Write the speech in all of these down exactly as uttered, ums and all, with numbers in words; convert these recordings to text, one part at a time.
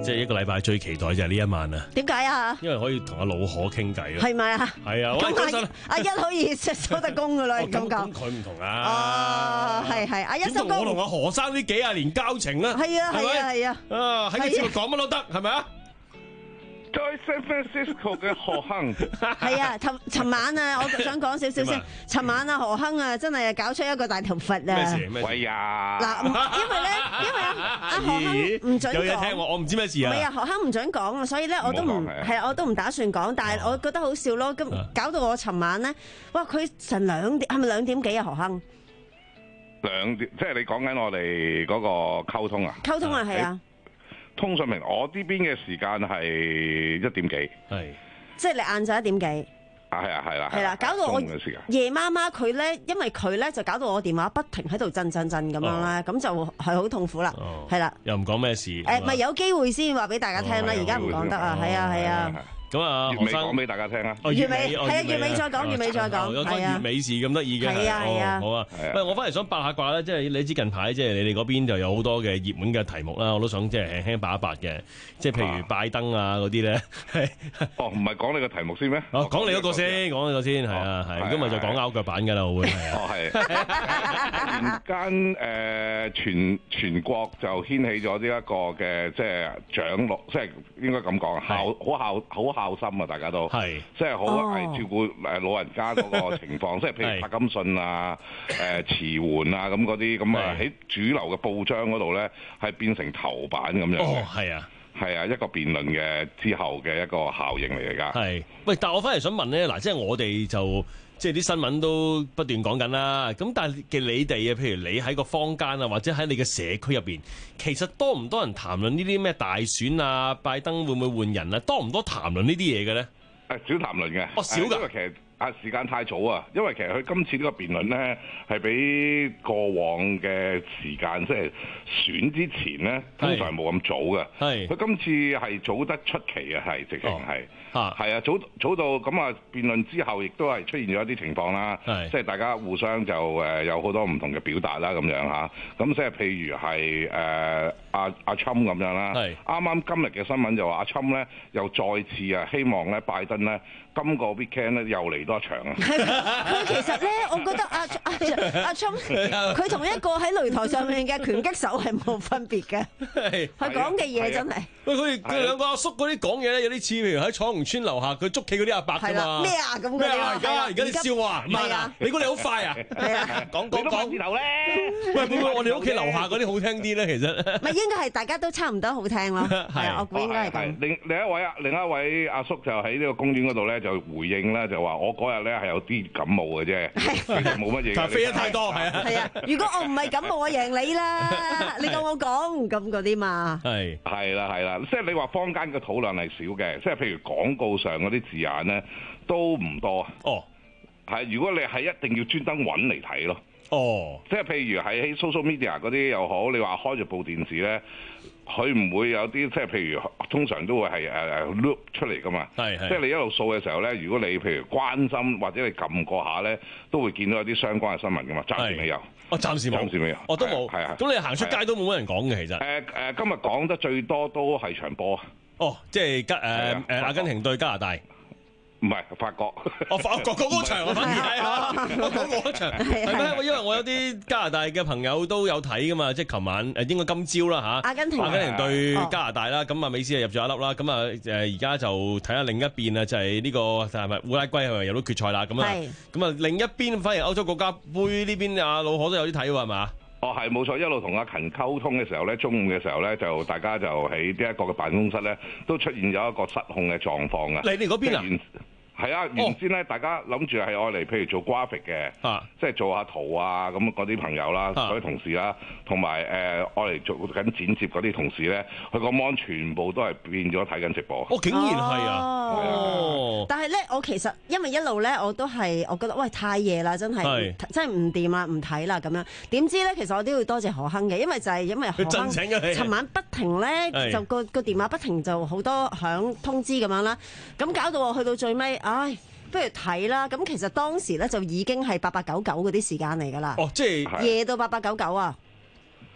即係一個禮拜最期待就係呢一晚啊！ 點解啊？ 因為可以同阿老可傾偈咯。 係咪啊？ 係啊！ 咁阿阿一可以收得工噶啦，咁講。 咁佢唔同啊。 哦，係係，阿一收工。 我同阿何生呢幾廿年交情啦。 係啊係啊係啊。 啊喺個節目講乜都得，係咪啊？ 在 San Francisco 嘅何亨係啊，尋尋晚啊，我想講少少先。尋晚啊，何亨啊，真係搞出一個大頭佛啊！ 咩事？咩事？ 喂呀！ 嗱，因為咧，因為啊，阿何亨唔準講。 有嘢聽我，我唔知咩事啊。 唔係啊，何亨唔準講啊，所以咧我都唔係啊，我都唔打算講。但係我覺得好笑咯。咁搞到我尋晚咧，哇！佢成兩點，係咪兩點幾啊？何亨兩點，即係你講緊我哋嗰個溝通啊？ 溝通啊，係啊。 通訊明，我呢邊嘅時間係一點幾， 係， 即係你晏晝一點幾， 啊係啊係啦， 係啦，搞到我夜媽媽佢咧，因為佢咧就搞到我電話不停喺度震震震咁樣啦，咁就係好痛苦啦，係啦， 又唔講咩事， 誒，咪有機會先話俾大家聽啦，而家唔講得啊，係啊係啊。 咁啊， 月尾講俾大家聽啊！ 月尾係啊，月尾再講，月尾再講， 有關月尾事咁得意嘅， 係啊係啊， 好啊！喂，我翻嚟想八下卦咧，即係你知近排即係你哋嗰邊就有好多嘅熱門嘅題目啦，我都想即係輕輕八一八嘅，即係譬如拜登啊嗰啲咧。 哦，唔係講你個題目先咩？ 哦，講你嗰個先，講你個先，係啊係，今日就講拗腳板㗎啦，我會係啊。 哦係。突然間誒，全全國就掀起咗呢一個嘅即係長樂，即係應該咁講，孝好孝好。孝心啊！大家都係即係好係照顧誒老人家嗰個情況，即係譬如柏金遜啊、誒慈援啊咁嗰啲咁啊，喺主流嘅報章嗰度咧，係變成頭版咁樣嘅。 哦，係啊， 係啊，一個辯論嘅之後嘅一個效應嚟㗎。係， 喂，但係我翻嚟想問咧，嗱，即係我哋就即係啲新聞都不斷講緊啦。咁但係嘅你哋啊，譬如你喺個坊間啊，或者喺你嘅社區入邊，其實多唔多人談論呢啲咩大選啊？拜登會唔會換人啊？多唔多談論呢啲嘢嘅咧？ 誒，少談論嘅。 哦，少㗎。 因為其實啊，時間太早啊。因為其實佢今次呢個辯論咧，係比過往嘅時間，即係選之前咧，通常冇咁早嘅。係。佢今次係早得出奇啊，係直情係。嚇。係啊，早早到咁啊，辯論之後亦都係出現咗一啲情況啦。係。即係大家互相就誒有好多唔同嘅表達啦，咁樣嚇。咁即係譬如係誒阿阿侵咁樣啦。係。啱啱今日嘅新聞就話阿侵咧又再次啊希望咧拜登咧今個 weekend 咧又嚟多一場啊。 佢其實咧，我覺得阿阿阿侵佢同一個喺擂台上面嘅拳擊手係冇分別嘅。佢講嘅嘢真係。喂， 佢佢兩個阿叔嗰啲講嘢咧，有啲似譬如喺彩虹村樓下佢捉棋嗰啲阿伯㗎嘛。 咩啊咁嗰啲啊？ 而家而家啲笑話唔係啊？你估你好快啊？係啊，講講講。頭咧。喂，會唔會我哋屋企樓下嗰啲好聽啲咧？其實。 唔係應該係大家都差唔多好聽咯。係啊，我估應該係咁。 另另一位啊，另一位阿叔就喺呢個公園嗰度咧，就回應咧，就話我嗰日咧係有啲感冒嘅啫，冇乜嘢。但係飛得太多係啊。 係啊，如果我唔係感冒，我贏你啦。你講我講咁嗰啲嘛。係係啦係啦，即係你話坊間嘅討論係少嘅，即係譬如廣告上嗰啲字眼咧都唔多。哦，係如果你係一定要專登揾嚟睇咯。哦，即係譬如喺 social media 嗰啲又好，你話開住部電視咧，佢唔會有啲即係譬如通常都會係誒 loop 出嚟噶嘛。係係。即係你一路掃嘅時候咧，如果你譬如關心或者你撳過下咧，都會見到有啲相關嘅新聞噶嘛。暫時未有。哦，暫時冇。暫時未有。我都冇。係啊。咁你行出街都冇乜人講嘅其實。誒誒，今日講得最多都係場波。哦，即係加誒誒阿根廷對加拿大。唔係法國，哦法國嗰嗰場啊，反而係啊，我講嗰場係咩？因為我有啲加拿大嘅朋友都有睇噶嘛，即係琴晚誒應該今朝啦嚇，阿根廷阿根廷對加拿大啦，咁啊美斯係入咗一粒啦，咁啊誒而家就睇下另一邊啊，就係呢個係咪烏拉圭係咪入到決賽啦？咁啊咁啊另一邊反而歐洲國家杯呢邊阿老可都有啲睇喎，係嘛？哦，係冇錯，一路同阿勤溝通嘅時候咧，中午嘅時候咧，就大家就喺呢一個嘅辦公室咧，都出現咗一個失控嘅狀況啊！你哋嗰邊啊？係啊，原先咧，大家諗住係愛嚟，譬如做 graphic 嘅，啊、即係做下圖啊，咁嗰啲朋友啦，嗰啲、啊、同事啦，同埋誒愛嚟做緊剪接嗰啲同事咧，佢個 mon 全部都係變咗睇緊直播。哦，竟然係啊！ 哦，但係咧，我其實因為一路咧，我都係我覺得喂太夜啦，真係真係唔掂啊，唔睇啦咁樣。點知咧，其實我都要多謝何亨嘅，因為就係因為何亨尋晚不停咧，就個個電話不停就好多響通知咁樣啦，咁搞到我去到最尾。唉，不如睇啦。咁其實當時咧就已經係八八九九嗰啲時間嚟㗎啦。哦，即係夜到八八九九啊。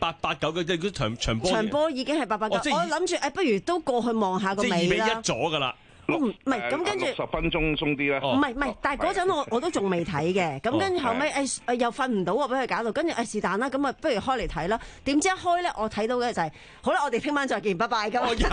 八八九嘅，即係嗰場場波。 場波已經係八八九，我諗住誒，不如都過去望下個尾啦。 即係二比一咗㗎啦。 唔係咁跟住十分鐘鬆啲咧。 唔係唔係，但係嗰陣我我都仲未睇嘅。咁跟住後尾誒誒又瞓唔到喎，俾佢搞到。跟住誒是但啦，咁啊不如開嚟睇啦。點知一開咧，我睇到嘅就係好啦，我哋聽晚再見，拜拜咁。我真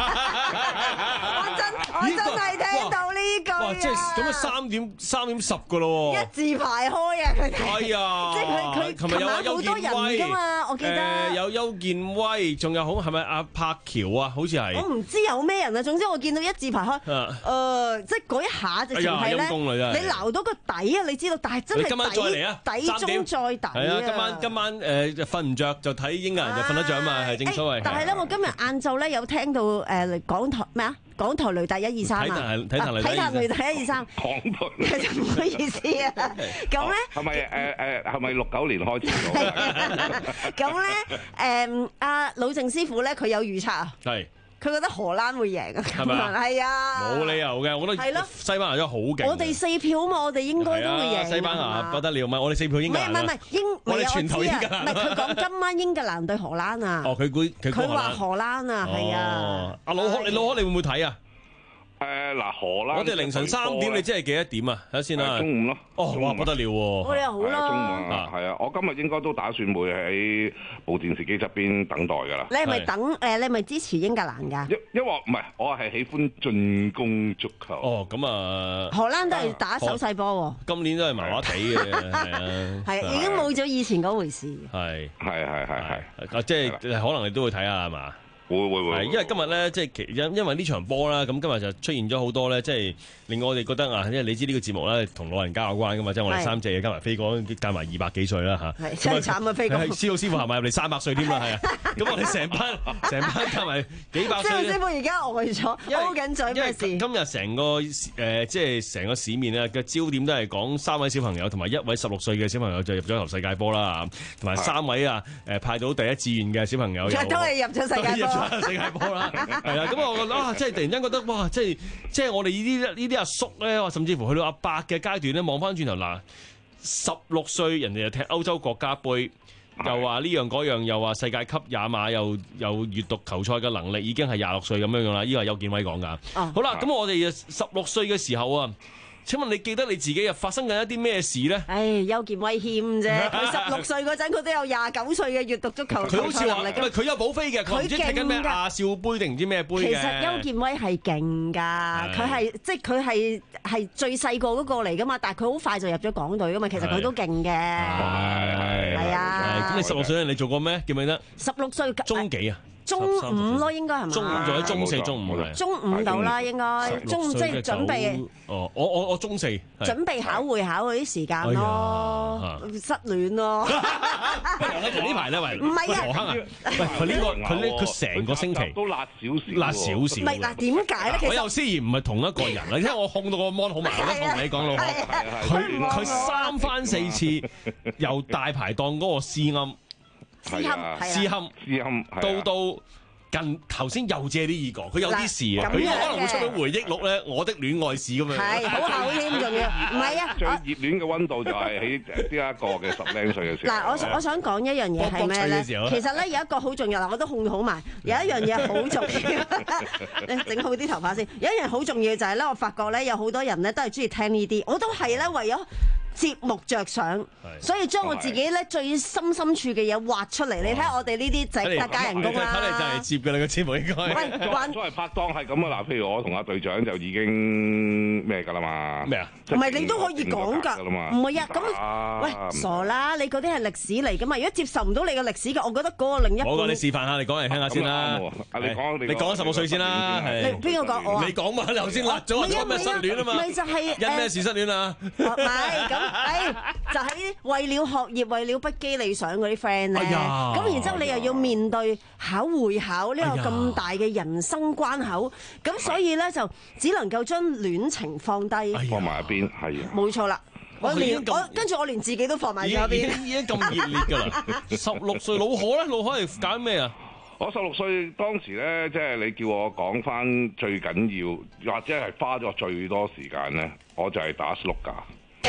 我真係聽到呢句啊！ 即係咁啊，三點三點十㗎咯喎。 一字排開啊！佢哋係啊， 即係佢佢琴晚好多人㗎嘛，我記得。 誒有邱建威，仲有好係咪阿柏橋啊？好似係。 我唔知有咩人啊，總之我見到一字排開。誒、呃，即係嗰一下直情係咧，你撈到個底啊！你知道，但係真係底，今晚再嚟啊，底中再底啊！ 係啊，今晚今晚誒瞓唔着就睇英格蘭就瞓得着啊嘛，係正所謂。 但係咧，我今日晏晝咧有聽到誒港台咩啊？港台雷達一二三啊！ 睇睇睇睇雷達一二三。 港台唔好意思啊！咁咧係咪誒誒係咪六九年開始咗？ 咁咧誒阿魯靜師傅咧，佢有預測啊。 係。 佢覺得荷蘭會贏啊，係咪啊？係啊， 冇理由嘅，我覺得西班牙真係好勁。 我哋四票啊嘛，我哋應該都會贏。 西班牙不得了，唔係我哋四票英格蘭。 唔係唔係英， 我哋全頭英格蘭。 唔係佢講今晚英格蘭對荷蘭啊。 哦，佢估佢佢話荷蘭啊，係啊。 阿老可，你老可，你會唔會睇啊？ 誒嗱，荷蘭我哋凌晨三點，你知係幾多點啊？睇下先啦。 中午咯。 哦，哇，不得了喎！ 我哋又好啦。 中午啊，係啊，我今日應該都打算會喺部電視機側邊等待㗎啦。 你係咪等誒？你係咪支持英格蘭㗎？ 因因為唔係，我係喜歡進攻足球。 哦，咁啊。 荷蘭都係打手勢波喎。 今年都係麻麻地嘅，係啊。 係已經冇咗以前嗰回事。 係係係係係。 即係可能你都會睇下係嘛？ 會會會， 因為今日咧，即係其因因為呢場波啦，咁今日就出現咗好多咧，即係令我哋覺得啊，因為你知呢個節目咧同老人家有關噶嘛，即係我哋三隻加埋飛哥加埋二百幾歲啦嚇， 係真係慘啊飛哥， 師傅師傅行埋入嚟三百歲添啦，係啊，咁我哋成班成班加埋幾百歲。 師傅而家呆咗，勾緊嘴咩事？ 今日成個誒即係成個市面咧嘅焦點都係講三位小朋友同埋一位十六歲嘅小朋友就入咗頭世界波啦，同埋三位啊誒派到第一志願嘅小朋友都係入咗世界波。 世界波啦，係啦，咁我覺得啊，即係突然間覺得哇，即係即係我哋呢啲呢啲阿叔咧，甚至乎去到阿伯嘅階段咧，望翻轉頭嗱，十六歲人哋就踢歐洲國家杯，又話呢樣嗰樣，又話世界級也馬，又有閱讀球賽嘅能力，已經係廿六歲咁樣樣啦。呢個係邱建威講噶。哦、好啦，咁我哋十六歲嘅時候啊。請問你記得你自己又發生緊一啲咩事咧？ 唉，邱建威欠啫。佢十六歲嗰陣，佢都有廿九歲嘅閱讀足球球賽能力。 佢佢有保飛嘅，佢唔知踢緊咩亞少杯定唔知咩杯嘅。 其實邱建威係勁㗎，佢係即係佢係係最細個嗰個嚟㗎嘛，但係佢好快就入咗港隊㗎嘛。其實佢都勁嘅。係係係啊！ 咁你十六歲你做過咩？記唔記得？ 十六歲中幾啊？ 中五咯，應該係嘛？ 中五仲喺中四、中五嚟。 中五到啦，應該中五即係準備。 哦，我我我中四。 準備考會考嗰啲時間咯，失戀咯。 呢排咧，喂， 唔係啊， 何坑啊，喂，佢呢個佢呢佢成個星期都辣少少， 辣少少。 唔係嗱，點解咧？其實我又思疑唔係同一個人啦，因為我控到個 mon 好埋，我都同你講咯。佢佢三番四次由大排檔嗰個試暗。 私堪， 私堪， 私堪， 到到近頭先又借啲意講，佢有啲事啊，佢可能會出到回憶錄咧，我的戀愛史咁樣， 係好厚添，仲要唔係啊？ 最熱戀嘅溫度就係喺呢一個嘅十零歲嘅時候。 嗱，我我想講一樣嘢係咩咧？其實咧有一個好重要，嗱我都控好埋，有一樣嘢好重要，整好啲頭髮先。有一樣好重要就係咧，我發覺咧有好多人咧都係中意聽呢啲，我都係咧為咗節目着想，所以將我自己咧最深深處嘅嘢挖出嚟。你睇下我哋呢啲就係加人工啦。 睇嚟就係接嘅啦個節目應該。 喂，玩作為拍檔係咁啊！嗱，譬如我同阿隊長就已經咩㗎啦嘛。咩啊？ 唔係你都可以講㗎。唔係啊，咁喂傻啦！你嗰啲係歷史嚟㗎嘛？如果接受唔到你嘅歷史嘅，我覺得嗰個另一半。 我講你示範下，你講嚟聽下先啦。 你講你講十六歲先啦。 你邊個講我啊？ 你講嘛，頭先辣咗咗咩失戀啊嘛？ 咪就係因咩事失戀啊？ 唔係咁。誒，就喺為了學業、為了不羈理想嗰啲 friend 咧，咁然之後你又要面對考會考呢個咁大嘅人生關口，咁所以咧就只能夠將戀情放低， 放埋一邊，係啊， 冇錯啦。我連我跟住我連自己都放埋咗一邊， 已經咁熱烈㗎啦！十六歲老可咧，老可係揀咩啊？ 我十六歲當時咧，即係你叫我講翻最緊要，或者係花咗最多時間咧，我就係打 snooker。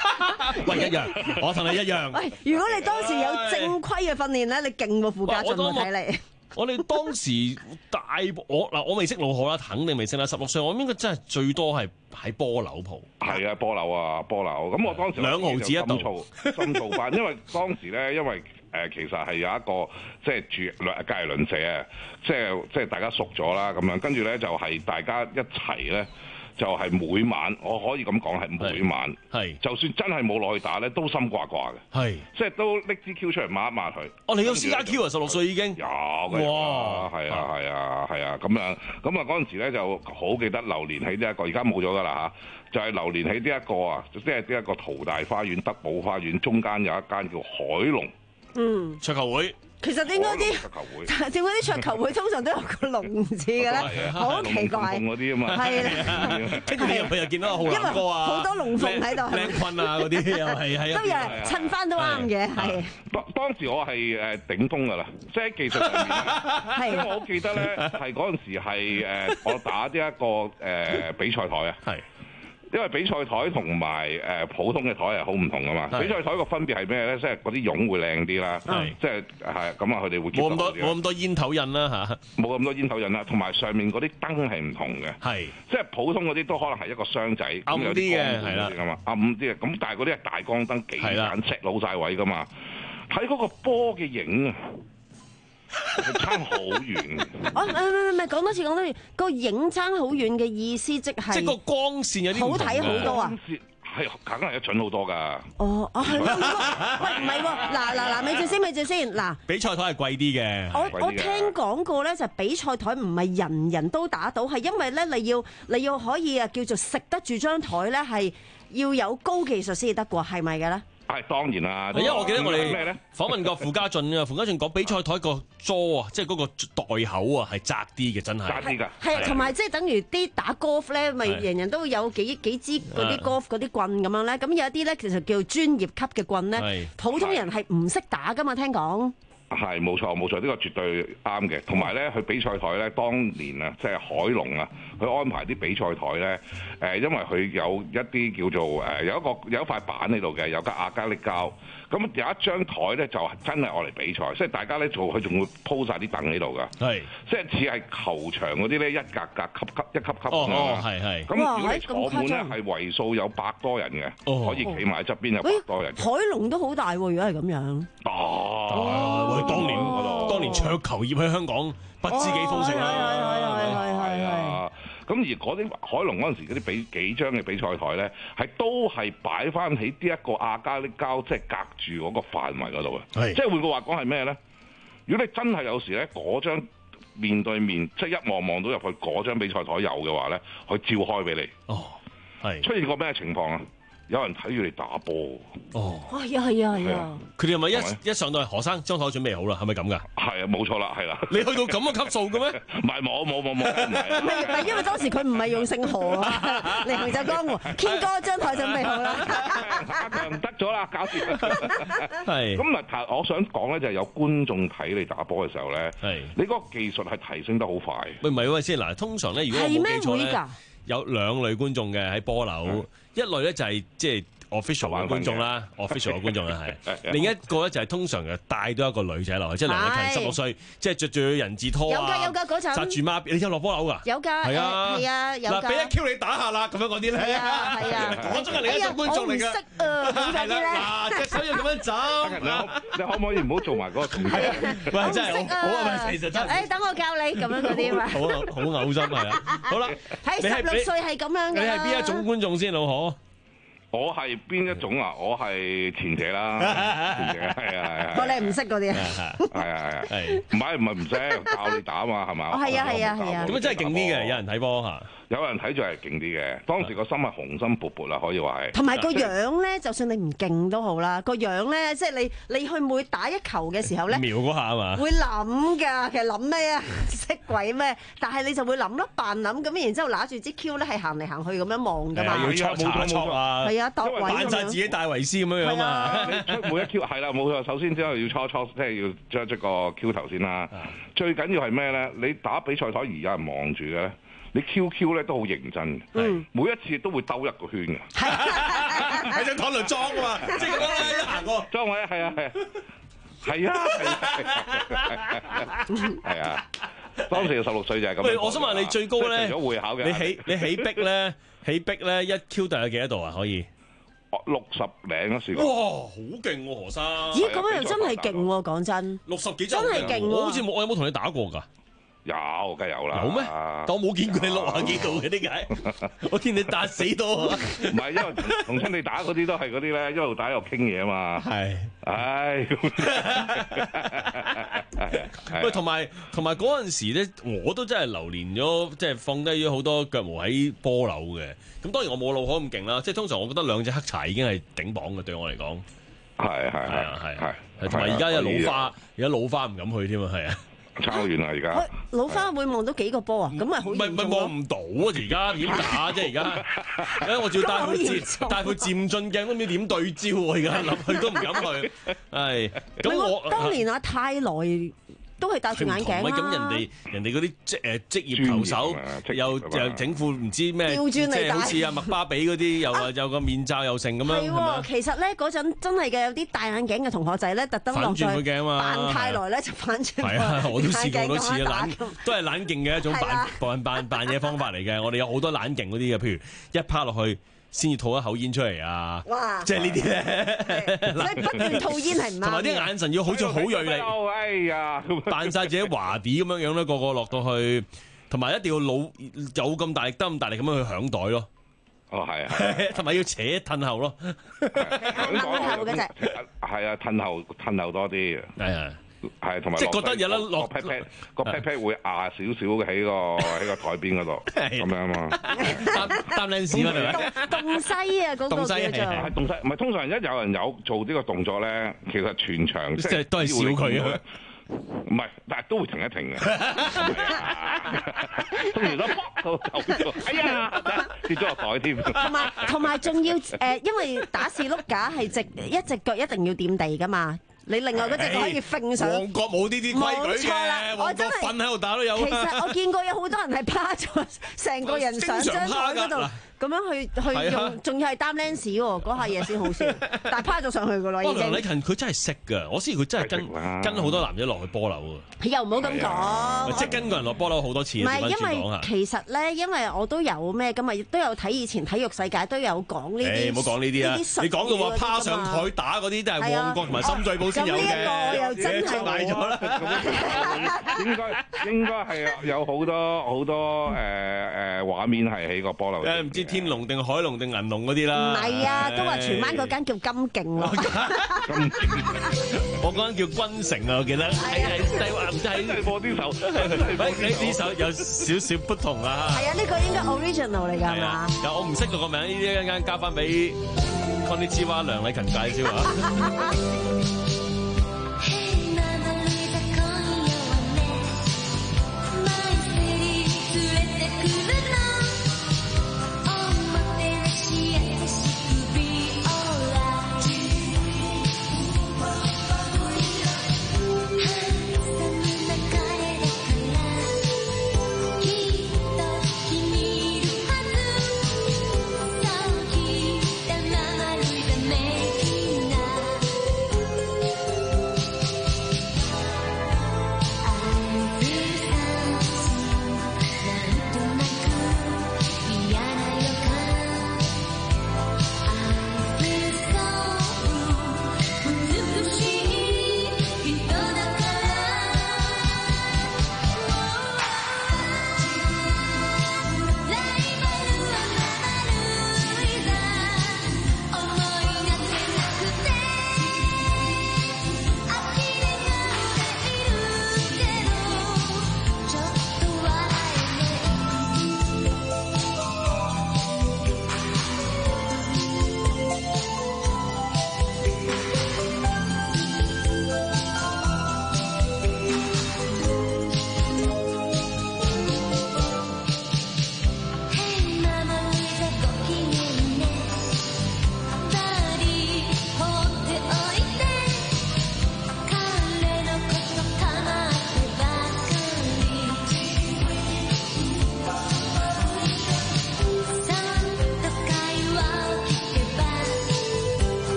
喂，一樣，我同你一樣。 喂，如果你當時有正規嘅訓練咧，你勁過傅家俊喎，睇你。 我哋當時大我嗱，我未識老何啦，肯定未識啦。十六歲，我應該真係最多係喺波樓鋪。 係啊，波樓啊，波樓。咁我當時兩毫子一度， 深造班，因為當時咧，因為誒其實係有一個即係住兩隔離鄰舍啊，即係即係大家熟咗啦，咁樣跟住咧就係大家一齊咧。就係每晚，我可以咁講係每晚，係就算真係冇落去打咧，都心掛掛嘅，係即係都拎支 Q 出嚟抹一抹佢。哦，你有私家 Q 啊？十六歲已經有嘅，哇！係啊係啊係啊咁樣咁啊！嗰陣時咧就好記得流連喺呢一個，而家冇咗㗎啦嚇，就係流連喺呢一個啊，即係呢一個淘大花園、德寶花園中間有一間叫海龍嗯桌球會。 其實點解啲點解啲桌球會通常都有個龍字嘅咧？好奇怪。龍鳳嗰啲啊嘛。係啦。 跟住你入去又見到浩南哥啊， 好多龍鳳喺度。 靚坤啊嗰啲又係係。 都有襯翻都啱嘅，係。 當當時我係誒頂峰㗎啦，即係喺技術上面。係。因為我好記得咧，係嗰陣時係誒我打呢一個誒比賽台啊。係。因為比賽台同埋誒普通嘅台係好唔同噶嘛，比賽台個分別係咩咧？即係嗰啲絨會靚啲啦，即係係咁啊，佢哋會冇咁多冇咁多煙頭印啦嚇，冇咁多煙頭印啦，同埋上面嗰啲燈係唔同嘅，係即係普通嗰啲都可能係一個箱仔暗啲嘅係啦， 暗啲嘅，咁但係嗰啲係大光燈幾盞赤老晒位噶嘛，睇嗰個波嘅影啊！差好遠。 哦，唔係唔係唔係，講多次講多次，個影差好遠嘅意思即係， 即係個光線有啲好睇好多啊！ 係梗係一準好多㗎。 哦，啊係喎，喂唔係喎，嗱嗱嗱，咪住先咪住先，嗱比賽台係貴啲嘅。 我我聽講過咧，就比賽台唔係人人都打到，係因為咧你要你要可以啊叫做食得住張台咧，係要有高技術先至得㗎，係咪嘅咧？ 係當然啦， 因為我記得我哋咩咧訪問過傅家俊啊，傅家俊講比賽台個座啊，即係嗰個袋口啊，係窄啲嘅，真係窄啲㗎。 係同埋即係等於啲打 golf 咧，咪人人都有幾幾支嗰啲 golf 嗰啲棍咁樣咧。咁有一啲咧，其實叫專業級嘅棍咧，普通人係唔識打㗎嘛。聽講係冇錯冇錯，呢個絕對啱嘅。同埋咧，佢比賽台咧，當年啊，即係海龍啊，佢安排啲比賽台咧，誒，因為佢有一啲叫做誒，有一個有一塊板喺度嘅，有個亞加力膠。咁有一張台咧，就真係愛嚟比賽，即係大家咧做，佢仲會鋪晒啲凳喺度㗎。係，即係似係球場嗰啲咧，一格格級級一級級咁樣。哦，係係。咁如果你坐滿咧，係為數有百多人嘅，可以企埋喺側邊有百多人。 海龍都好大喎，如果係咁樣。 哦。當年當年桌球業喺香港不知幾豐盛啦， 係係係係係。咁而嗰啲海龍嗰陣時嗰啲比幾張嘅比賽台咧，係都係擺翻喺呢一個亞加力膠，即係隔住嗰個範圍嗰度嘅。即係換句話講係咩咧？如果你真係有時咧，嗰張面對面，即係一望望到入去嗰張比賽台有嘅話咧，佢照開俾你。哦，係出現過咩情況啊？有人睇住你打波。 哦，係啊係啊係啊！ 佢哋係咪一一上到嚟，何生張台準備好啦？係咪咁噶？ 係啊，冇錯啦，係啦。 你去到咁嘅級數嘅咩？ 唔係，冇冇冇冇，唔係唔係，因為當時佢唔係用姓何啊，嚟行走江湖。Ken 哥張台準備好啦， 唔得咗啦，搞掂。係。咁啊，我想講咧，就係有觀眾睇你打波嘅時候咧，係你嗰個技術係提升得好快。喂， 唔係喂先嗱，通常咧，如果我冇記錯咧，有兩類觀眾嘅喺波樓。一類咧就係即係 official 嘅觀眾啦，official 嘅觀眾啦係。另一個咧就係通常嘅帶到一個女仔落去，即係梁麗琴十六歲，即係着住人字拖啊， 有㗎有㗎嗰陣， 紮住孖辮，你有落波樓㗎？ 有㗎，係啊係啊有㗎。 嗱，俾一 Q 你打下啦，咁樣嗰啲咧。係啊係啊，嗰種係另一種觀眾嚟㗎。 我唔識啊，咁嗰啲咧。 嗱，隻手要咁樣走。 你可唔可以唔好做埋嗰個動作？ 喂，真係好啊！其實真係。 誒，等我教你咁樣嗰啲嘛。 好好嘔心係啊！好啦， 喺十六歲係咁樣㗎。 你係邊一種觀眾先，老何？ 我係邊一種啊？我係前者啦，前者係啊係啊。 我你唔識嗰啲啊？ 係啊係啊，唔係唔係唔識，教你打嘛係嘛？ 係啊係啊係啊。 咁啊真係勁啲嘅，有人睇波嚇。 有人睇住係勁啲嘅，當時個心係雄心勃勃啦，可以話係。 同埋個樣咧，就算你唔勁都好啦，個樣咧，即係你你去每打一球嘅時候咧， 瞄嗰下啊嘛， 會諗㗎，其實諗咩啊？識鬼咩？但係你就會諗咯，扮諗咁，然之後揦住支 Q 咧，係行嚟行去咁樣望㗎嘛。 要戳查戳啊！ 係啊，度位咁樣。 扮曬自己戴維斯咁樣樣嘛。 你出每一 Q 係啦，冇錯。首先之後要戳戳，即係要將出個 Q 頭先啦。最緊要係咩咧？你打比賽台而有人望住嘅咧。你 Q Q 咧都好認真嘅，每一次都會兜一個圈嘅。 喺張台度裝啊嘛，即係咁樣咧行過裝位係啊係啊係啊係啊，當時十六歲就係咁。 喂，我想問你最高咧， 除咗會考嘅， 你起你起壁咧，起壁咧一 Q 大有幾多度啊？可以六十零嗰時。哇， 好勁喎，何生！ 咦，咁樣又真係勁喎，講真。 六十幾真係勁喎！ 我好似冇，我有冇同你打過㗎？ 有，梗係有啦。 有咩？但我冇見過你六啊幾度嘅，點解？我見你打死多啊！ 唔係，因為同親你打嗰啲都係嗰啲咧，一路打一路傾嘢啊嘛。係。唉。 喂，同埋同埋嗰陣時咧，我都真係流連咗，即係放低咗好多腳毛喺波樓嘅。咁當然我冇腦可咁勁啦，即係通常我覺得兩隻黑柴已經係頂榜嘅，對我嚟講。 係係係啊係係。同埋而家有老花，而家老花唔敢去添啊，係啊。 差好遠啦！而家老花會望到幾個波啊？咁咪好？ 唔係唔係望唔到啊！而家點打啫？而家，誒我仲要戴副漸戴副漸進鏡，都唔知點對焦喎！而家諗去都唔敢去。係咁我當年阿泰來都係戴住眼鏡啦。 咁人哋人哋嗰啲職誒職業球手又又整副唔知咩，即係好似阿麥巴比嗰啲，又話有個面罩又成咁樣。係喎， 其實咧嗰陣真係嘅，有啲戴眼鏡嘅同學仔咧，特登落去扮泰來咧，就反轉。 係啊，我都試過好多次啊，懶都係懶勁嘅一種扮扮扮扮嘢方法嚟嘅。我哋有好多懶勁嗰啲嘅，譬如一趴落去。先至吐一口煙出嚟啊！哇！即係呢啲咧， 所以不斷吐煙係唔啱。 同埋啲眼神要好似好鋭利。 哎呀！ 扮晒自己華啲咁樣樣咧，個個落到去，同埋一定要老有咁大力得咁大力咁樣去響袋咯。 哦，係啊， 同埋要扯褪後咯。 響後嗰隻。 係啊，褪後褪後多啲。係啊。係，同埋即係覺得有得落個 pat pat 個 pat pat 會壓少少喺個喺個台邊嗰度，咁樣嘛。 擔擔靚屎啦，係咪？ 洞西啊，嗰個叫做。 係洞西，唔係通常一有人有做呢個動作咧，其實全場即係都係笑佢啊。 唔係，但係都會停一停嘅。通常都撲到走咗，哎呀，跌咗落袋添。 同埋同埋仲要誒，因為打士碌架係直一隻腳一定要掂地㗎嘛。你另外嗰隻可以揈上， 旺角冇呢啲規矩嘅，旺角瞓喺度打都有。 其實我見過有好多人係趴咗，成個人上張台嗰度，咁樣去去用，仲要係擔 lens 喎，嗰下嘢先好笑。但係趴咗上去㗎啦，已經。 梁禮勤佢真係識㗎，我知佢真係跟跟好多男仔落去波樓啊。 又唔好咁講， 即係跟個人落波樓好多次。 唔係因為其實咧，因為我都有咩咁啊，都有睇以前體育世界都有講呢啲。 唔好講呢啲啊！你講到話趴上台打嗰啲，都係旺角同埋深水埗先有嘅。 咁呢一個又真係大咗啦。 應該應該係有好多好多誒誒畫面係喺個波樓。 誒唔知天龍定海龍定銀龍嗰啲啦。 唔係啊，都話荃灣嗰間叫金勁咯。 我嗰間叫君城啊，我記得。係係細話唔係播呢首，你呢首有少少不同啊。 係啊，呢個應該 original 嚟㗎係嘛？ 但我唔識到個名，呢啲一陣間交翻俾 Konnichiwa 梁禮勤介紹啊。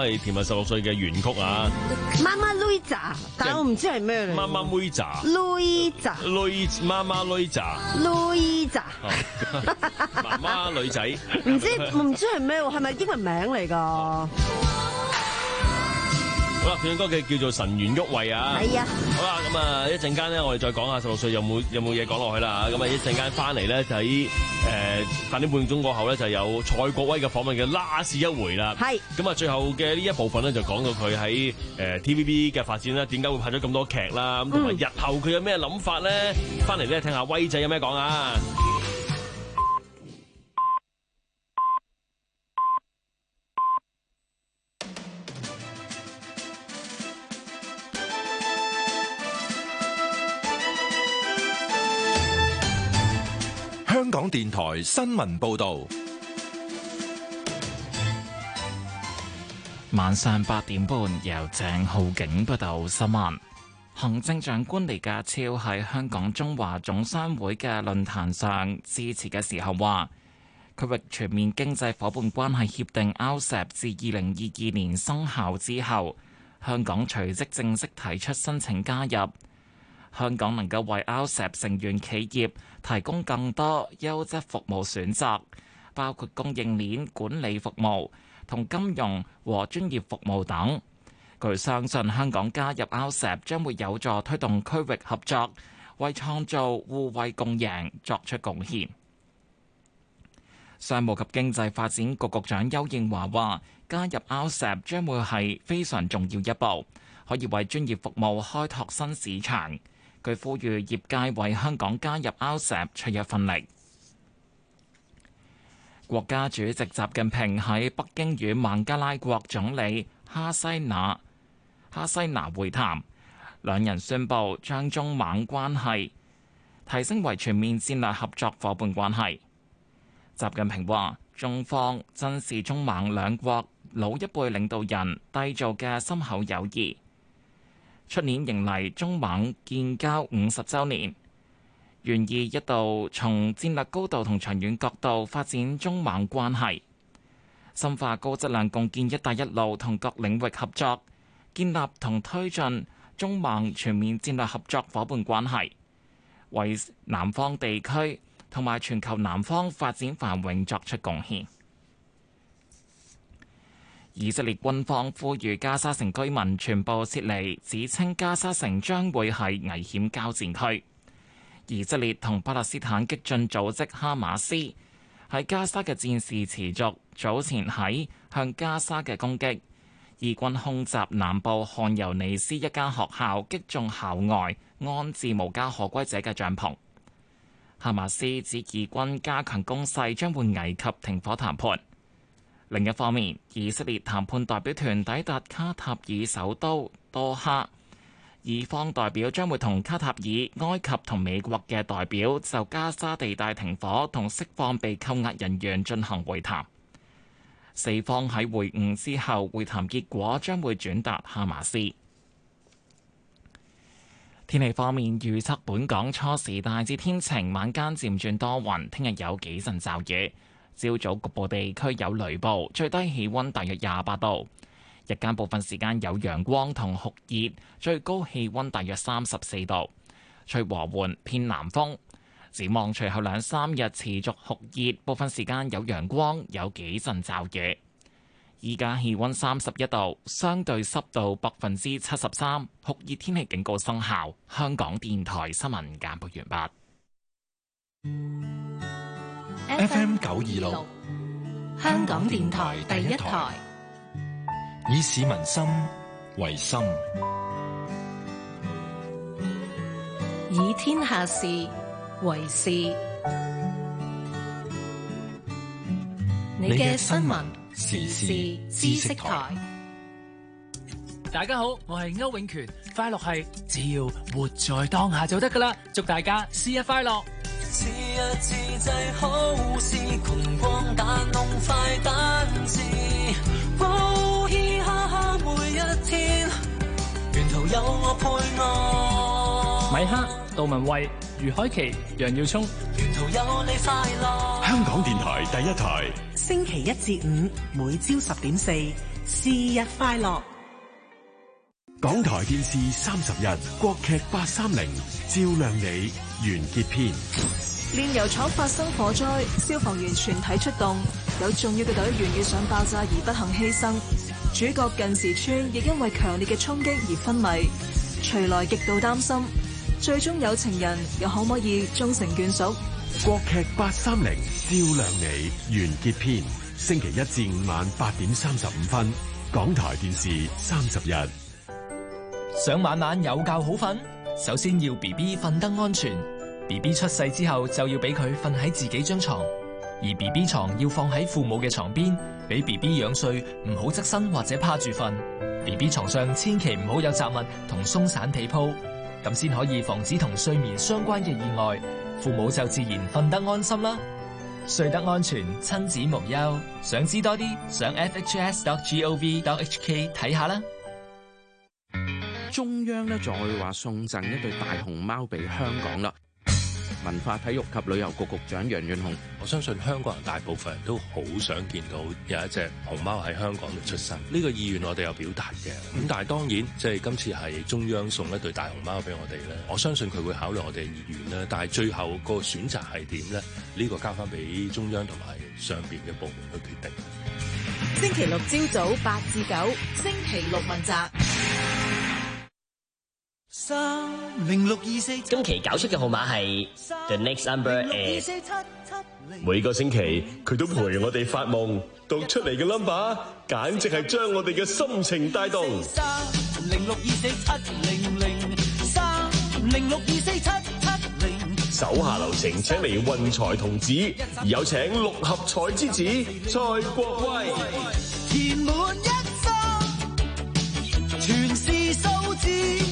係甜蜜十六歲嘅原曲啊。 媽媽 Luisa， 但係我唔知係咩嚟。 媽媽 Luisa。 Luisa。 Luisa，媽媽 Luisa。 Luisa。 媽媽女仔。 唔知唔知係咩喎？係咪英文名嚟㗎？ 好啦，片歌嘅叫做神元旭慧啊。 係啊。 好啦，咁啊一陣間咧，我哋再講下十六歲有冇有冇嘢講落去啦。咁啊一陣間翻嚟咧就喺誒八點半鐘過後咧就有蔡國威嘅訪問嘅 last 一回啦。係。咁啊最後嘅呢一部分咧就講到佢喺誒 T V B 嘅發展啦，點解會拍咗咁多劇啦，咁同埋日後佢有咩諗法咧？翻嚟咧聽下威仔有咩講啊！ 香港電台新聞報道， 晚上八點半由鄭浩景報道新聞。行政長官李家超喺香港中華總商會嘅論壇上致辭嘅時候話，區域全面經濟夥伴關係協定 R C E P 自二零二二年生效之後，香港隨即正式提出申請加入。香港能夠為 R C E P 成員企業提供更多優質服務選擇，包括供應鏈管理服務同金融和專業服務等。佢相信香港加入 R C E P 將會有助推動區域合作，為創造互惠共贏作出貢獻。商務及經濟發展局局長邱應華話，加入 R C E P 將會係非常重要一步，可以為專業服務開拓新市場。佢呼籲業界為香港加入 R C E P 出一分力。國家主席習近平喺北京與孟加拉國總理哈西那哈西那會談，兩人宣布將中孟關係提升為全面戰略合作夥伴關係。習近平話：中方珍視中孟兩國老一輩領導人締造嘅深厚友誼。出年迎嚟中孟建交五十週年，願意一道從戰略高度同長遠角度發展中孟關係，深化高質量共建「一帶一路」同各領域合作，建立同推進中孟全面戰略合作夥伴關係，為南方地區同埋全球南方發展繁榮作出貢獻。以色列軍方呼籲加沙城居民全部撤離，指稱加沙城將會係危險交戰區。以色列同巴勒斯坦激進組織哈馬斯喺加沙嘅戰事持續，早前喺向加沙嘅攻擊，以軍空襲南部漢尤尼斯一間學校，擊中校外安置無家可歸者嘅帳篷。哈馬斯指以軍加強攻勢將會危及停火談判。另一方面，以色列談判代表團抵達卡塔爾首都多哈，以方代表將會同卡塔爾、埃及同美國嘅代表就加沙地帶停火同釋放被扣押人員進行會談。四方喺會晤之後，會談結果將會轉達哈馬斯。天氣方面預測，本港初時大致天晴，晚間漸轉多雲，聽日有幾陣驟雨。朝早局部地區有雷暴，最低氣溫大約廿八度。日間部分時間有陽光同酷熱，最高氣溫大約三十四度。吹和緩偏南風。展望隨後兩三日持續酷熱，部分時間有陽光，有幾陣驟雨。依家氣溫三十一度，相對濕度百分之七十三，酷熱天氣警告生效。香港電台新聞簡報完畢。 F M 九二六， 香港電台第一台， 以市民心為心， 以天下事為事。你嘅新聞時事知識台。 大家好，我係歐永權。快樂係只要活在當下就得噶啦。祝大家生日快樂！是日自製好事，窮光蛋弄快蛋治，呼嘻哈哈每一天，沿途有我配我。米克、杜文蔚、余海琪、楊耀聰，沿途有你快樂。 香港電台第一台， 星期一至五每朝十點四， 是日快樂。 港台電視三十日國劇八三零照亮你完結篇。 煉油廠發生火災，消防員全體出動，有重要嘅隊員遇上爆炸而不幸犧牲。主角近時川亦因為強烈嘅衝擊而昏迷，徐來極度擔心，最終有情人又可唔可以終成眷屬？ 國劇八三零照亮你完結篇，星期一至五晚八點三十五分，港台電視三十日。 想晚晚有覺好瞓，首先要 B B 瞓得安全。B B 出世之後就要俾佢瞓喺自己張床，而 B B 床要放喺父母嘅床邊，俾 B B 仰睡，唔好側身或者趴住瞓。B B 床上千祈唔好有雜物同鬆散被鋪，咁先可以防止同睡眠相關嘅意外，父母就自然瞓得安心啦。睡得安全，親子無憂。想知多啲，上 f h s dot gov dot h k 睇下啦。 中央咧再話送贈一對大熊貓俾香港啦。文化體育及旅遊局局長楊潤雄， 我相信香港人大部分人都好想見到有一隻熊貓喺香港度出生，呢個意願我哋有表達嘅。咁但係當然，即係今次係中央送一對大熊貓俾我哋咧，我相信佢會考慮我哋嘅意願啦。但係最後個選擇係點咧？呢個交翻俾中央同埋上邊嘅部門去決定。 星期六朝早八至九，星期六問責。 三零六二四，今期搞出嘅號碼係 The Next Number is。 每個星期佢都陪我哋發夢，讀出嚟嘅 number 簡直係將我哋嘅心情帶動。 三零六二四七零零，三零六二四七七零。 手下留情，請嚟運財童子，有請六合彩之子蔡國威。 填滿一生，全是數字。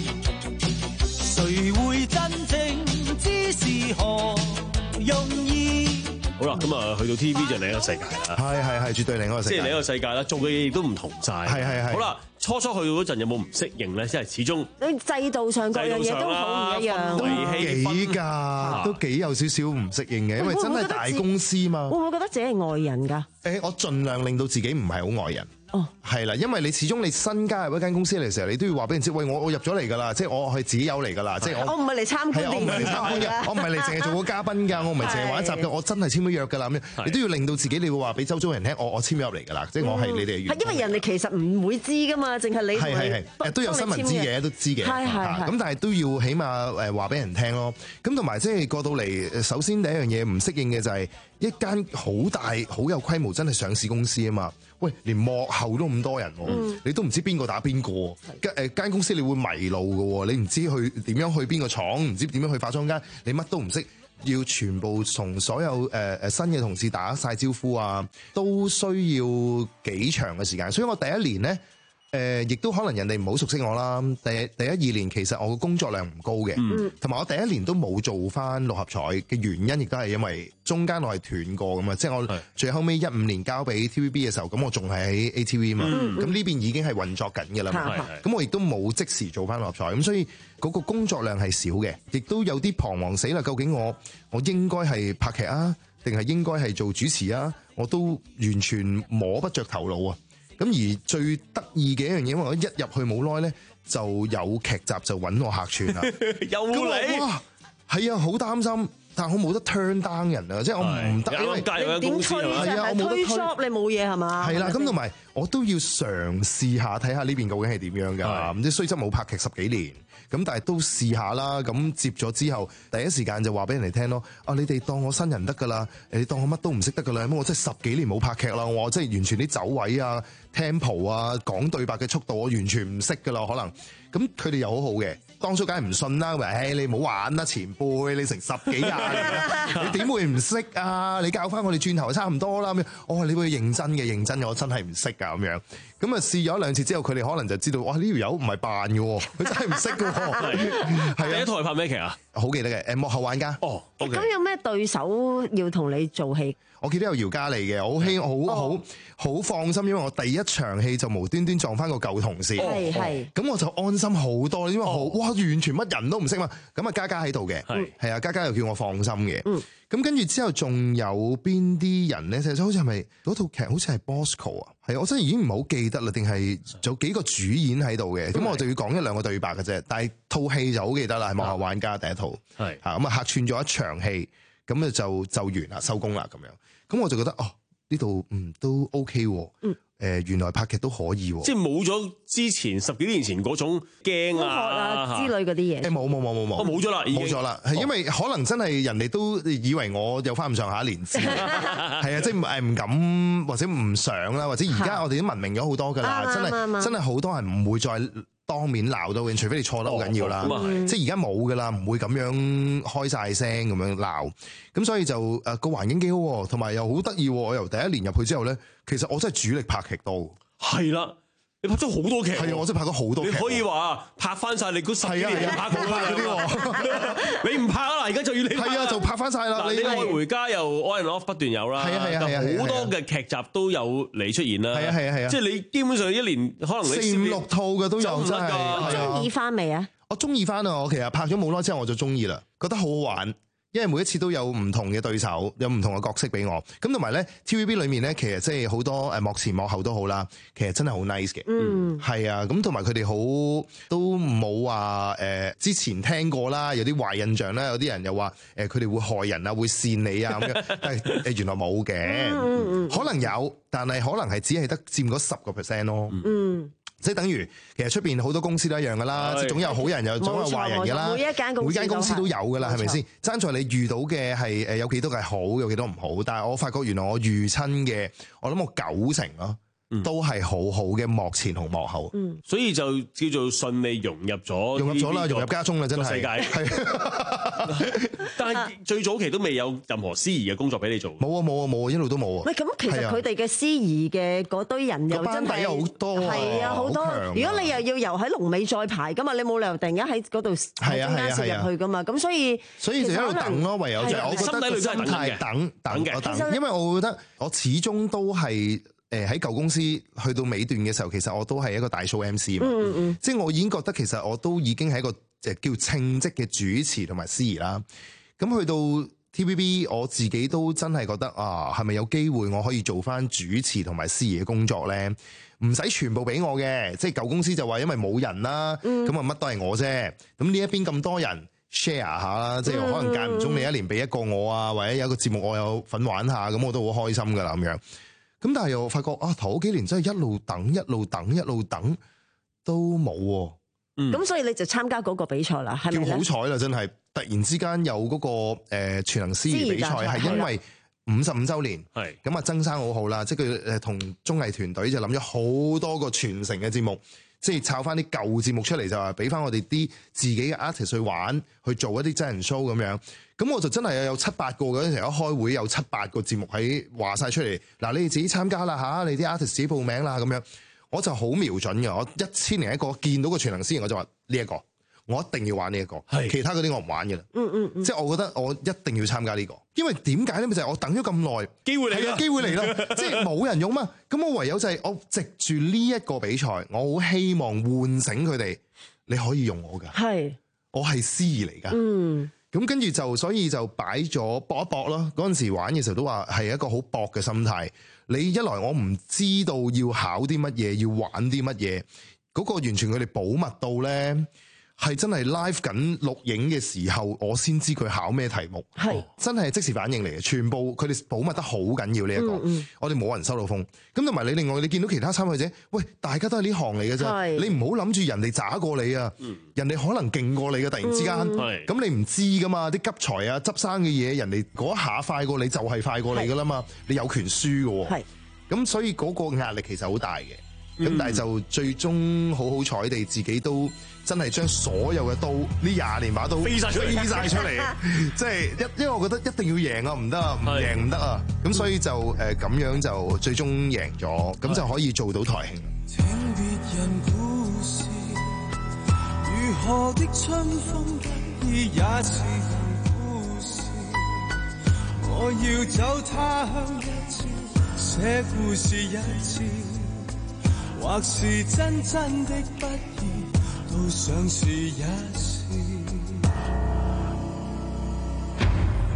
誰會真正知是何用意？ 好啦，咁啊，去到 T V 就另一個世界啦。 係係係，絕對另一個世界。 即係另一個世界啦，做嘅嘢亦都唔同晒。 係係係。 好啦，初初去到嗰陣有冇唔適應咧？即係始終制度上各樣嘢都好唔一樣。 都幾㗎，都幾有少少唔適應嘅，因為真係大公司嘛。 會唔會覺得自己係外人㗎？ 誒，我盡量令到自己唔係好外人。哦，係啦，因為你始終你新加入一間公司嚟嘅時候，你都要話俾人知，喂，我我入咗嚟㗎啦，即係我係自己友嚟㗎啦，即係我。 我唔係嚟參觀， 我唔係嚟參觀嘅，我唔係嚟淨係做個嘉賓㗎，我唔係淨係玩一集嘅，我真係簽咗約㗎啦咁樣。你都要令到自己，你會話俾周遭人聽，我我簽咗入嚟㗎啦，即係我係你哋嘅員工。 係因為人哋其實唔會知㗎嘛，淨係你係係係，都有新聞知嘅，都知嘅。係係咁，但係都要起碼誒話俾人聽咯。咁同埋即係過到嚟，首先第一樣嘢唔適應嘅就係一間好大、好有規模，真係上市公司啊嘛。喂，連幕後都咁多人，嗯、你都唔知邊個打邊個。誒間公司你會迷路嘅，你唔知去點樣去邊個廠，唔知點樣去化妝間，你乜都唔識，要全部同所有誒誒、呃、新嘅同事打晒招呼啊，都需要幾長嘅時間。所以我第一年呢。誒，亦、呃、都可能人哋唔好熟悉我啦。第第一二年其實我個工作量唔高嘅，同埋、嗯、我第一年都冇做翻六合彩嘅原因，亦都係因為中間我係斷過咁啊。即係我最後尾一五年交俾 T V B 嘅時候，咁我仲係喺 A T V 嘛，咁呢邊已經係運作緊嘅啦。咁我亦都冇即時做翻六合彩，咁所以嗰個工作量係少嘅，亦都有啲彷徨死啦。究竟我我應該係拍劇啊，定係應該係做主持啊？我都完全摸不着頭腦啊！咁而最得意嘅一樣嘢，因為我一入去冇耐咧，就有劇集就揾我客串啦。 又嚟哇， 係啊，好擔心，但係我冇得 turn down 人啊，即係我唔得，因為點推啫？係推 job 你冇嘢係嘛？ 係啦，咁同埋我都要嘗試下睇下呢邊究竟係點樣㗎。唔知雖則冇拍劇十幾年。咁但係都試下啦，咁接咗之後，第一時間就話俾人哋聽咯。啊，你哋當我新人得㗎啦，你當我乜都唔識得㗎啦。咁我真係十幾年冇拍劇啦，我真係完全啲走位啊、tempo 啊、講對白嘅速度，我完全唔識㗎啦。可能咁佢哋又好好嘅，當初梗係唔信啦。話誒你唔好玩啦，前輩，你成十幾廿年，你點會唔識啊？你教翻我哋轉頭差唔多啦。咁樣，我話你會認真嘅，認真嘅，我真係唔識㗎咁樣。咁啊試咗一兩次之後，佢哋可能就知道，哇呢條友唔係扮嘅，佢真係唔識嘅。 係第一套係拍咩劇啊？ 好記得嘅，誒幕後玩家。 哦， 咁、okay. 有咩對手要同你做戲？ 我記得有姚嘉莉嘅，我好希好好好放心，因為我第一場戲就無端端撞翻個舊同事， 係係， 咁我就安心好多，因為好哇完全乜人都唔識嘛。咁啊嘉嘉喺度嘅，係係啊嘉嘉又叫我放心嘅。 咁跟住之後仲有邊啲人咧？就好似係咪嗰套劇好似係 Bosco 啊？係我真係已經唔係好記得啦，定係有幾個主演喺度嘅？咁我就要講一兩個對白嘅啫。但係套戲就好記得啦，係《幕後玩家》第一套，係嚇咁啊客串咗一場戲，咁啊就就完啦，收工啦咁樣。咁我就覺得哦，呢度嗯都 OK 喎。嗯誒、呃，原來拍劇都可以喎， 即係冇咗之前十幾年前嗰種驚啊， 啊之類嗰啲嘢。 誒冇冇冇冇冇， 冇咗啦， 冇咗啦，係因為可能真係人哋都以為我有翻咁上下年資，係啊，即係誒唔敢或者唔想啦，或者而家我哋都文明咗好多㗎啦，真係真係好多人唔會再當面鬧到嘅，除非你錯得好緊要啦。哦嗯、即係而家冇㗎啦，唔會咁樣開晒聲咁樣鬧。咁所以就誒個、呃、環境幾好，同埋又好得意。我由第一年入去之後咧，其實我真係主力拍劇多。 係啦，你拍咗好多劇。 係啊，我真係拍咗好多劇。 你可以話拍翻晒你嗰十幾年拍過嗰啲。你唔拍啦，而家就要你拍。係啊，就拍翻晒啦。 你愛回家又 on and off 不斷有啦。 係啊係啊係啊， 好多嘅劇集都有你出現啦。 係啊係啊係啊，即係你基本上一年可能你四五六套嘅都有真係。 中意翻未啊？ 我中意翻啊！我其實拍咗冇耐之後我就中意啦，覺得好好玩。因為每一次都有唔同嘅對手，有唔同嘅角色俾我。咁同埋咧 T V B 裏面咧，其實即係好多誒幕前幕後都好啦，其實真係好 nice 嘅。嗯，係啊。咁同埋佢哋好都冇話誒之前聽過啦，有啲壞印象啦，有啲人又話誒佢哋會害人啊，會扇你啊咁樣。但係誒原來冇嘅，嗯、可能有，但係可能係只係得佔嗰十個 percent 咯。嗯。即係等於其實出邊好多公司都一樣噶啦，即係總有好人又總有壞人噶啦， 每一間公司每間公司都有噶啦，係咪先？爭在你遇到嘅係誒有幾多係好，有幾多唔好。但係我發覺原來我遇親嘅，我諗我九成咯。都係好好嘅幕前同幕後， 嗯，所以就叫做順利融入咗， 融入咗啦，融入家中啦，真係世界。係，但係最早期都未有任何司儀嘅工作俾你做。 冇啊冇啊冇啊，一路都冇啊。 喂，咁其實佢哋嘅司儀嘅嗰堆人又真係好多， 係啊好多。如果你又要由喺龍尾再排噶嘛，你冇理由突然間喺嗰度喺中間攝入去噶嘛。咁所以所以就一路等咯，唯有就係我覺得心態等等我等，因為我覺得我始終都係。誒喺舊公司去到尾段嘅時候，其實我都係一個大 show M C 嘛，嗯嗯，即係我已經覺得其實我都已經係一個誒叫稱職嘅主持同埋司儀啦。咁去到 T V B， 我自己都真係覺得啊，係咪有機會我可以做翻主持同埋司儀嘅工作咧？唔使全部俾我嘅，即係舊公司就話因為冇人啦，咁啊乜都係我啫。咁呢一邊咁多人 share 下啦，即係可能間唔中你一年俾一個我啊，或者有一個節目我有份玩下，咁我都好開心噶啦咁樣。咁但係又發覺啊，頭嗰幾年真係一路等一路等一路等都冇喎。嗯， 咁所以你就參加嗰個比賽啦，係咪咧？ 叫好彩啦，真係突然之間有嗰個誒全能司儀比賽，係因為五十五週年，係咁啊，曾生好好啦，即係佢誒同綜藝團隊就諗咗好多個傳承嘅節目，即係抄翻啲舊節目出嚟，就話俾翻我哋啲自己嘅 artist 去玩，去做一啲真人 show 咁樣。咁我就真係有七八個嗰陣時，一開會有七八個節目喺話晒出嚟。嗱，你哋自己參加啦嚇，你啲 artist 自己報名啦咁樣。我就好瞄準嘅，我一千零一個見到個全能司儀我就話呢一個，我一定要玩呢、這、一個，其他嗰啲我唔玩嘅啦。嗯嗯嗯，即係我覺得我一定要參加呢、這個，因為點解咧？咪就係、是、我等咗咁耐，機會嚟啦，機會嚟啦，即係冇人用嘛。咁我唯有就係我藉住呢一個比賽，我好希望喚醒佢哋，你可以用我㗎，係我係司儀嚟㗎。嗯。咁跟住就，所以就擺咗搏一搏咯。嗰陣時玩嘅時候都話係一個好搏嘅心態。你一來我唔知道要考啲乜嘢，要玩啲乜嘢，嗰個完全佢哋保密到咧，係真係 live 緊錄影嘅時候，我先知佢考咩題目。係真係即時反應嚟嘅，全部佢哋保密得好緊要呢一個。嗯嗯，我哋冇人收到風。咁同埋你另外你見到其他參賽者，喂，大家都係呢行嚟嘅啫。你唔好諗住人哋渣過你啊，嗯、人哋可能勁過你嘅。突然之間，咁、嗯、你唔知噶嘛？啲急才啊、執生嘅嘢，人哋嗰一下快過你，就係快過你噶啦嘛。你有權輸嘅。係咁，所以嗰個壓力其實好大嘅。咁、嗯、但係就最終好好彩地，自己都真係將所有嘅刀呢廿年把刀飛晒出嚟，飛晒出嚟，即係一，因為我覺得一定要贏啊，唔得啊，唔贏唔得啊，咁所以就誒咁樣就最終贏咗，咁就可以做到台慶。聽別人故事，如何的春風得意也是故事，我要走他鄉一次，寫故事一次。或是真真的不易，都想試一試。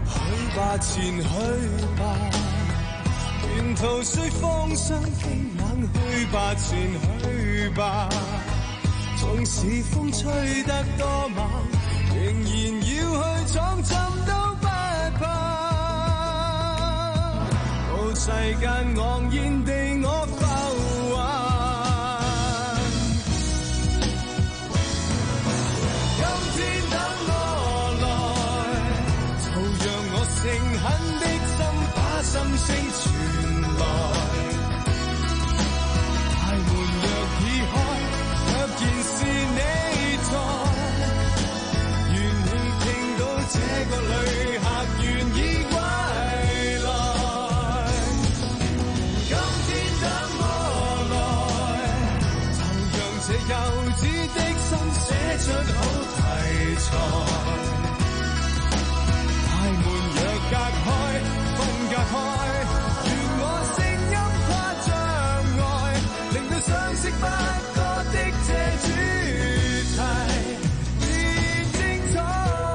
吧，前去吧，沿途雖風霜傾冷，去吧，前去吧，縱使風吹得多猛，仍然要去闖，怎都不怕。無世間昂然地我浮雲，今天等我來，就讓我誠懇的心把心聲傳來。大門若已開，若然是你在，願你聽到這個旅客願意歸來。今天等我來，就讓這幼稚的心寫出好題材。大門若隔開，分隔開，願我聲音跨障礙，令到相識不過的這主題變精彩。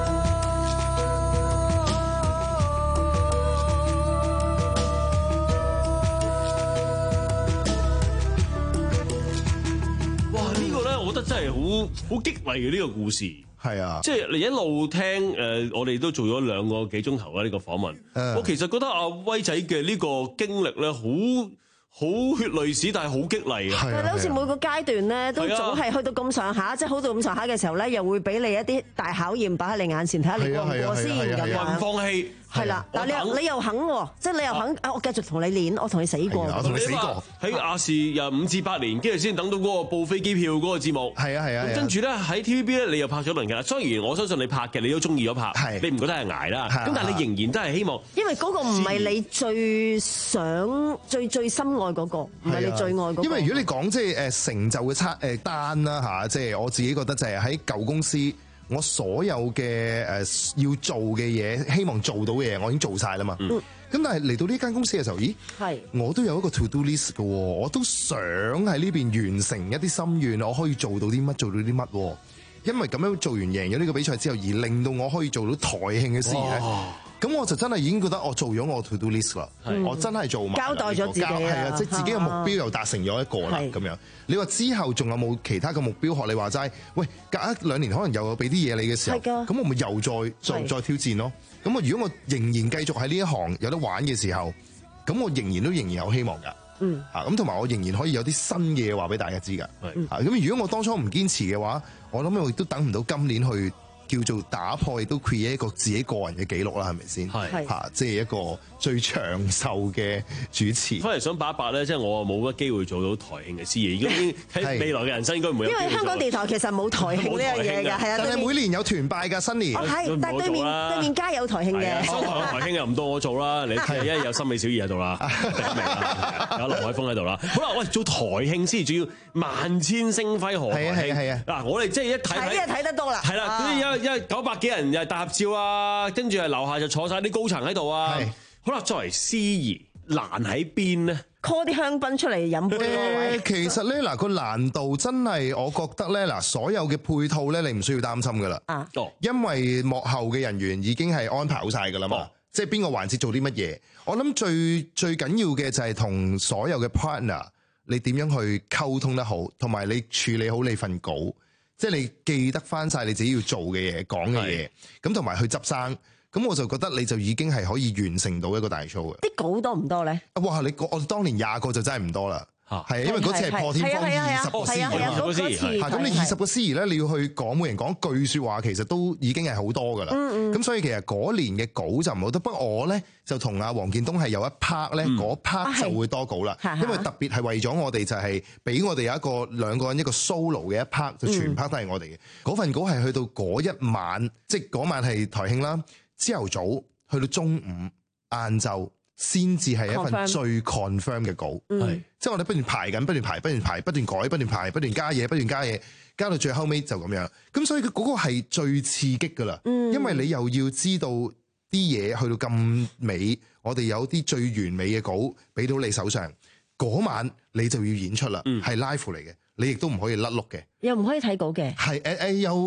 哇！呢個咧，我覺得真係好好激勵嘅呢個故事。 係啊， 即係你一路聽誒、呃，我哋都做咗兩個幾鐘頭啦呢個訪問。Uh, 我其實覺得阿威仔嘅呢個經歷咧，好好血淚史，但係好激勵啊！ 係啊，好似每個階段咧，都總係去到咁上下，即係好到咁上下嘅時候咧，又會俾你一啲大考驗擺喺你眼前，睇下你過唔過先咁樣。 唔放棄。 係啦，嗱你又你又肯喎，即係你又肯啊！我繼續同你練，我同你死過， 我同你死過。 喺亞視又五至八年，跟住先等到嗰個報飛機票嗰個節目。 係啊係啊。 跟住咧喺 T V B 咧，你又拍咗輪劇啦。雖然我相信你拍嘅，你都中意咗拍，你唔覺得係捱啦。咁但係你仍然都係希望， 因為嗰個唔係你最想、最最深愛嗰個，唔係你最愛嗰個。 因為如果你講即係誒成就嘅測誒單啦嚇，即係我自己覺得就係喺舊公司。我所有嘅誒要做嘅嘢，希望做到嘅嘢，我已經做晒啦嘛。咁、嗯、但係嚟到呢間公司嘅時候，咦？係我都有一個 to do list 嘅，我都想喺呢邊完成一啲心願，我可以做到啲乜，做到啲乜。因為咁樣做完贏咗呢個比賽之後，而令到我可以做到台慶嘅事咧。咁我就真係已經覺得我做咗我 to do list 啦，我真係做埋交代咗自己啦， 係啊，即係自己嘅目標又達成咗一個啦，咁樣。你話之後仲有冇其他嘅目標？學你話齋，喂，隔一兩年可能又有俾啲嘢你嘅時候，咁我咪又再再再挑戰咯。咁我如果我仍然繼續喺呢一行有得玩嘅時候，咁我仍然都仍然有希望㗎。嗯，嚇咁同埋我仍然可以有啲新嘢話俾大家知㗎。嚇咁如果我當初唔堅持嘅話，我諗我亦都等唔到今年去。叫做打破亦都 create 一個自己個人嘅記錄啦，係咪先？係嚇，即係一個最長壽嘅主持。翻嚟想八一八咧，即係我冇乜機會做到台慶嘅司儀，已經喺未來嘅人生應該唔會有。因為香港電台其實冇台慶呢樣嘢㗎，係啊。但係每年有團拜㗎，新年。係，但係對面對面街有台慶嘅。商台台慶又唔到我做啦，你睇因為有森美小儀喺度啦，有劉海峰喺度啦。好啦，喂，做台慶司儀仲要萬千星輝賀台慶。係啊係啊。嗱，我哋即係一睇睇啊睇得多啦。係啦，因為九百幾人又係大合照啊，跟住係樓下就坐晒啲高層喺度啊。好啦，作為司儀難喺邊呢 call 啲香檳出嚟飲杯嗰位。其實咧嗱，個難度真係我覺得咧嗱，所有嘅配套咧你唔需要擔心噶啦。啊，因為幕後嘅人員已經係安排好晒噶啦嘛。哦、即係邊個環節做啲乜嘢。我諗最最緊要嘅就係同所有嘅 partner，你點樣去溝通得好，同埋你處理好你份稿。即係你記得翻晒你自己要做嘅嘢、講嘅嘢，咁同埋去執生，咁我就覺得你就已經係可以完成到一個大 show 嘅。啲稿多唔多咧？哇！你我當年廿個就真係唔多啦。係啊，因為嗰次係破天荒二十個司儀，咁你二十個司儀咧，你要去講每人講句説話，其實都已經係好多噶啦。咁、嗯嗯、所以其實嗰年嘅稿就唔好多。不過我咧就同阿黃建東係有一 part 咧，嗰 part 就會多稿啦。因為特別係為咗我哋就係俾我哋有一個兩個人一個 solo 嘅一 part，就全 part 都係我哋嘅。嗰、嗯、份稿係去到嗰一晚，即係嗰晚係台慶啦，朝頭早去到中午晏晝。先至係一份最 confirm 嘅稿，係即係我哋不斷排緊，不斷排，不斷排，不斷改，不斷排，不斷加嘢，不斷加嘢，加到最後尾就咁樣。咁所以佢嗰個係最刺激噶啦，嗯、因為你又要知道啲嘢去到咁尾，我哋有啲最完美嘅稿俾到你手上，嗰晚你就要演出啦，係 live 嚟嘅，你亦都唔可以甩碌嘅，又唔可以睇稿嘅，係誒誒又。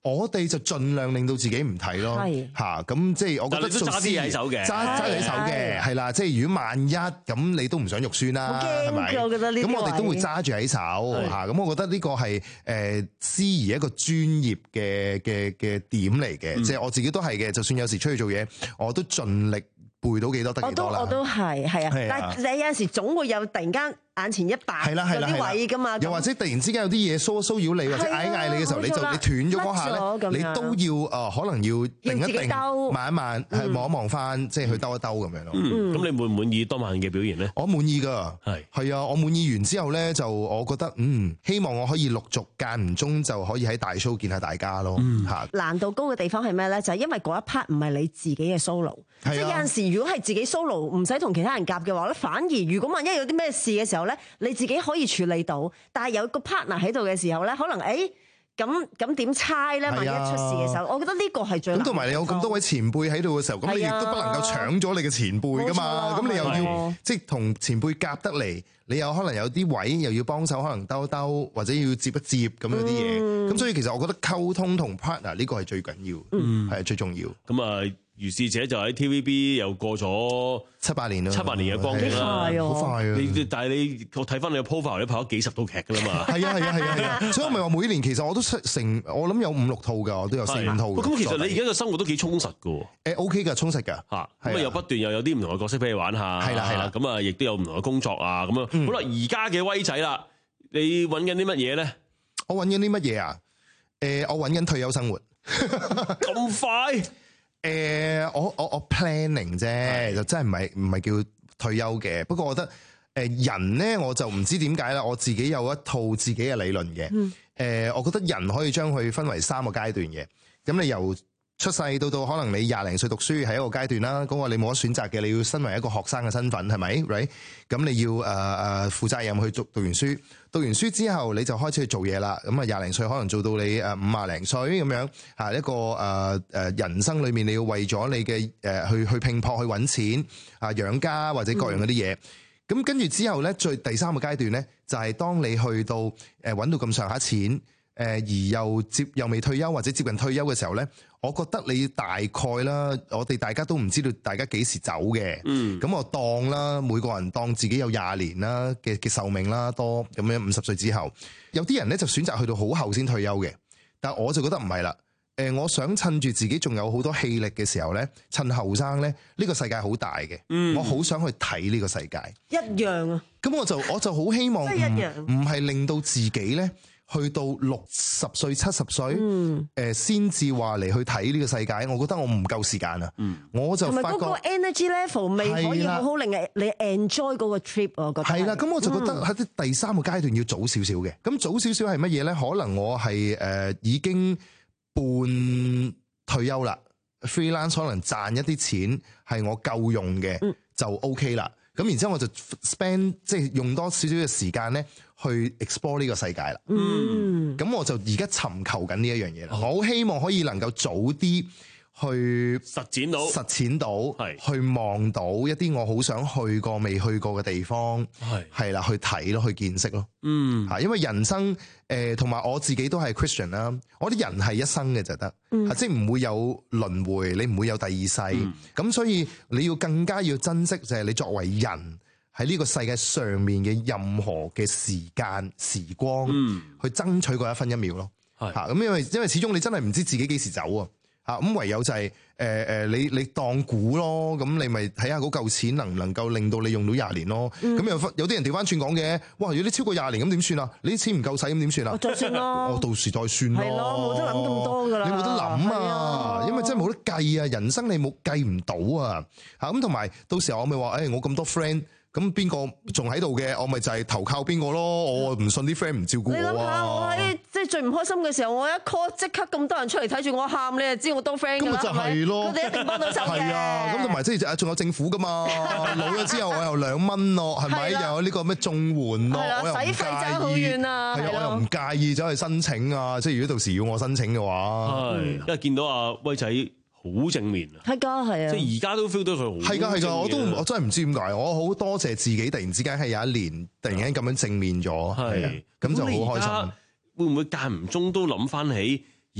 我哋就盡量令到自己唔睇咯，嚇咁即係我覺得做揸啲喺手嘅， 揸揸喺手嘅係啦，即係如果萬一咁你都唔想肉酸啦，係咪？ 我覺得呢啲咁我哋都會揸住喺手嚇，咁我覺得呢個係誒司儀一個專業嘅嘅嘅點嚟嘅，即係我自己都係嘅，就算有時出去做嘢，我都盡力背到幾多得幾多啦。 我都我都係係啊，但係你有陣時總會有突然間眼前一白有啲位噶嘛， 又或者突然之間有啲嘢騷騷擾你或者嗌嗌你嘅時候，你就你斷咗嗰下咧，你都要誒可能要定一定慢一慢，係望一望翻，即係去兜一兜咁樣咯。 咁你滿唔滿意當晚嘅表現咧？ 我滿意㗎，係係啊，我滿意完之後咧，就我覺得嗯，希望我可以陸續間唔中就可以喺大 show 見下大家咯。嚇， 難度高嘅地方係咩咧？就係因為嗰一 part 唔係你自己嘅 solo，即係有陣時如果係自己 solo 唔使同其他人夾嘅話咧，反而如果萬一有啲咩事嘅時候咧，你自己可以處理到，但係有個 partner 喺度嘅時候咧，可能誒咁咁點猜咧？萬一出事嘅時候，我覺得呢個係最難。咁同埋你有咁多位前輩喺度嘅時候，咁你亦都不能夠搶咗你嘅前輩噶嘛？咁你又要即係同前輩夾得嚟，你有可能有啲位又要幫手，可能兜兜或者要接一接咁樣啲嘢。咁、嗯、所以其實我覺得溝通同 partner 呢個係最緊要，係、嗯、最重要。 咁啊。如是者就喺 T V B 又過咗七八年啦， 七八年嘅光景啦， 好快啊！ 你但係你我睇翻你嘅 profile，你拍咗幾十套劇噶啦嘛？ 係啊係啊係啊係啊！所以我咪話每年其實我都出成，我諗有五六套㗎，我都有四五套。 咁其實你而家嘅生活都幾充實㗎。 誒 OK 㗎，充實㗎嚇。 咁啊又不斷又有啲唔同嘅角色俾你玩下。 係啦係啦。咁啊亦都有唔同嘅工作啊咁樣。好啦，而家嘅威仔啦，你揾緊啲乜嘢咧？ 我揾緊啲乜嘢啊？誒，我揾緊退休生活。 咁快？ 誒、呃，我我我 planning 啫，就真係唔係唔係叫退休嘅。不過我覺得誒、呃、人咧，我就唔知點解啦。我自己有一套自己嘅理論嘅。誒、嗯呃，我覺得人可以將佢分為三個階段嘅。咁你由出世到到可能你廿零歲讀書係一個階段啦。嗰個你冇得選擇嘅，你要身為一個學生嘅身份係咪 right？咁你要誒誒、呃、負責任去讀讀完書。讀完書之後你就開始去做嘢啦，咁啊廿零歲可能做到你誒五廿零歲咁樣嚇一個誒誒人生裏面你要為咗你嘅誒去去拼搏去揾錢啊養家或者各樣嗰啲嘢，咁跟住之後咧最第三個階段咧就係當你去到誒揾到咁上下錢誒而又接又未退休或者接近退休嘅時候咧，我覺得你大概啦，我哋大家都唔知道大家幾時走嘅，嗯，咁我當啦，每個人當自己有廿年啦嘅嘅壽命啦，多咁樣五十歲之後，有啲人咧就選擇去到好後先退休嘅，但我就覺得唔係啦，誒，我想趁住自己仲有好多氣力嘅時候咧，趁後生咧，呢個世界好大嘅，嗯，我好想去睇呢個世界， 一樣啊， 咁我就我就好希望唔唔係令到自己咧。去到六十歲、七十歲，誒先至話嚟去睇呢個世界，我覺得我唔夠時間啊！嗯、我就發覺同埋嗰個 energy level 未可以好好令你 enjoy 嗰個 trip，我覺得係啦。咁我就覺得喺啲第三個階段要早少少嘅。咁早少少係乜嘢咧？可能我係誒、呃、已經半退休啦 ，freelance 可能賺一啲錢係我夠用嘅，嗯、就 OK 啦。咁然之後我就 spend 即係用多少少嘅時間咧，去 explore 呢個世界啦。嗯，咁我就而家尋求緊呢一樣嘢啦。嗯、我好希望可以能夠早啲去實踐到、 實踐到，係去望到一啲我好想去過未去過嘅地方，係係啦，去睇咯，去見識咯。嗯，嚇，因為人生誒同埋我自己都係 Christian 啦，我啲人係一生嘅就得，嗯、即係唔會有輪迴，你唔會有第二世。咁、嗯、所以你要更加要珍惜，就係你作為人喺呢個世界上面嘅任何嘅時間時光，嗯、去爭取嗰一分一秒咯。係嚇，咁因為因為始終你真係唔知自己幾時走啊。啊咁唯有就係誒誒你你當股咯，咁你咪睇下嗰嚿錢能唔能夠令到你用到廿年咯。咁有有啲人調翻轉講嘅，哇！如果你超過廿年咁點算啊？你啲錢唔夠使咁點算啊？ 我再算咯， 我到時再算咯。 係咯，冇得諗咁多噶啦。 你冇得諗啊，因為真係冇得計啊，人生你冇計唔到啊。嚇咁同埋到時候我咪話，誒我咁多 friend。咁邊個仲喺度嘅？我咪就係投靠邊個咯？我唔信啲 friend 唔照顧我啊！ 你諗下，我喺即係最唔開心嘅時候，我一 call 即刻咁多人出嚟睇住我喊，你就知我多 friend 㗎啦。咁咪就係咯，佢哋一定幫到手嘅。係啊，咁同埋即係仲有政府㗎嘛？老咗之後我又兩蚊咯，係咪？又有呢個咩綜援咯？我又唔介意。使費爭好遠啊！係啊，我又唔介意走去申請啊！即係如果到時要我申請嘅話，係因為見到阿威仔。好正面啊！係㗎，係啊！即係而家都 feel 到佢好係㗎，係㗎！我都我真係唔知點解，我好多謝自己，突然之間係有一年突然間咁樣正面咗，係啊，咁就好開心。會唔會間唔中都諗翻起？咦，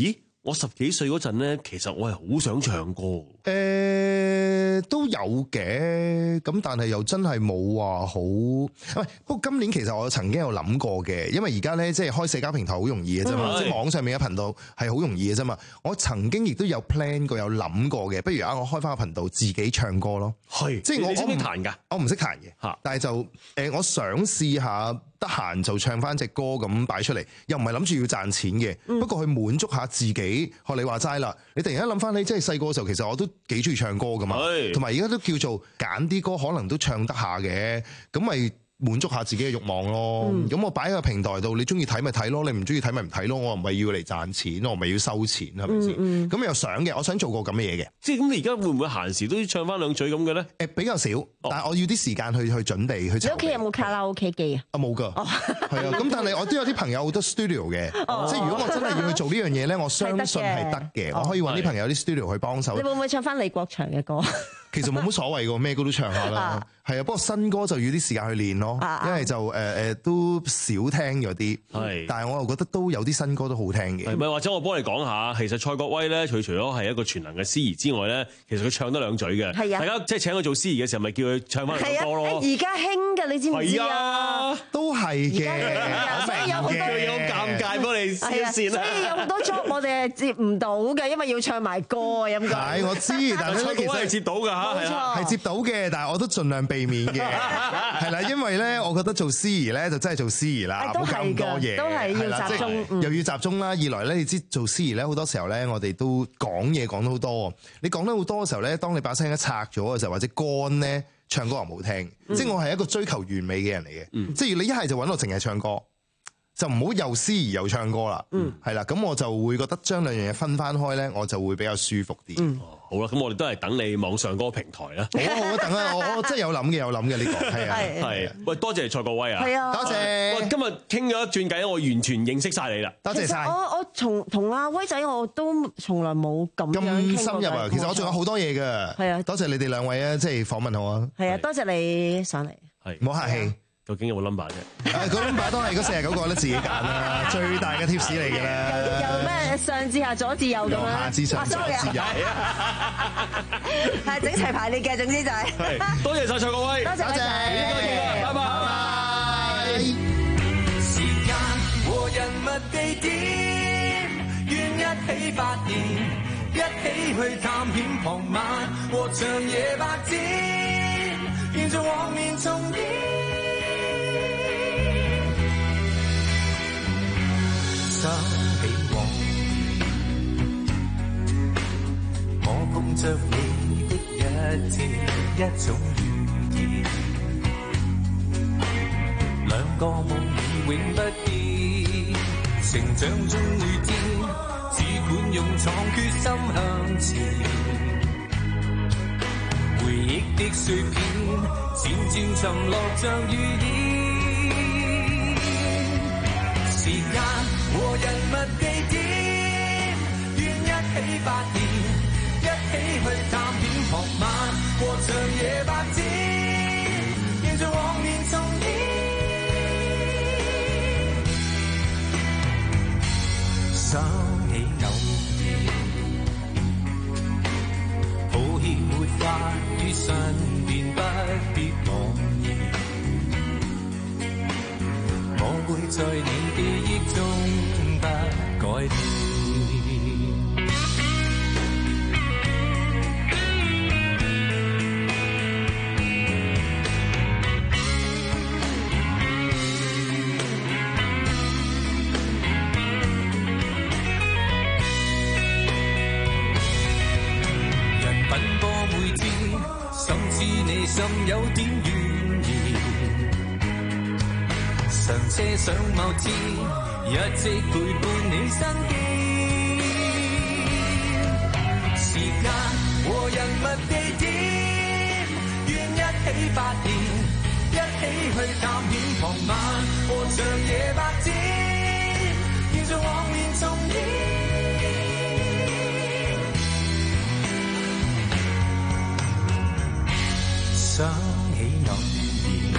我十幾歲嗰陣咧，其實我係好想唱歌。誒、 呃，都有嘅，咁但係又真係冇話好。喂，不過今年其實我曾經有諗過嘅，因為而家咧即係開社交平台好容易嘅啫嘛，即係網上面嘅頻道係好容易嘅啫嘛。我曾經亦都有 plan 過，有諗過嘅，不如啊，我開翻個頻道自己唱歌咯。 係， 即係我你識唔識彈㗎？ 我唔識彈嘅，嚇，但係就誒、呃，我想試下。得閒就唱翻隻歌咁擺出嚟，又唔係諗住要賺錢嘅、嗯，不過去滿足下自己。學你話齋啦，你突然間諗翻你即係細個嘅時候，其實我都幾中意唱歌噶嘛，同埋而家都叫做揀啲歌可能都唱得下嘅，咁咪滿足下自己嘅慾望咯。咁、嗯、我擺喺個平台度，你中意睇咪睇咯，你唔中意睇咪唔睇咯。我唔係要嚟賺錢，我唔係要收錢，係咪先？咁、嗯嗯、又想嘅，我想做過咁嘅嘢嘅。即係咁，你而家會唔會閒時都唱翻兩嘴咁嘅咧？誒，比較少，哦、但係我要啲時間去去準備去。你屋企有冇卡拉 OK 機啊？啊冇㗎，係、哦、啊。咁但係我都有啲朋友好多 studio 嘅、哦，即係如果我真係要去做呢樣嘢咧，我相信係得嘅。我可以揾啲朋友啲 studio 去幫手。你會唔會唱翻李國祥嘅歌？其實冇乜所謂㗎，咩歌都唱下啦。係啊，不過新歌就要啲時間去練咯，因為就誒誒、呃、都少聽咗啲。係，但係我又覺得都有啲新歌都好聽嘅。係咪或者我幫你講下，其實蔡國威咧，佢除咗係一個全能嘅司儀之外咧，其實佢唱得兩嘴嘅。係啊，大家即係請佢做司儀嘅時候，咪叫佢唱翻兩首歌咯。而家興嘅，你知唔知啊？都係嘅，所以有好多嘢好尷尬，幫你先先啦。所以有好多 job 我哋係接唔到嘅，因為要唱埋歌啊，咁講。係我知，但係其實係接到㗎嚇，冇錯，係接到嘅，但係我都盡量避免嘅，係啦，因為咧，我覺得做司儀咧就真係做司儀啦，唔好咁多嘢，都係要集中，嗯、又要集中啦。二來咧，你知做司儀咧，好多時候咧，我哋都講嘢講得好多。你講得好多嘅時候咧，當你把聲一拆咗嘅時候，或者乾咧，唱歌又唔好聽。嗯、即係我係一個追求完美嘅人嚟嘅，嗯、即係你一係就揾我淨係唱歌。就唔好又司儀又唱歌啦，嗯，係啦，咁我就會覺得將兩樣嘢分翻開咧，我就會比較舒服啲。嗯，好啦，咁我哋都係等你網上嗰個平台啦。好啊，好啊，等啊，我我真係有諗嘅，有諗嘅呢個，係啊，係。喂，多謝蔡國威啊，係啊，多謝。喂，今日傾咗一轉偈，我完全認識晒你啦，多謝晒。我我從同阿威仔我都從來冇咁咁深入啊。其實我仲有好多嘢㗎。係啊，多謝你哋兩位啊，即係訪問好啊。係啊，多謝你上嚟。係，唔好客氣。究竟有冇 number 啫？誒，個 number 都係嗰四十九個咧，自己揀啦，最大嘅 tips 嚟嘅啦。有咩上至下，左至右咁樣？下至上，左至右。係整齊排列嘅，總之就係。係，多謝晒蔡國威，多謝多謝，多謝，拜拜。時間和人物地點，願一起發現，一起去探險傍晚，和長夜白展，現在往年重演。想起往年，我碰着你的一天，一種語言，兩個夢已永不變，成長中遇見，只管勇闖決心向前，回憶的碎片，漸漸沉落像雨煙，時間和人物地點，願一起發現，一起去探險傍晚，和長夜白展，現在往年重演。想起偶然，抱歉沒法於身邊，不必妄言，我會在你記憶中不改變。人品多每天，甚至你心有點怨言，常奢想某天一直陪伴你身邊，時間和人物地點，願一起發現，一起去探險傍晚，和長夜白展，現在往年重演。想起偶然，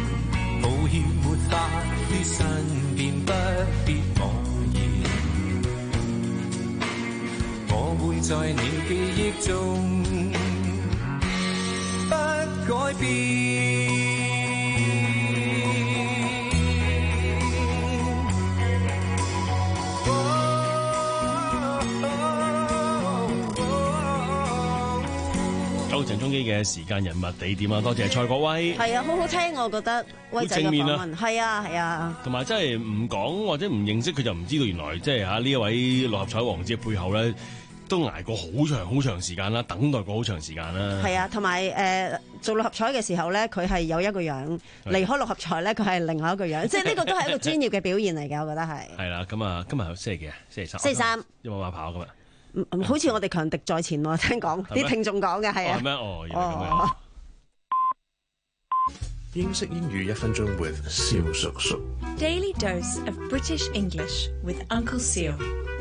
抱歉沒法於身邊，不必妄言， 在你記憶中不改變。 好，鄭中基嘅時間、人物、地點啊，多謝蔡國威。 係啊，好好聽，我覺得威仔嘅訪問。係啊，係啊。 同埋真係唔講或者唔認識佢就唔知道，原來即係嚇呢一位六合彩王子嘅背後咧，都捱過好長好長時間啦，等待過好長時間啦。 係啊，同埋誒做六合彩嘅時候咧，佢係有一個樣；離開六合彩咧，佢係另外一個樣。即係呢個都係一個專業嘅表現嚟嘅，我覺得係。係啦，咁啊，今日星期幾啊？星期三。星期三。有冇馬跑今日？好似我哋強敵在前喎，聽講啲聽眾講嘅係啊。 係咩？哦，原來咁樣。 英式英語一分鐘 with 蕭叔叔。 Daily dose of British English with Uncle Seal。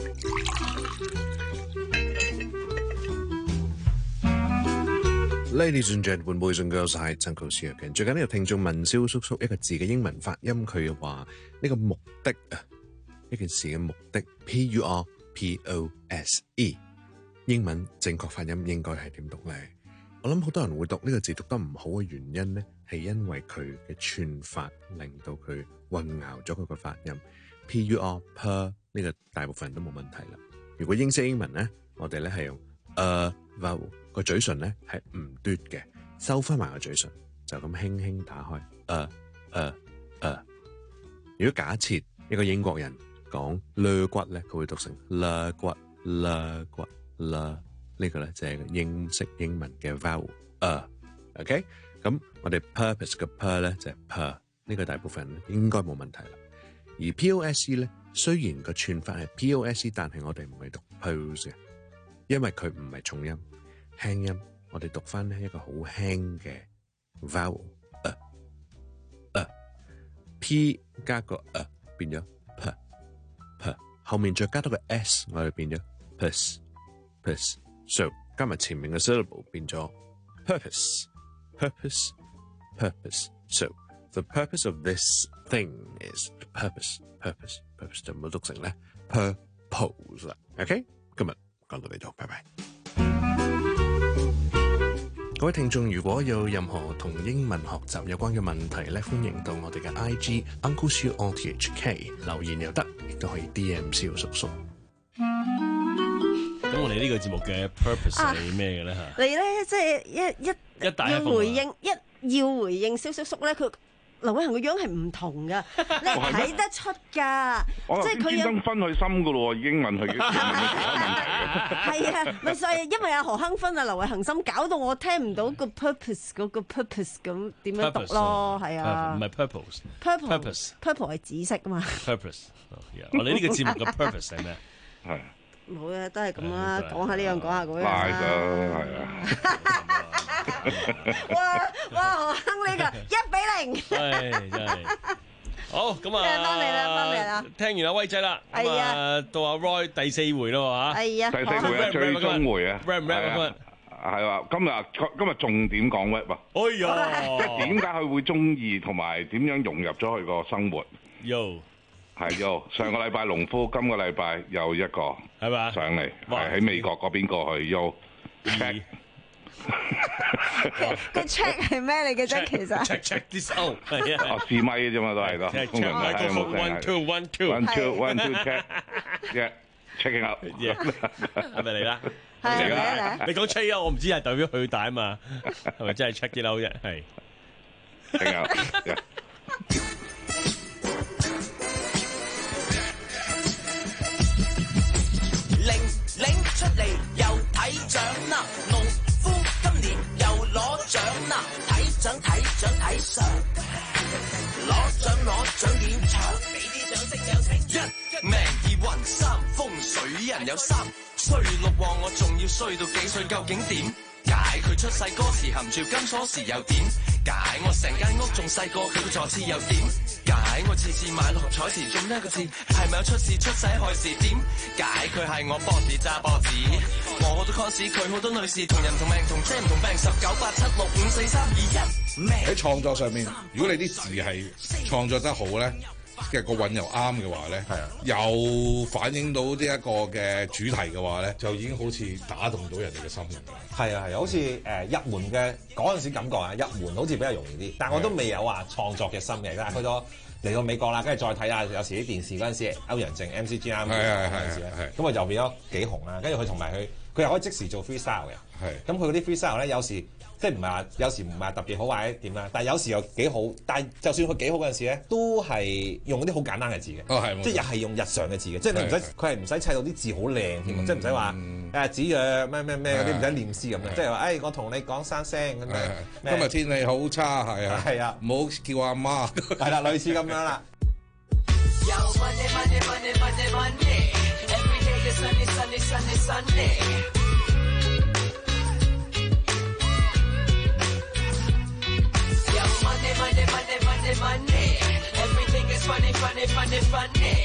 Ladies and gentlemen, boys and girls， 係曾國師嘅。最近呢個聽眾問蕭叔叔一個字嘅英文發音，佢話呢個目的啊，一件事嘅目的 ，P U R P O S E， 英文正確發音應該係點讀咧？我諗好多人會讀呢個字讀得唔好嘅原因咧，係因為佢嘅串法令到佢混淆咗佢個發音。P U R per 呢個大部分人都冇問題啦。如果英式英文咧，我哋咧係用 a vowel， 個嘴唇咧係唔嘟嘅，收翻埋個嘴唇，就咁輕輕打開 a a a。如果假設一個英國人講肋骨咧，佢會讀成肋骨肋骨肋，呢個咧就係英式英文嘅 vowel a。OK， 咁我哋 purpose 嘅 per 咧就係 per， 呢個大部分人應該冇問題啦。而 P O S E 咧，雖然個串法係 P O S E， 但係我哋唔係讀 pose 嘅，因為佢唔係重音輕音，我哋讀翻呢一個好輕嘅 vowel a a p 加個 a 變咗 per per， 後面再加多個 s， 我哋變咗 pers pers， so 加埋前面嘅 syllable 變咗 purpose purpose purpose， so the purpose of this thing is purpose purpose purpose， 就唔好讀成咧 purpose 啦。OK， 今日講到呢度，拜拜。各位聽眾，如果有任何同英文學習有關嘅問題咧，歡迎到我哋嘅 I G Uncle Siu O T H K 留言又得，亦都可以 D M 蕭叔叔。 咁我哋呢個節目嘅 purpose 係咩嘅咧？嚇， 你咧即係一一一大一要回應一要回應蕭叔叔咧，佢劉偉恒個樣係唔同噶，你睇得出噶，即係佢專登分佢心噶咯，已經問佢嘅其他問題嘅。 係啊，咪所以因為阿何亨芬啊、劉偉恒心，搞到我聽唔到個 purpose 嗰個 purpose 咁點樣讀咯，係啊， 唔係 purpose，purpose purpose 係紫色啊嘛。 purpose， 我哋呢個節目嘅 purpose 係咩？ 係冇啊，都係咁啦，講下呢樣，講下嗰樣。 賴咗，係啊。 哇哇，何亨呢個一比零， 係真係好咁啊！ 翻嚟啦，翻嚟啦！ 聽完阿威仔啦，咁啊到阿 Roy 第四回咯嚇， 係啊， 第四回啊，最終回啊， rap 唔 rap 今日係話今日今日重點講 rap 啊！ 哎呀， 即係點解佢會中意同埋點樣融入咗佢個生活？ 喲， 係喲！上個禮拜農夫，今個禮拜又一個係嘛上嚟，係喺美國嗰邊過去喲。 個 check 係咩嚟嘅啫？其實 check check this out 係啊， 哦試咪嘅啫嘛，都係咯。通常都係冇聲。 one two one two one two one two check yeah checking out 係咪嚟啦？ 係嚟啦！ 你講 check 啊，我唔知係代表佢大啊嘛，係咪真係 check it out 啫？係 check out。 零零出嚟又睇獎啦，農夫今年又攞獎啦，睇獎睇獎睇相，攞獎攞獎點搶？俾啲掌聲有請。一命二運三風水人有三，衰六旺我仲要衰到幾歲？究竟點解佢出世嗰時含住金鎖匙又點解我成間屋仲細過佢個座次又點解我次次買六合彩時中呢個字係咪有出事出世害事？點解佢係我 boss 揸波子？我好多 cons 佢好多女士同人同命同 jam 同病十九八七六五四三二一。 喺創作上面，如果你啲字係創作得好咧， 嘅個韻又啱嘅話咧，係啊，又反映到呢一個嘅主題嘅話咧，就已經好似打動到人哋嘅心咁樣。 係啊係啊，好似誒、呃、入門嘅嗰陣時感覺啊，入門好似比較容易啲，但係我都未有話創作嘅心嘅，但係去咗嚟到美國啦，跟住再睇下有時啲電視嗰陣時歐陽靖 M C G 啱嗰陣時咧，咁啊又變咗幾紅啦，跟住佢同埋佢佢又可以即時做 freestyle 嘅，咁佢嗰啲 freestyle 咧有時。即係唔係話有時唔係特別好或者點啦，但係有時又幾好。但係就算佢幾好嗰陣時咧，都係用啲好簡單嘅字嘅，哦、即係又係用日常嘅字嘅，即係你唔使佢係唔使砌到啲字好靚添，嗯、即係唔使話誒子曰咩咩咩嗰啲唔使念詩咁樣，即係話誒我同你講三聲咁樣。 今日天氣好差係啊， 係啊， 唔好叫阿媽。 係啦，類似咁樣啦。 Monday, Monday, Monday, Monday. Everything is funny, funny, funny, funny.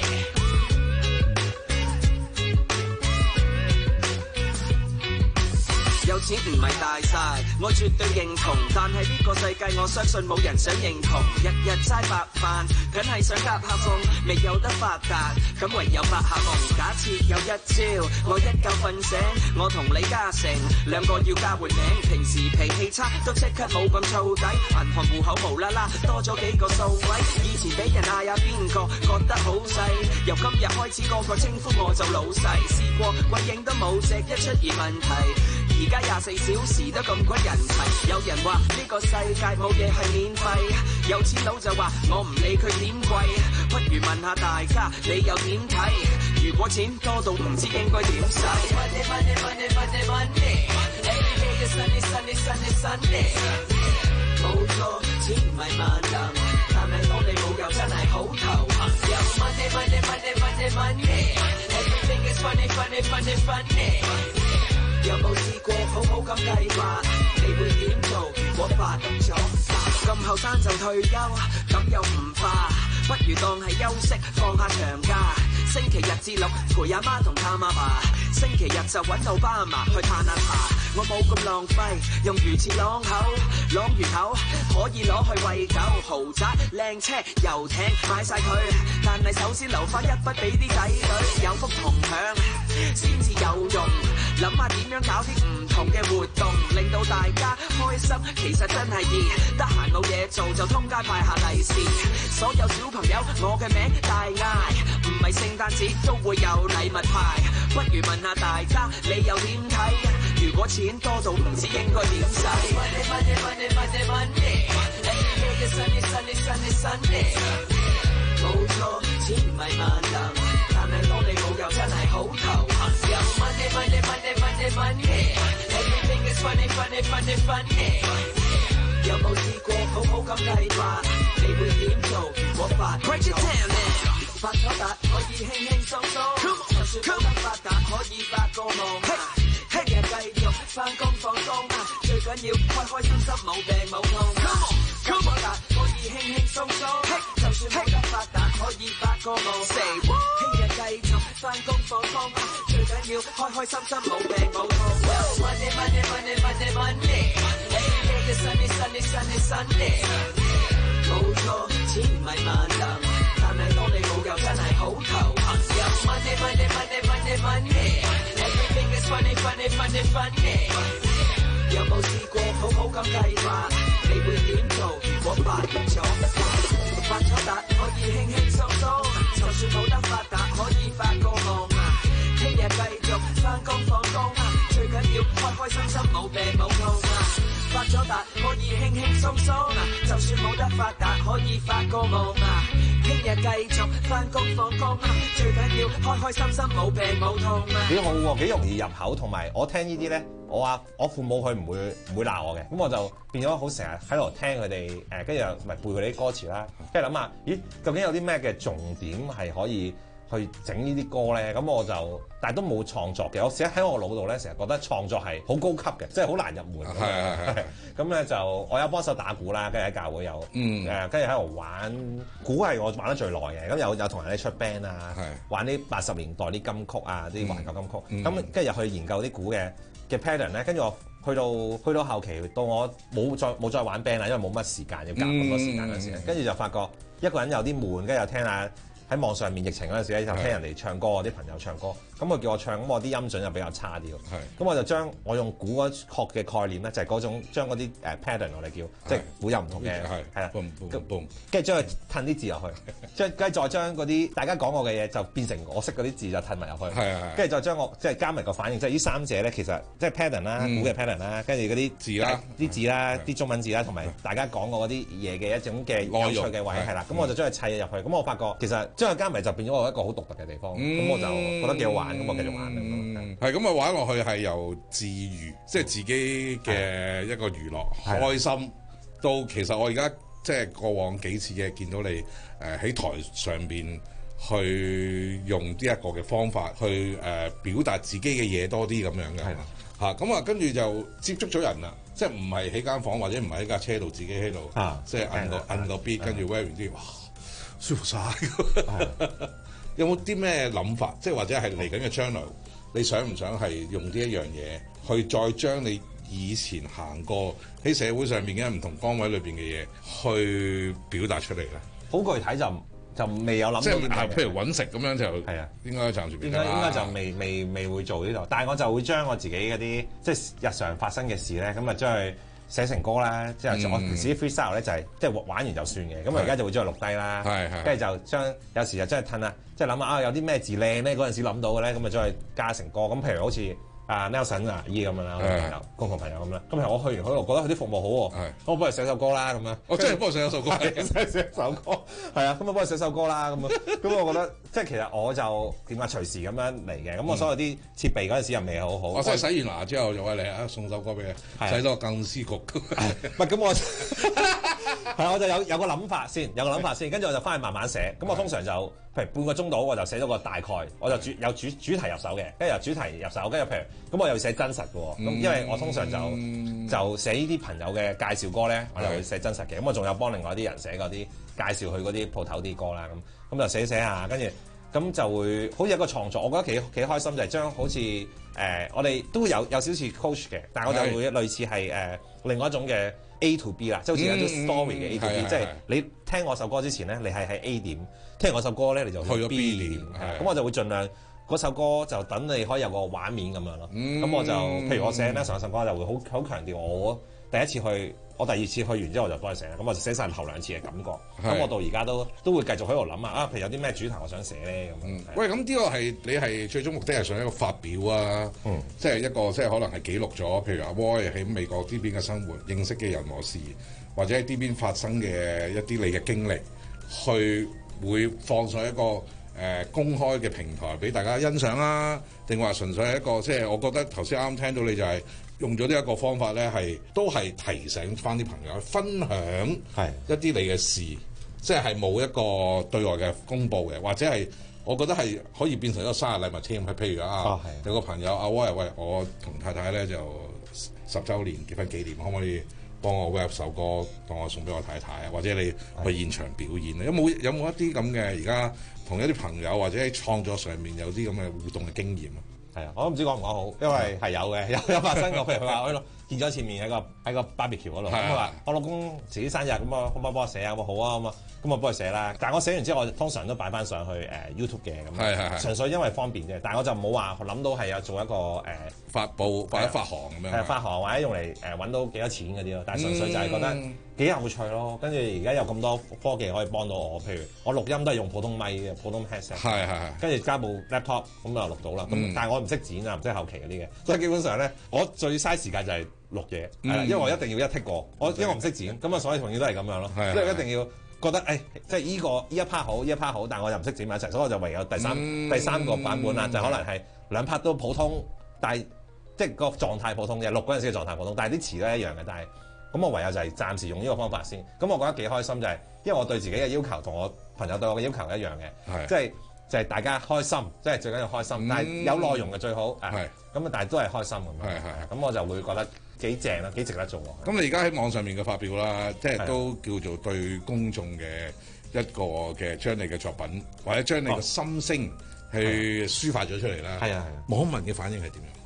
有錢唔係大晒，我絕對認同。但係呢個世界，我相信冇人想認同。日日齋白飯，梗係想夾下餸，未有得發達，咁唯有發下夢。假設有一朝，我一覺瞓醒，我同李嘉誠兩個要交換名。平時脾氣差，都即刻冇咁燥底。銀行戶口無啦啦多咗幾個數位，以前俾人嗌下邊個，覺得好細。由今日開始，個個稱呼我做老細。試過鬼影都冇隻，一出現問題。而家廿四小時都咁鬼人齊，有人話呢個世界冇嘢係免費，有錢佬就話我唔理佢點貴，不如問下大家你又點睇？如果錢多到唔知應該點使 ？Money money money money money every day is sunny sunny sunny sunny 冇錯，錢唔係萬能，但係當你冇又真係好頭痕。有 money money money money money everything is funny funny funny funny 有冇試過好好咁計劃？你會點做？如果發咗咁後生就退休，咁又唔化，不如當係休息，放下長假。星期日至六陪阿媽同探阿爸，星期日就揾奧巴馬去嘆下茶。我冇咁浪費，用魚翅啷口，啷完口可以攞去餵狗。豪宅、靚車、遊艇買晒佢，但係首先留翻一筆俾啲仔女，有福同享先至有用。諗下點樣搞啲唔同嘅活動，令到大家開心，其實真係易。得閒冇嘢做就通街派下利是，所有小朋友我嘅名大嗌，唔係聖誕節都會有禮物派。不如問下大家你又點睇？如果錢多到唔知應該點使 ？Money money money money money every day is sunny sunny sunny sunny 冇錯，錢唔係萬能，但係當你冇又真係好頭痕。有 money money money money money everything is funny funny funny funny 有冇試過好好咁計劃？你會點做？如果發咗發咗達可以輕輕鬆鬆，就算冇得發達可以發個夢。聽日繼續返工放工，最緊要開開心心冇病冇痛。發咗達可以輕輕鬆鬆，就算冇得發達可以發個夢。聽日繼續返工放工，最緊要開開心心冇病冇痛。Money money money money money every day is sunny sunny sunny sunny 冇錯，錢唔係萬能，但係當你冇又真係好頭痕。有 money money money money money everything is funny funny funny funny 有冇試過好好咁計劃？你會點做？如果發咗發咗達可以輕輕鬆鬆，就算冇得發達可以發個夢。聽日繼續返工放工，最緊要開開心心冇病冇痛。發咗達可以輕輕鬆鬆，就算冇得發達可以發個夢。聽日繼續返工放工，最緊要開開心心冇病冇痛。 幾好喎，幾容易入口，同埋我聽呢啲咧，我話我父母佢唔會唔會鬧我嘅，咁我就變咗好成日喺度聽佢哋誒，跟住又咪背佢哋啲歌詞啦，跟住諗下，咦，究竟有啲咩嘅重點係可以去整呢啲歌咧？咁我就但係都冇創作嘅。我成日喺我腦度咧，成日覺得創作係好高級嘅，即係好難入門。係係係。咁咧就我有幫手打鼓啦，跟住喺教會有誒，跟住喺度玩鼓係我玩得最耐嘅。咁有有同人哋出 band 啊，玩啲八十年代啲金曲啊，啲懷舊金曲。咁跟住入去研究啲鼓嘅嘅 pattern 咧，跟住我去到去到後期，到我冇再冇再玩 band 啦，因為冇乜時間要夾咁多時間嗰陣時，跟住、嗯、就發覺一個人有啲悶，跟住又聽下喺網上面疫情嗰陣時咧，就聽人哋唱歌，啲朋友唱歌，咁佢叫我唱，咁我啲音準又比較差啲喎，咁我就將我用鼓嗰殼嘅概念咧，就係、是、嗰種將嗰啲誒 pattern 我哋叫，即係鼓有唔同嘅，係啦，跟住將佢褪啲字入去，將跟住再將嗰啲大家講過嘅嘢就變成我識嗰啲字就褪埋入去，跟住再將我即係加埋個反應，即係呢三者咧其實即係 pattern 啦，鼓嘅 pattern 啦，跟住嗰啲字啦，啲字啦，啲中文字啦，同埋大家講過嗰啲嘢嘅一種嘅有趣嘅位係啦，咁我就將佢砌入去，咁我發覺其實將佢加埋就變咗我一個好獨特嘅地方，咁、嗯、我就覺得幾好玩，咁我繼續玩。 嗯，係咁啊，玩落去係由自娛，即係自己嘅一個娛樂，開心到其實我而家即係過往幾次嘅見到你誒喺、呃、台上邊去用呢一個嘅方法去誒、呃、表達自己嘅嘢多啲咁樣嘅，嚇咁啊，跟住就接觸咗人啦，即係唔係喺間房或者唔係喺架車度自己喺度，即係摁個摁個 beat，跟住 wear 完啲哇舒服晒。有冇啲咩諗法？即係或者係嚟緊嘅將來，你想唔想係用呢一樣嘢去再將你以前行過喺社會上面嘅唔同崗位裏邊嘅嘢去表達出嚟咧？ 好具體就就未有諗到。即係譬如揾食咁樣就係啊，應該暫時應該應該就未未未會做呢度，但係我就會將我自己嗰啲即係日常發生嘅事咧，咁啊將佢寫成歌啦，即係我平時啲 freestyle 咧就係即係玩完就算嘅，咁我而家就會將佢錄低啦，跟住就將有時就真係褪啦，即係諗下啊有啲咩字靚咧，嗰陣時諗到嘅咧，咁啊將佢加成歌，咁譬如好似啊 Nelson 啊姨咁樣啦，朋友共同朋友咁啦，咁譬如我去完嗰度覺得佢啲服務好喎，我幫佢寫首歌啦咁樣，我真係幫佢寫首歌，寫首歌，係啊，咁我幫佢寫首歌啦咁啊，咁我覺得即係其實我就點解隨時咁樣嚟嘅，咁我所有啲設備嗰陣時又未好好， 我真係洗完牙之後就喂你啊送首歌俾你，洗到更思焗， 唔係咁我係我就有有個諗法先，有個諗法先，跟住我就翻去慢慢寫，咁我通常就譬如半個鐘度我就寫咗個大概，我就主有主主題入手嘅，跟住由主題入手，跟住譬如咁我又寫真實嘅喎，咁因為我通常就就寫呢啲朋友嘅介紹歌咧，我就會寫真實嘅，咁我仲有幫另外啲人寫嗰啲介紹佢嗰啲鋪頭啲歌啦，咁咁就寫寫下，跟住咁就會好似一個創作，我覺得幾幾開心，就係將好似誒、呃、我哋都有有少少似 coach 嘅，但係我就會類似係誒、呃、另外一種嘅 A to B 啦，即係好似有啲 story 嘅 A to B，即係你聽我首歌之前咧，你係喺 A 點，聽我首歌咧你就去咗 B 點，咁我就會盡量嗰首歌就等你可以有個畫面咁樣咯，咁、嗯、我就譬如我寫咧上一首歌就會好好強調我第一次去，我第二次去完之後我就幫佢寫，咁我就寫晒頭兩次嘅感覺，咁我到而家都都會繼續喺度諗啊，啊譬如有啲咩主題我想寫咧咁。嗯、 喂，咁呢個係你係最終目的係想一個發表啊，嗯、即係一個即係可能係記錄咗，譬如阿 Roy 喺美國呢邊嘅生活、認識嘅人和事，或者喺呢邊發生嘅一啲你嘅經歷，去會放上一個誒、呃、公開嘅平台俾大家欣賞啊，定話純粹係一個即係我覺得頭先啱啱聽到你就係、是。用咗呢一個方法咧，係都係提醒翻啲朋友去分享一啲你嘅事，即係冇一個對外嘅公佈嘅，或者係我覺得係可以變成一個生日禮物添。係譬如啊，哦、有個朋友啊，喂喂，我同太太咧就十週年結婚紀念，可唔可以幫我 rap 首歌，當我送俾我太太啊？或者你去現場表演咧？有冇有冇一啲咁嘅而家同一啲朋友或者喺創作上面有啲咁嘅互動嘅經驗啊？ 係啊，我都唔知講唔講好，因為係有嘅，有有發生過。譬如佢話我見咗前面喺個喺個 barbecue 嗰度，咁佢話我老公自己生日，咁啊可唔可以幫我寫啊？咁啊好啊，咁啊咁我幫佢寫啦。但係我寫完之後，我通常都擺翻上去誒 YouTube 嘅咁，係係係純粹因為方便啫。但係我就冇話諗到係有做一個誒、呃、 發布或者發行咁樣， 係發行或者用嚟誒揾到幾多錢嗰啲咯。但係純粹就係覺得幾有趣咯。跟住而家有咁多科技可以幫到我，譬如我錄音都係用普通咪嘅，普通 headset，係係係，跟住加部 laptop 咁就錄到啦。咁、嗯、但係我唔識剪啊，唔識後期嗰啲嘅，所以基本上咧，我最嘥時間就係錄嘢，係啦、嗯，因為我一定要一剔過，我因為我唔識剪，咁啊，所以同樣都係咁樣咯，即係一定要覺得誒、哎，即係依、這個依一 part 好，依一 part 好，但係我又唔識剪埋一齊，所以我就唯有第三、嗯、第三個版本啦，就可能係兩 part 都普通，但係即係個狀態普通嘅，錄嗰陣時嘅狀態普通，但係啲詞都係一樣嘅，但係咁我唯有就係暫時用呢個方法先，咁我覺得幾開心就係、是，因為我對自己嘅要求同我朋友對我嘅要求一樣嘅，即係。就係大家開心，即係最緊要開心，嗯、但係有內容嘅最好，係咁啊！但係都係開心咁樣，咁我就會覺得幾正啦，幾值得做喎。 咁你而家喺網上面嘅發表啦，即係都叫做對公眾嘅一個嘅將你嘅作品或者將你嘅心聲去抒發咗出嚟啦。係啊係啊，網民嘅反應係點樣？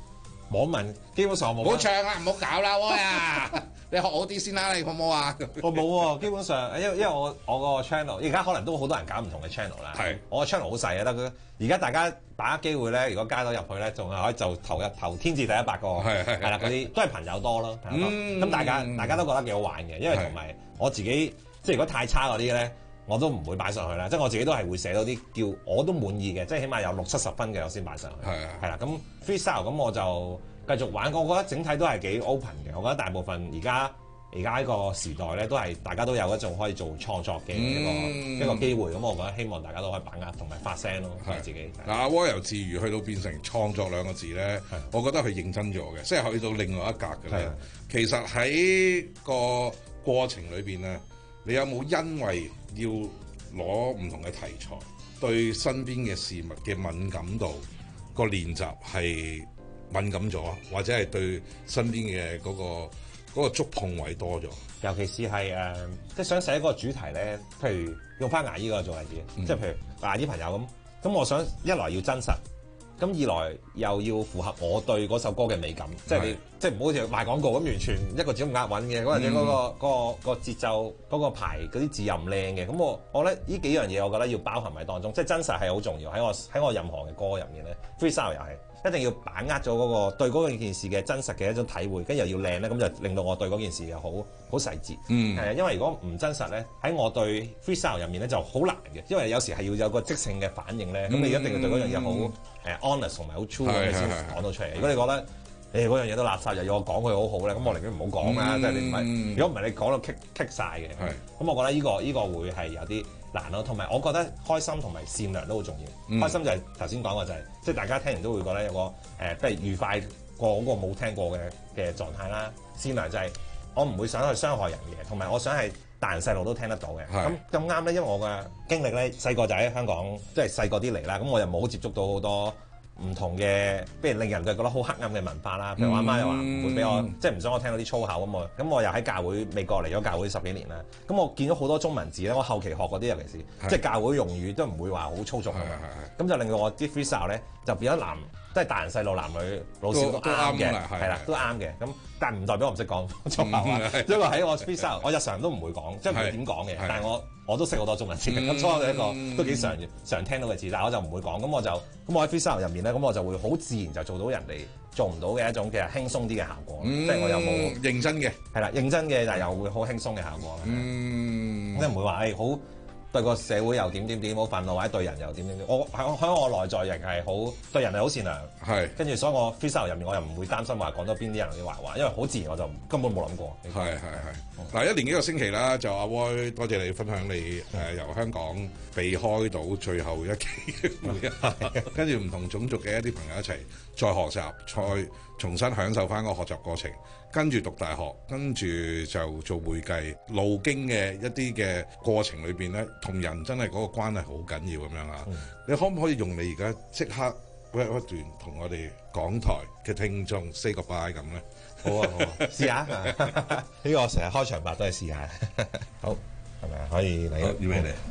網民基本上冇。 唔好唱啊！唔好搞啦，喂啊！你學好啲先啦，你好唔好啊？ 我冇喎，基本上因為因為我我個 channel 而家可能都好多人搞唔同嘅 channel 啦。係。我個 channel 好細啊，得佢而家大家把握機會咧，如果加到入去咧，仲係可以就投入投天字第一百個係係啦，嗰啲都係朋友多咯。咁、嗯、大家大家都覺得幾好玩嘅，因為同埋我自己即係如果太差嗰啲咧，我都唔會擺上去啦。即係我自己都係會寫到啲叫我都滿意嘅，即係起碼有六七十分嘅我先擺上去。係係啦，咁 freestyle 咁我就繼續玩。我覺得整體都係幾 open 嘅。我覺得大部分而家而家呢個時代咧，都係大家都有一種可以做創作嘅一個、嗯、一個機會。咁我覺得希望大家都可以把握同埋發聲咯，係自己。 嗱，阿窩由自娛去到變成創作兩個字咧，我覺得佢認真咗嘅，即係去到另外一格嘅咧。其實喺個過程裏邊咧，你有冇因為要攞唔同嘅題材，對身邊嘅事物嘅敏感度個練習係敏感咗，或者係對身邊嘅嗰個嗰個觸碰位多咗？ 尤其是係誒、呃，即係想寫一個主題咧，譬如用翻牙醫嗰個做例子，嗯、即係譬如牙醫朋友咁，咁我想一來要真實，咁二來又要符合我對嗰首歌嘅美感，即係你即係唔好好似賣廣告咁，完全一個字咁押韻嘅，或者嗰個嗰、嗰個、嗰個節奏嗰、嗰個排嗰啲字又唔靚嘅，咁我我覺得呢幾樣嘢，我覺得要包含喺當中，即係真實係好重要喺我喺我任何嘅歌入面咧 ，freestyle 又係。一定要把握咗嗰、嗰個對嗰件事嘅真實嘅一種體會，跟住又要靚咧，咁就令到我對嗰件事又好好細節。嗯，係啊，因為如果唔真實咧，喺我對 freestyle 入面咧就好難嘅，因為有時係要有個即興嘅反應咧，咁、嗯、你一定要對嗰樣嘢好誒 honest 同埋好 true 咁先講到出嚟。如果你覺得誒嗰樣嘢都垃圾，又要我講佢好好咧，咁我寧願唔好講啦。即、嗯、係你唔係，如果唔係你講到棘棘晒嘅。係，咁我覺得呢、呢個呢、呢個會係有啲難咯，同埋我覺得開心同埋善良都好重要。嗯、開心就係頭先講過就係、是，即係大家聽完都會覺得有個誒，不如愉快過嗰個冇聽過嘅嘅狀態啦。善良就係我唔會想去傷害人嘅，同埋我想係大人細路都聽得到嘅。咁咁啱咧，因為我嘅經歷咧，細個就喺香港，即係細個啲嚟啦，咁我又冇接觸到好多唔同嘅，譬如令人哋覺得好黑暗嘅文化啦。譬如我阿媽又話唔會俾我，即係唔想我聽到啲粗口咁我，咁我又喺教會美國嚟咗教會十幾年啦。咁我見咗好多中文字咧，我後期學嗰啲尤其是，即係教會用語都唔會話好粗俗嘅。咁就令到我啲 freestyle 咧就變咗男，即係大人細路男女老少都啱嘅，係啦，都啱嘅。咁但係唔代表我唔識講粗口啊。因為喺我 freestyle，我日常都唔會講，即係唔會點講嘅。但係我我都識好多中文字，咁所以我係一個都幾常常聽到嘅字，但係我就唔會講。咁我就咁我喺 freestyle 入面咧，咁我就會好自然就做到人哋做唔到嘅一種嘅輕鬆啲嘅效果。即係我有冇認真嘅？係啦，認真嘅，但係又會好輕鬆嘅效果。嗯，即係唔會話誒好。對個社會又點點點好憤怒，或者對人又點點點。我喺喺我內在亦係好對人係好善良，係跟住所以我 freestyle 入面我又唔會擔心話講到邊啲人啲壞話，因為好自然我就根本冇諗過。係係係。嗱、嗯、一年幾個星期啦，就阿 Roy 多謝你分享你誒、呃、由香港避開到最後一期嘅每一日，跟住唔同種族嘅一啲朋友一齊再學習，再重新享受翻個學習過程。跟住讀大學，跟住就做會計，路經嘅一啲嘅過程裏邊咧，同人真係嗰個關係好緊要咁樣啊！嗯、你可唔可以用你而家即刻 rap 一段同我哋港台嘅聽眾 say 個 bye 咁咧？好啊好啊，試下呢個我成日開場白都係試下。好，係咪啊？可以嚟，預備嚟。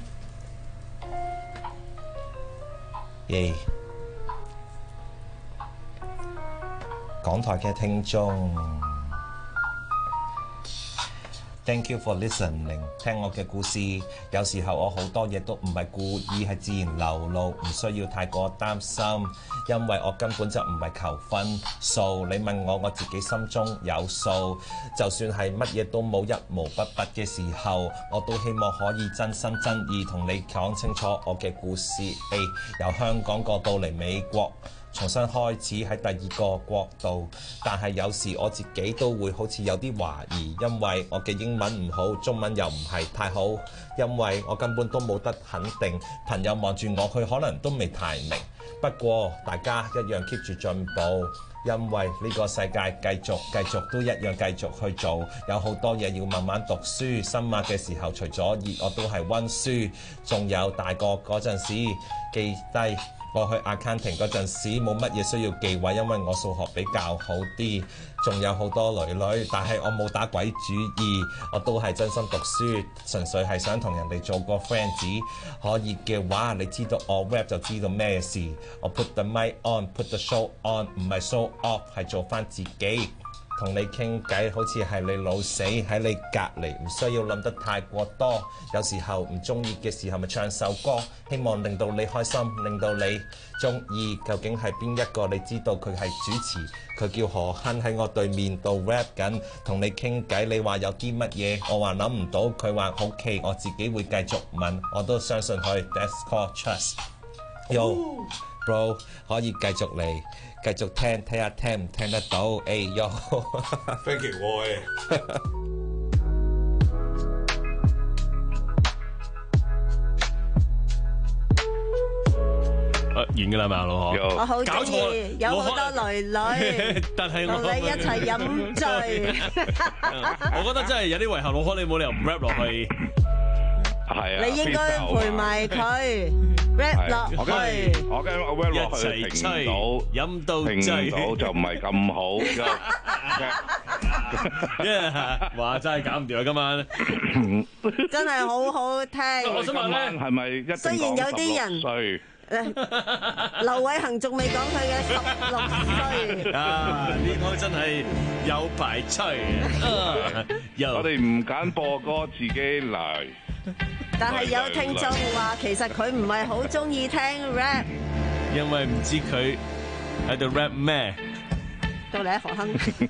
耶！港台嘅聽眾。Thank you for listening。聽我嘅故事，有時候我好多嘢都唔係故意，係自然流露，唔需要太過擔心，因為我根本就唔係求分數。你問我，我自己心中有數。就算係乜嘢都冇，一毛不拔嘅時候，我都希望可以真心真意同你講清楚我嘅故事。誒，由香港過到嚟美國，重新開始喺第二個國度，但係有時我自己都會好似有啲懷疑，因為我嘅英文唔好，中文又唔係太好，因為我根本都冇得肯定。朋友望住我，佢可能都未太明。不過大家一樣 keep 住進步，因為呢個世界繼續繼續都一樣繼續去做，有好多嘢要慢慢讀書。深夜嘅時候，除咗熱我都係溫書，仲有大個嗰陣時記低。 我去 accounting 嗰陣時冇乜嘢需要忌諱，因為我數學比較好啲，仲有好多女女，但係我冇打鬼主意，我都係真心讀書，純粹係想同人哋做個 friend 子。可以嘅話，你知道我 rap 就知道咩事。我 put the mic on，put the show on， 唔係 show off， 係做翻自己。同你傾偈好似係你老死喺你隔離，唔需要諗得太過多。有時候唔中意嘅時候咪唱首歌，希望令到你開心，令到你中意。究竟係邊一個？你知道佢係主持，佢叫何鏗喺我對面度 rap 緊，同你傾偈。你話有啲乜嘢？我話諗唔到。佢話 OK， 我自己會繼續問，我都相信佢。That's called trust。Yo bro， 可以繼續嚟。繼續聽，睇下聽唔聽得到。哎喲 ，thank you，喂。 誒，完㗎啦嘛，老何。 我好中意，有好多女女， 但係同你一齊飲醉。 我覺得真係有啲遺憾，老何你冇理由唔 rap 落去。 係啊， 你應該陪埋佢 rap 落去。 我跟我 rap 落去停唔到， 飲到停唔到就唔係咁好。 哇！真係搞唔掂啊，今晚真係好好聽。 我想問咧， 係咪一定雖然有啲人歲？ 劉偉恒仲未講佢嘅十六歲。 啊！呢個真係有排吹。 我哋唔揀播歌，自己嚟。 但係有聽眾話，其實佢唔係好中意聽 rap， 因為唔知佢喺度 rap 咩。 到你喺何鏗。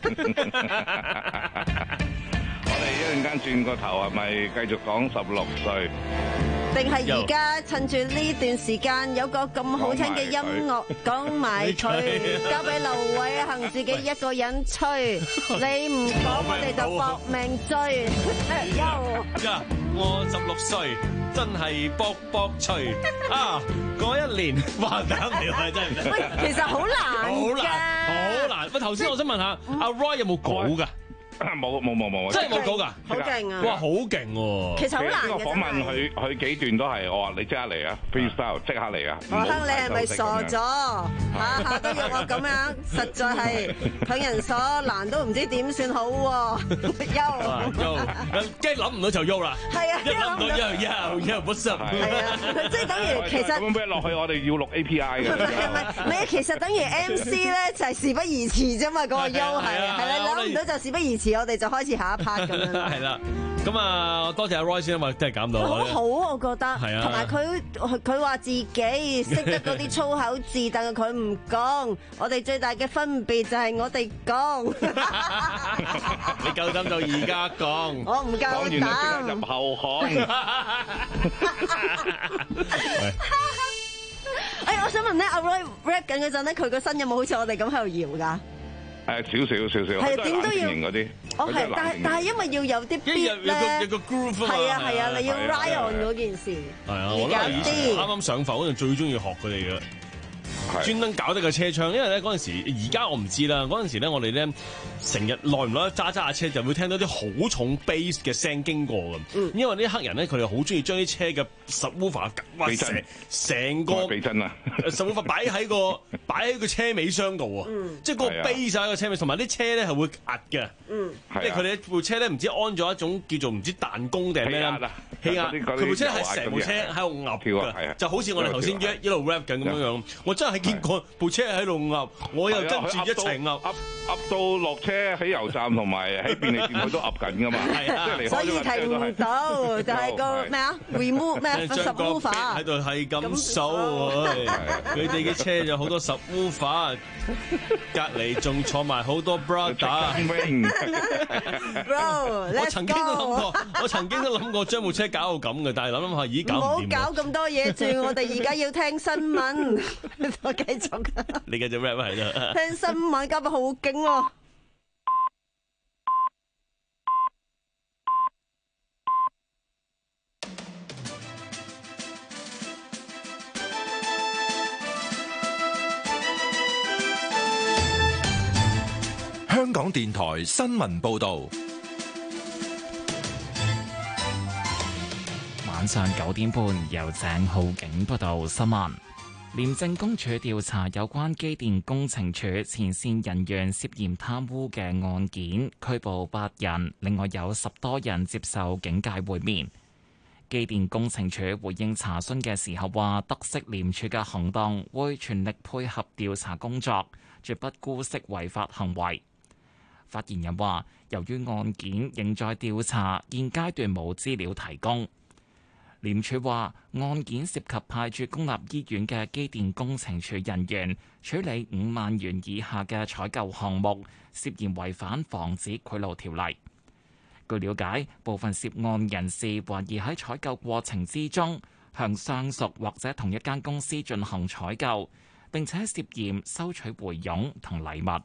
我哋一陣間轉個頭，係咪繼續講十六歲？ 定係而家趁住呢段時間有個咁好聽嘅音樂，講埋佢，交俾劉偉恒自己一個人吹。你唔講，我哋就搏命追。 呀！我十六歲，真係卜卜脆啊！嗰一年話膽條係真係。 喂，其實好難好難，好難。喂，頭先我想問下阿 Roy 有冇稿㗎？ 冇冇冇冇， 真係冇稿㗎， 好勁啊！ 哇，好勁喎！ 其實好難嘅。 呢個訪問佢佢幾段都係，我話你即刻嚟啊 ，freestyle 即刻嚟啊！ 何鏗，你係咪傻咗？下下都要我咁樣，實在係強人所難，都唔知點算好喎。休休，跟住諗唔到就休啦。 係啊， 一諗到休休休不實。 係啊，即係等於其實咁樣落去，我哋要錄 A P I 嘅。 唔係唔係，唔係其實等於 M C 咧，就係事不宜遲啫嘛。嗰個休係係啦，諗唔到就事不宜遲。我哋就開始下一 part 咁樣。 係啦，咁啊，多謝阿 Roy 先啊嘛，真係減到。 好好，我覺得。係啊。同埋佢佢話自己識得嗰啲粗口字，但係佢唔講。我哋最大嘅分別就係我哋講。 你夠膽就而家講。 我唔夠膽。 講完就入後巷。 哎，我想問咧，阿 Roy rap 緊嗰陣咧，佢個身有冇好似我哋咁喺度搖㗎？ 誒少少少少， 係點都要嗰啲。 哦係，但係但係因為要有啲 beat 咧， 有個 groove 係啊係啊，你要 ride on 嗰件事。 係啊，我覺得以前啱啱上浮嗰陣最中意學佢哋嘅。專登搞得個車窗，因為咧嗰陣時，而家我唔知啦。嗰陣時咧，我哋咧成日耐唔耐揸揸下車，就會聽到啲好重 bass 嘅聲經過咁。嗯、因為啲黑人咧，佢哋好中意將啲車嘅 subwoofer 哇成成個避震啊 subwoofer 擺喺個擺喺個車尾箱度啊，嗯、即係嗰個 bass 喺個車尾，同埋啲車咧係會壓嘅。嗯，即係佢哋部車咧唔知安咗一種叫做唔知彈弓定係咩啦，氣壓。佢部車係成部車喺度噏㗎，就好似我哋頭先一一路 rap 緊咁樣樣。我真係見過部車喺度噏，我又跟住一齊噏， 噏噏到落車喺油站同埋喺便利店佢都噏緊㗎嘛。係啊， 所以停唔到，就係個咩啊 remove 咩 subwoofer 喺度係咁數，佢哋嘅車就好多 subwoofer，隔離仲坐埋好多 brother。 Bro， 我曾經都諗過，我曾經都諗過將部車搞到咁嘅，但係諗諗下，咦，搞唔掂。 唔好搞咁多嘢住，我哋而家要聽新聞。我繼續。 你繼續 rap 係啦。 聽新聞嘉賓好勁喎。 香港電台新聞報導。 晚上九點半，由鄭浩景報道新聞。 廉政公署調查有關機電工程署前線人員涉嫌貪污嘅案件，拘捕八人，另外有十多人接受警戒會面。機電工程署回應查詢嘅時候話，得悉廉署嘅行動，會全力配合調查工作，絕不姑息違法行為。發言人話，由於案件仍在調查，現階段冇資料提供。廉署話，案件涉及派駐公立醫院嘅機電工程署人員處理五萬元以下嘅採購項目，涉嫌違反防止賄賂條例。據了解，部分涉案人士懷疑喺採購過程之中向相熟或者同一間公司進行採購，並且涉嫌收取回佣同禮物。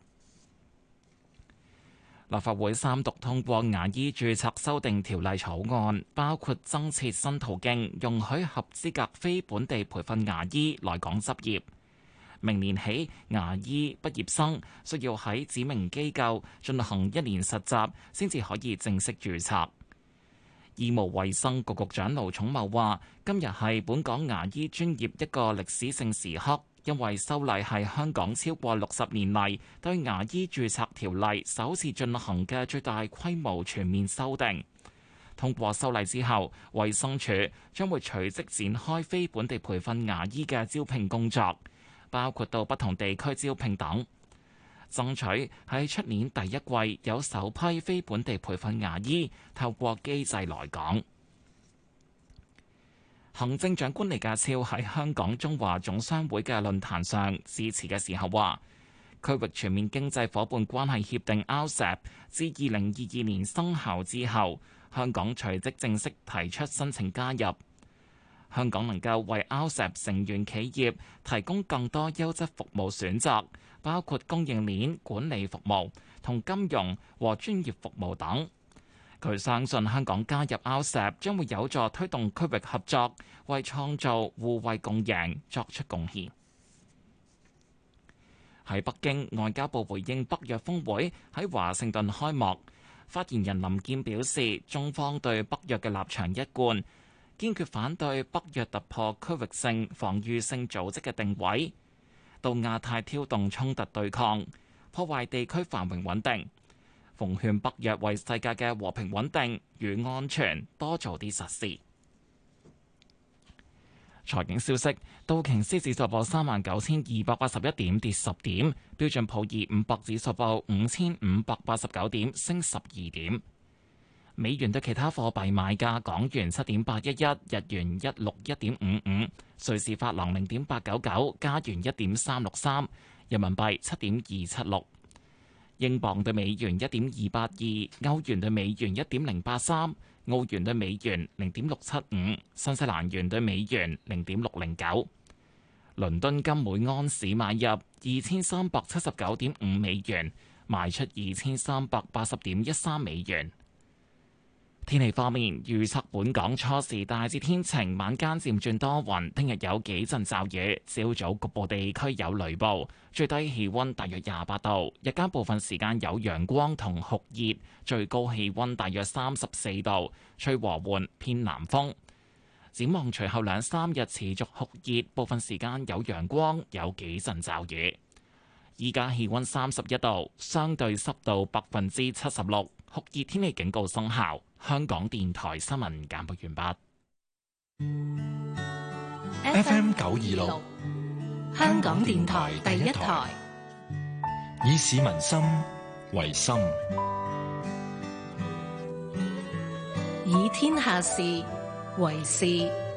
立法會三讀通過牙醫註冊修訂條例草案，包括增設新途徑，容許合資格非本地培訓牙醫來港執業。明年起，牙醫畢業生需要喺指明機構進行一年實習，先至可以正式註冊。醫務衛生局局長盧寵茂話：今日係本港牙醫專業一個歷史性時刻。因為修例係香港超過六十年嚟對牙醫註冊條例首次進行嘅最大規模全面修訂。通過修例之後，衛生署將會隨即展開非本地培訓牙醫嘅招聘工作，包括到不同地區招聘等，爭取喺出年第一季有首批非本地培訓牙醫透過機制來港。行政長官李家超喺香港中華總商會嘅論壇上致辭嘅時候話，區域全面經濟夥伴關係協定 R C E P 自二零二二年生效之後，香港隨即正式提出申請加入。香港能夠為 R C E P 成員企業提供更多優質服務選擇，包括供應鏈管理服務同金融和專業服務等。佢相信香港加入 R C E P 將會有助推動區域合作，為創造互惠共贏作出貢獻。喺北京，外交部回應北約峰會喺華盛頓開幕，發言人林健表示，中方對北約嘅立場一貫，堅決反對北約突破區域性防禦性組織嘅定位，到亞太挑動衝突對抗，破壞地區繁榮穩定。奉勸北約為世界嘅和平穩定與安全多做啲實事。財經消息，道瓊斯指數報三萬九千二百八十一點，跌十點；標準普爾五百指數報五千五百八十九點，升十二點。美元對其他貨幣買價：港元七點八一一，日元一六一點五五，瑞士法郎零點八九九，加元一點三六三，人民幣七點二七六。英鎊對美元一點二八二，歐元對美元一點零八三，澳元對美元零點六七五，新西蘭元對美元零點六零九。倫敦金每安士買入二千三百七十九點五美元，賣出二千三百八十點一三美元。天氣方面，預測本港初時大致天晴，晚間漸轉多雲，聽日有幾陣驟雨，朝早局部地區有雷暴，最低氣溫大約廿八度，日間部分時間有陽光同酷熱，最高氣溫大約三十四度，吹和緩偏南風。展望隨後兩三日持續酷熱，部分時間有陽光，有幾陣驟雨。依家氣溫三十一度，相對濕度百分之七十六，酷熱天氣警告生效。香港電台新聞簡報完畢。F M 九二六，香港電台第一台， 以市民心為心， 以天下事為事。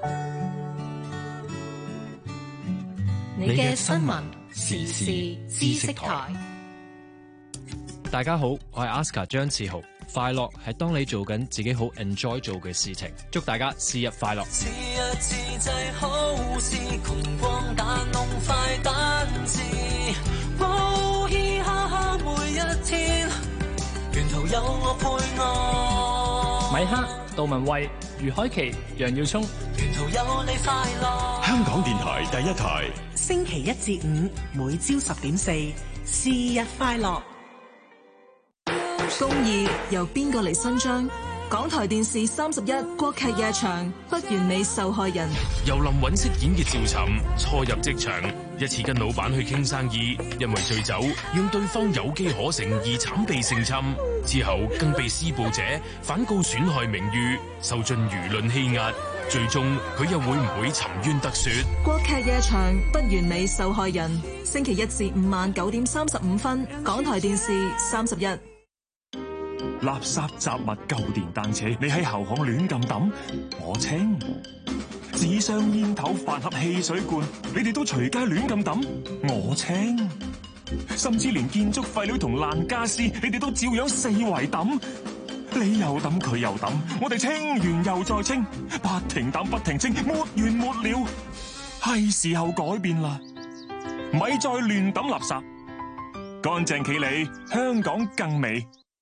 你嘅新聞時事知識台。 大家好，我係 Aska 張志豪。快樂係當你做緊自己好 enjoy 做嘅事情，祝大家節日快樂。 自日自製好事，窮光打弄快單字，呼嘻哈哈每一天，沿途有我配我。 米克、杜文蔚、余海琪、楊耀聰， 沿途有你快樂。 香港電台第一台， 星期一至五每朝十點四，是日快樂。 公義由邊個嚟伸張？ 港台電視三十一國劇夜場不完美受害人， 由林允飾演嘅趙尋初入職場，一次跟老闆去傾生意，因為醉酒讓對方有機可乘而慘被性侵，之後更被施暴者反告損害名譽，受盡輿論欺壓，最終佢又會唔會沉冤得雪？ 國劇夜場不完美受害人，星期一至五晚九點三十五分，港台電視三十一。 垃圾雜物舊電單車，你喺後巷亂咁抌，我清；紙箱煙頭飯盒汽水罐，你哋都隨街亂咁抌，我清；甚至連建築廢料同爛家私，你哋都照樣四圍抌，你又抌佢又抌，我哋清完又再清，不停抌不停清，沒完沒了，係時候改變啦，咪再亂抌垃圾，乾淨企理，香港更美。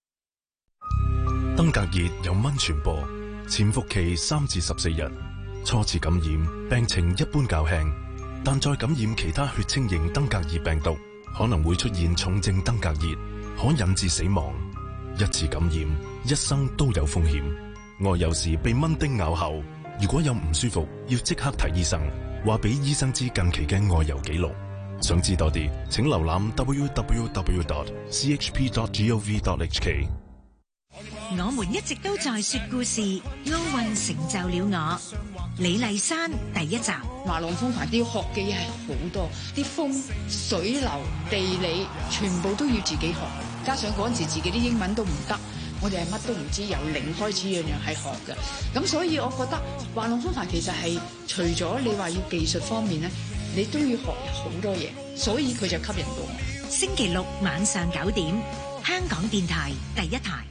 登革熱由蚊傳播，潛伏期三至十四日。初次感染病情一般較輕，但再感染其他血清型登革熱病毒，可能會出現重症登革熱，可引致死亡。一次感染，一生都有風險。外遊時被蚊叮咬後，如果有唔舒服，要即刻睇醫生，話俾醫生知近期嘅外遊記錄。想知多啲，請瀏覽 double-u double-u double-u dot c h p dot gov dot h k。 我們一直都在說故事，奧運成就了我。李麗珊第一集， 滑浪風帆啲學嘅嘢係好多，啲風、水流、地理，全部都要自己學。加上嗰陣時自己啲英文都唔得，我哋係乜都唔知，由零開始樣樣係學嘅。咁所以我覺得滑浪風帆其實係除咗你話要技術方面咧，你都要學好多嘢，所以佢就吸引到我。 星期六晚上九點，香港電台第一台。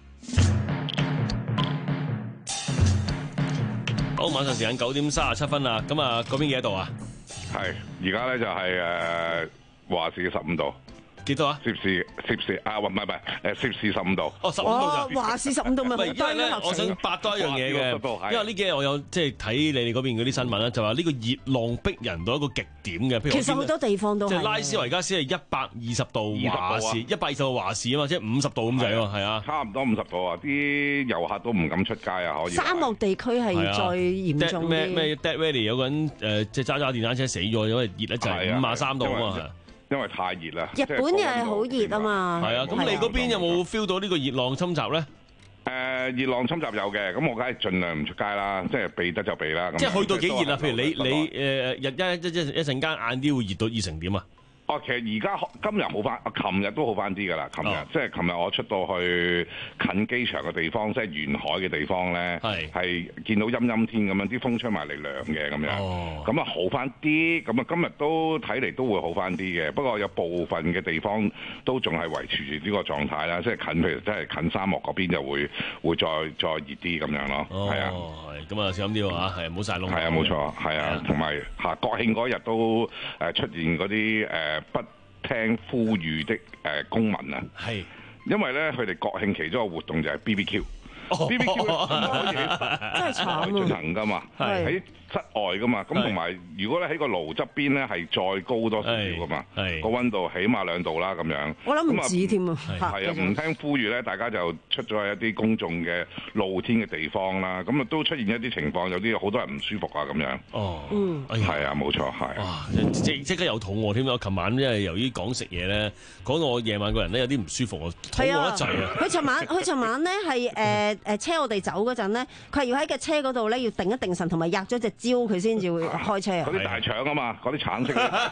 好，晚上時間九點三十七分啦，咁啊嗰邊幾多度啊？ 係，而家咧就係誒華氏十五度。 幾多啊？ 攝氏攝氏啊，唔係唔係，誒攝氏十五度。 哦，十五度就華氏十五度咪好低咯。 因為咧，我想八多一樣嘢嘅，因為呢幾日我有即係睇你哋嗰邊嗰啲新聞啦，就話呢個熱浪逼人到一個極點嘅。譬如其實好多地方都係。 即係拉斯維加斯係一百二十度華氏，一百二十度華氏啊嘛，即係五十度咁滯喎，係啊， 差唔多五十度啊！啲遊客都唔敢出街啊，可以。 沙漠地區係最嚴重啲。 咩咩 Dead Valley 有個人誒，即係揸揸電單車死咗，因為熱得滯，五十三度啊嘛。 因為太熱啦， 日本又係好熱啊嘛。 係啊，咁你嗰邊有冇 feel 到呢個熱浪侵襲咧？ 誒，熱浪侵襲有嘅，咁我梗係盡量唔出街啦，即係避得就避啦。 即係去到幾熱啊？譬如你你誒日一一一一陣間晏啲會熱到熱成點啊？ 哦，其實而家今日好翻，琴日都好翻啲㗎啦。琴日、哦、即係琴日我出到去近機場嘅地方，即係沿海嘅地方咧，係係見到陰陰天咁樣，啲風吹埋嚟涼嘅咁樣，咁啊、哦、好翻啲。咁啊今日都睇嚟都會好翻啲嘅。不過有部分嘅地方都仲係維持住呢個狀態啦。即係近譬如即係近沙漠嗰邊就會會再再熱啲咁樣咯。係啊、 哦，咁啊小心啲喎，係唔好曬窿。 係啊，冇錯，係啊，同埋嚇國慶嗰日都誒出現嗰啲誒不聽呼籲的誒公民啊，係，因為咧佢哋國慶其中一個活動就係 B B Q，B B Q 可以真係慘進行噶嘛，喺室外噶嘛，咁同埋如果咧喺個爐側邊咧係再高多少少噶嘛，個溫度起碼兩度啦咁樣。 我諗唔止添啊， 係啊，唔聽呼籲咧，大家就出咗去一啲公眾嘅露天嘅地方啦，咁啊都出現一啲情況，有啲好多人唔舒服啊咁樣。 哦， 嗯， 係啊，冇錯，係。 哇！即即刻又肚餓添啊！我琴晚因為由於講食嘢咧，講到我夜晚個人咧有啲唔舒服，我肚餓得滯啊！ 佢尋晚佢尋晚咧係誒誒車我哋走嗰陣咧，佢係要喺架車嗰度咧要定一定神，同埋壓咗隻蕉佢先至會開車啊！ 嗰啲大腸啊嘛，嗰啲橙色。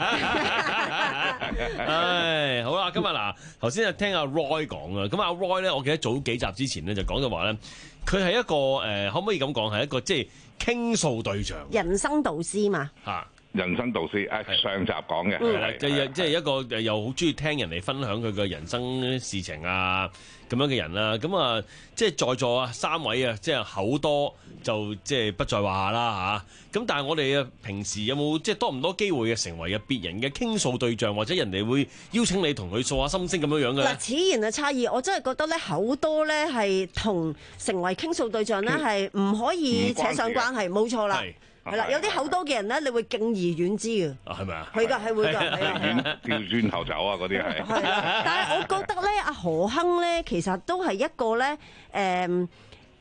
唉，好啦，今日嗱頭先啊聽阿 Roy 講啊，咁阿 Roy 咧，我記得早幾集之前咧就講到話咧，佢係一個誒、呃，可唔可以咁講係一個即係傾訴對象， 人生導師嘛嚇。 人生導師，誒上集講嘅， 係啦，即係即係一個誒又好中意聽人哋分享佢嘅人生事情啊咁樣嘅人啦，咁啊即係在座啊三位啊，即係口多就即係不在話下啦嚇。咁但係我哋啊平時有冇即係多唔多機會嘅成為啊別人嘅傾訴對象，或者人哋會邀請你同佢訴下心聲咁樣樣嘅咧？ 嗱，此言嘅差異，我真係覺得咧口多咧係同成為傾訴對象咧係唔可以扯上關係，冇錯啦。係啦，有啲口多嘅人咧，你會敬而遠之嘅。 啊，係咪啊？ 係㗎，係會㗎，係啊。 掉轉頭走啊！嗰啲係。 係啦，但係我覺得咧，阿何鏗咧，其實都係一個咧，誒、嗯，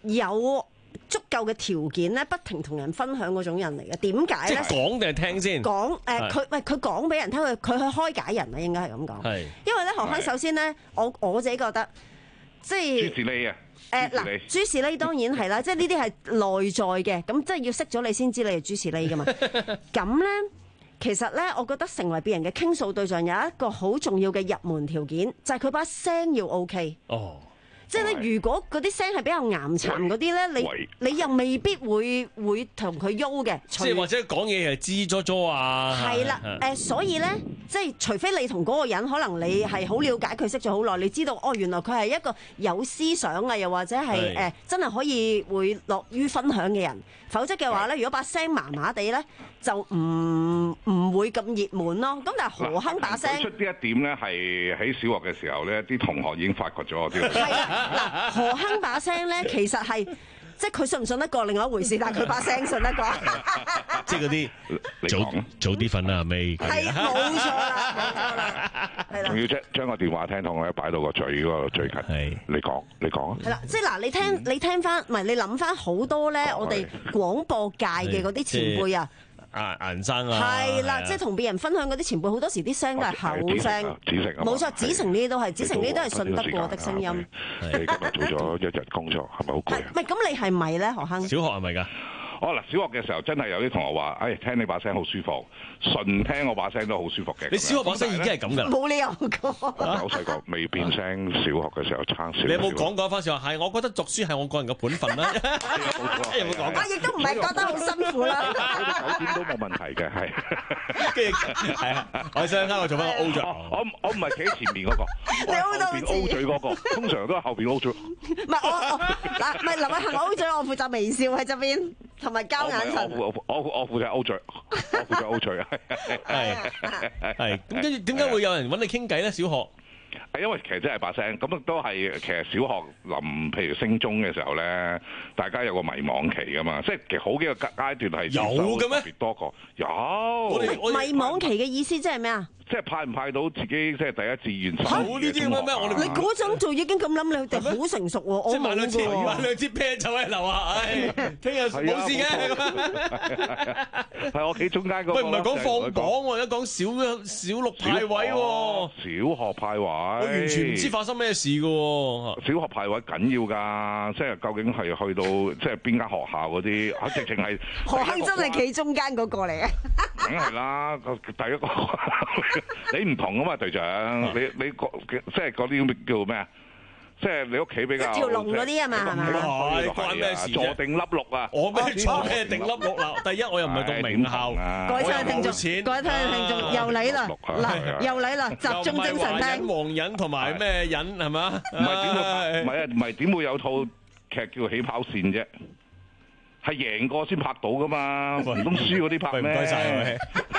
有足夠嘅條件咧，不停同人分享嗰種人嚟嘅。點解咧？ 即係講定係聽先？ 講誒，佢喂佢講俾人聽，佢佢去開解人啊，應該係咁講。係。因為咧，何亨首先咧，我我自己覺得，即係。 朱士利啊！ 誒嗱，朱士利當然係啦，即係呢啲係內在嘅，咁即係要識咗你先知你係朱士利噶嘛。咁咧，其實咧，我覺得成為別人嘅傾訴對象有一個好重要嘅入門條件，就係佢把聲要 OK。哦。即係咧，如果嗰啲聲係比較岩沉嗰啲咧，你你又未必會會同佢喐嘅。 即係或者講嘢係支咗咗啊。 係啦，誒，所以咧，即係除非你同嗰個人可能你係好了解佢，識咗好耐，你知道哦，原來佢係一個有思想啊，又或者係誒真係可以會樂於分享嘅人。否則嘅話咧，如果把聲麻麻地咧，就唔唔會咁熱門咯。咁但係何亨把聲出呢一點咧，係喺小學嘅時候咧，啲同學已經發覺咗我啲。 係啦，嗱，何亨把聲咧，其實係即係佢信唔信得過另外一回事，但係佢把聲信得過。 即係嗰啲早早啲瞓啦，阿 May。 係冇錯啦，冇錯啦，係啦。 仲要將將個電話聽筒咧擺到個嘴嗰個最近。係，你講，你講啊。 係啦，即係嗱，你聽你聽翻，唔係你諗翻好多咧，我哋廣播界嘅嗰啲前輩啊。 啊，顏生啊， 係啦，即係同別人分享嗰啲前輩，好多時啲聲都係口聲，冇錯，子誠呢啲都係，子誠呢啲都係信得過的聲音。 你今日做咗一日工作，係咪好攰啊？ 唔係，咁你係咪咧，何亨？ 小學係咪㗎？ 哦嗱，小學嘅時候真係有啲同學話，誒聽你把聲好舒服，純聽我把聲都好舒服嘅。 你小學把聲已經係咁㗎啦？ 冇理由㗎。 好細個未變聲，小學嘅時候撐少。 你有冇講過一番説話？係，我覺得讀書係我個人嘅本分啦。有冇講過？ 我亦都唔係覺得好辛苦啦。 九點都冇問題嘅，係。 跟住係啊，我想啱我做翻個 O 嘴。 我我唔係企喺前面嗰個， 你 O 到邊 O 嘴嗰個，通常都係後邊 O 嘴。 唔係我嗱，唔係林偉恆 O 嘴，我負責微笑喺側邊。同埋交眼神， 我我我負責 O 嘴，我負責 O 嘴啊！ 係係咁，跟住點解會有人揾你傾偈咧？小學係因為其實真係把聲，咁都係其實小學臨譬如升中嘅時候咧，大家有個迷惘期噶嘛，即係其實好幾個階段係有嘅咩？ 特別多個有。 迷惘期嘅意思即係咩啊？ 即係派唔派到自己即係第一志願生好呢啲咩咩？我哋你嗰陣就已經咁諗，你哋好成熟喎。 即係買兩支買兩支啤酒喺樓下，唉，聽日冇事嘅。 係我企中間嗰個。 喂，唔係講放榜喎，而家講小小六派位喎。 小學派位。 我完全唔知發生咩事嘅喎。 小學派位緊要㗎，即係究竟係去到即係邊間學校嗰啲？啊，直情係。 何亨真係企中間嗰個嚟嘅。 梗係啦，第一個。你唔同啊嘛，隊長，你你即係嗰啲叫咩啊？即係你屋企比較一條龍嗰啲啊嘛，係咪？ 關咩事？ 坐定粒六啊！ 我咩坐咩定粒六啦？第一我又唔係讀名校， 各位聽眾，各位聽眾又嚟啦，嗱又嚟啦，集中精神聽。 黃忍同埋咩忍係嘛？ 唔係點會？唔係啊？唔係點會有套劇叫起跑線啫？係贏過先拍到噶嘛？唔通輸嗰啲拍咩？ 唔該晒。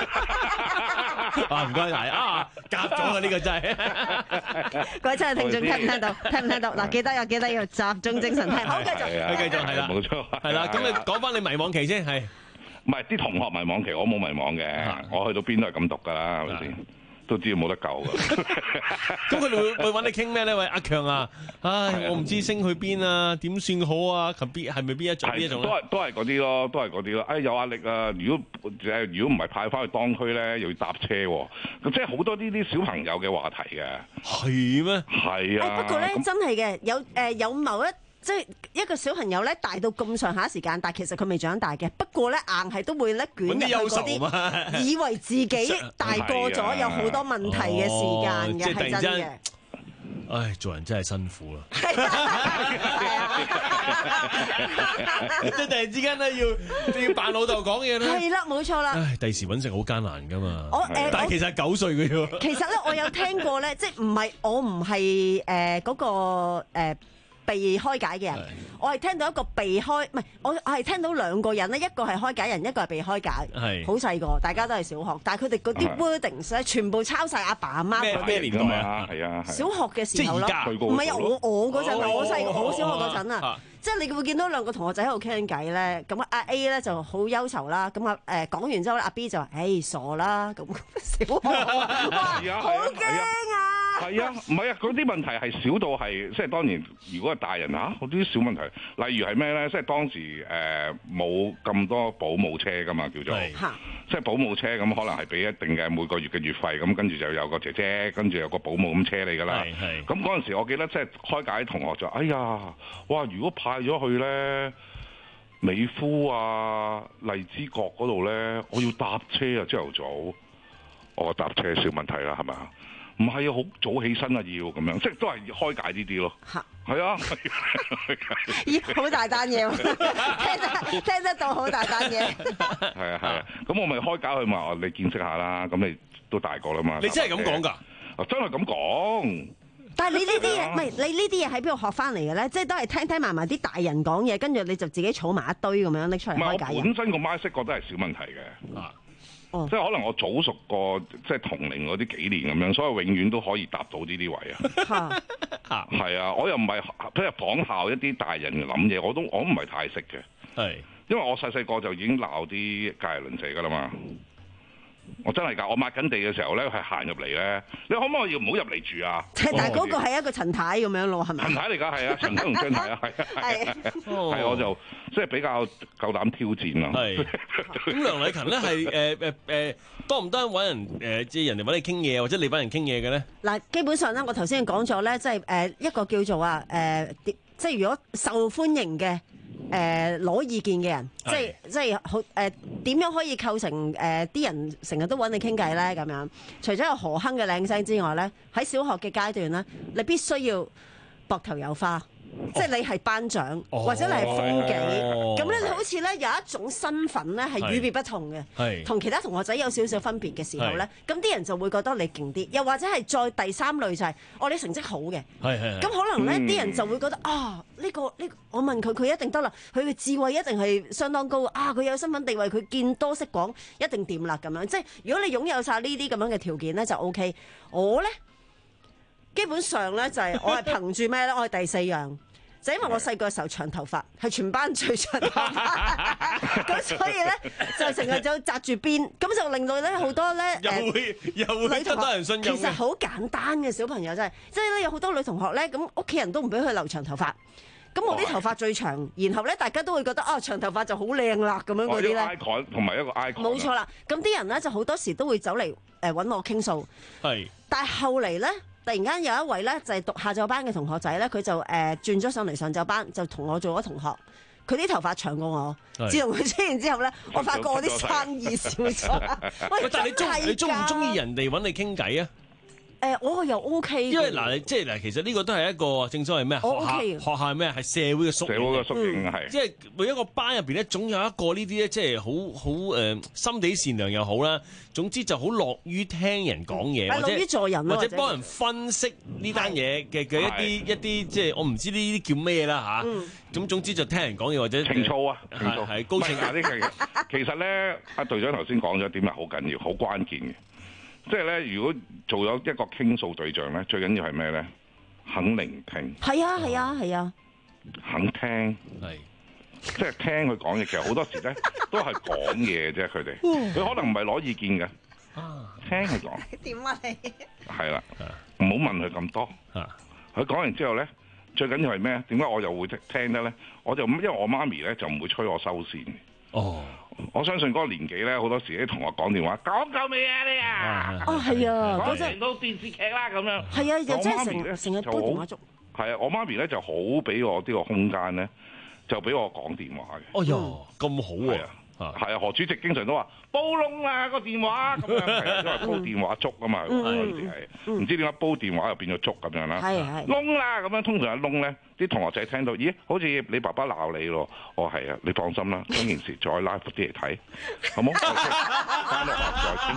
啊，唔該晒啊，夾咗啊！呢個真係， 各位親愛聽眾聽唔聽到？聽唔聽到？嗱，記得要記得要集中精神聽。好，繼續， 繼續係啦， 冇錯， 係啦。咁你講翻你迷惘期先，係唔係啲同學迷惘期？我冇迷惘嘅，我去到邊都係咁讀噶啦，係咪先？都知道冇得救㗎。 咁佢哋會會揾你傾咩咧？喂，阿強啊，唉，我唔知升去邊啊，點算好啊？及邊係咪邊一種邊一種咧？ 都係都係嗰啲咯，都係嗰啲咯。哎，有壓力啊！如果誒如果唔係派翻去當區咧，又要搭車喎。咁即係好多呢啲小朋友嘅話題嘅。 係咩？ 係啊。 不過咧，真係嘅，有誒有某一。即係一個小朋友咧，大到咁上下時間，但係其實佢未長大嘅。不過咧，硬係都會咧捲入去嗰啲，以為自己大個咗，有好多問題嘅時間嘅，係真嘅。 唉，做人真係辛苦啦！即係突然之間咧，要要扮老豆講嘢咧。 係啦，冇錯啦。 唉，第時揾食好艱難噶嘛。 我誒， 但係其實係九歲嘅啫。 其實咧，我有聽過咧，即係唔係我唔係誒嗰個誒。被開解嘅人，我係聽到一個被開，唔係我我係聽到兩個人咧，一個係開解人，一個係被開解，係好細個，大家都係小學，但係佢哋嗰啲 wordings 咧，全部抄晒阿爸阿媽嗰啲。 咩年代啊？係啊， 小學嘅時候咯，唔係啊，我我嗰陣，我細我小學嗰陣啊，即係你會見到兩個同學仔喺度傾偈咧，咁阿 A 咧就好憂愁啦，咁啊誒講完之後咧，阿 B 就話：誒傻啦，咁小學哇好驚啊！ 係啊，唔係啊，嗰啲問題係少到係，即係當然，如果係大人嚇，嗰啲小問題，例如係咩咧？即係當時誒冇咁多保姆車噶嘛，叫做，即係保姆車咁可能係俾一定嘅每個月嘅月費，咁跟住就有個姐姐，跟住有個保姆咁車你噶啦。咁嗰陣時，我記得即係開解同學就，哎呀，哇！如果派咗去咧美孚啊、荔枝角嗰度咧，我要搭車啊，朝頭早。我搭車少問題啦，係咪啊？唔係啊，好早起身啊，要咁樣，即係都係開解呢啲咯。係啊， 咦，好大單嘢喎！聽得聽得到好大單嘢。 係啊係啊，咁我咪開解佢嘛，你見識下啦。咁你都大個啦嘛。 你真係咁講㗎？ 啊，真係咁講。 但係你呢啲嘢，唔係你呢啲嘢喺邊度學翻嚟嘅咧？即係都係聽聽埋埋啲大人講嘢，跟住你就自己儲埋一堆咁樣拎出嚟開解人。 唔係，我本身個 mindset 覺得係小問題嘅。啊。哦、即係可能我早熟過即係同齡嗰啲幾年咁樣，所以永遠都可以答到呢啲位啊。係啊，我又唔係即係仿效一啲大人諗嘢，我都我唔係太識嘅。係，因為我細細個就已經鬧啲隔離鄰舍㗎啦嘛。我真係㗎，我抹緊地嘅時候咧，係行入嚟咧，你可唔可以唔好入嚟住啊？ 但係嗰個係一個陳太咁樣咯，係咪？ 陳太嚟㗎，係啊，陳太同張太啊，係啊，係啊，係我就即係比較夠膽挑戰啊。係。 咁梁禮勤咧係誒誒誒多唔多揾人誒即係人哋揾你傾嘢，或者你揾人傾嘢嘅咧？嗱， 基本上咧，我頭先講咗咧，即係誒一個叫做啊誒，即係如果受歡迎嘅。誒攞、呃、意見嘅人，即係即係好誒點樣可以構成誒啲、呃、人成日都揾你傾偈咧？咁樣除咗有何鏗嘅靚聲之外咧，喺小學嘅階段咧，你必須要膊頭有花。即係你係班長，哦、或者你係風紀，咁咧、哦、好似咧有一種身份咧係與別不同嘅，同其他同學仔有少少分別嘅時候咧，咁啲人就會覺得你勁啲，又或者係再第三類就係、是，哦你成績好嘅，咁可能咧啲、嗯、人就會覺得啊呢、呢個呢、呢個，我問佢佢一定得啦，佢嘅智慧一定係相當高啊，佢有身份地位，佢見多識廣，一定掂啦咁樣。即係如果你擁有晒呢啲咁樣嘅條件咧就 O K。我咧基本上咧就係、是、我係憑住咩咧？我係第四樣。就因為我細個嘅時候長頭髮，係全班最長頭髮，咁所以咧就成日就紮住辮，咁就令到咧好多咧又會又會得多人信任。 其實好簡單嘅小朋友真係，即係咧有好多女同學咧，咁屋企人都唔俾佢留長頭髮，咁我啲頭髮最長，然後咧大家都會覺得啊長頭髮就好靚啦咁樣嗰啲咧。 icon 同埋一個 icon。冇錯啦，咁啲人咧就好多時都會走嚟誒揾我傾訴。係。但係後嚟咧。突然間有一位咧就係讀下晝班嘅同學仔咧，佢就誒轉咗上嚟上晝班，就同我做咗同學。佢啲頭髮長過我，自從佢出現之後咧，我發覺我啲生意少咗。 喂，但係你中你中唔中意人哋揾你傾偈啊？ 誒，我又 O K。 因為嗱，即係嗱，其實呢個都係一個正所謂咩？學校學校係咩？係社會嘅縮影。 社會嘅縮影係。 即係每一個班入邊咧，總有一個呢啲咧，即係好好誒，心地善良又好啦。總之就好樂於聽人講嘢，或者樂於助人， 或者幫人分析呢單嘢嘅嘅一啲一啲，即係我唔知呢啲叫咩啦嚇。咁總之就聽人講嘢或者情操啊，情操係高情。 其實咧，阿隊長頭先講咗點係好緊要、好關鍵嘅。即係咧，如果做咗一個傾訴對象咧，最緊要係咩咧？肯聆聽。 係啊，係啊，係啊。 肯聽。係。即係聽佢講嘢，其實好多時咧都係講嘢啫。佢哋，佢可能唔係攞意見嘅。聽佢講。 點啊你？ 係啦，唔好問佢咁多。佢講完之後咧，最緊要係咩？點解我又會聽得咧？我就因為我媽咪咧就唔會催我收線。哦。我相信嗰個年紀咧，好多時啲同學講電話講夠未啊你啊？ 哦係啊， 講成套電視劇啦咁樣。 係啊，又真係成成日煲電話粥。 係啊，我媽咪咧就好俾我呢個空間咧，就俾我講電話嘅。 哦喲，咁好啊！ 係啊，何主席經常都話煲窿啦個電話咁樣，係啊，因為煲電話粥啊嘛，嗰陣時係唔知點解煲電話又變咗粥咁樣啦。係係窿啦咁樣，通常一窿咧，啲同學仔聽到，咦，好似你爸爸鬧你咯。我係啊，你放心啦，將件事再拉闊啲嚟睇，好冇？翻落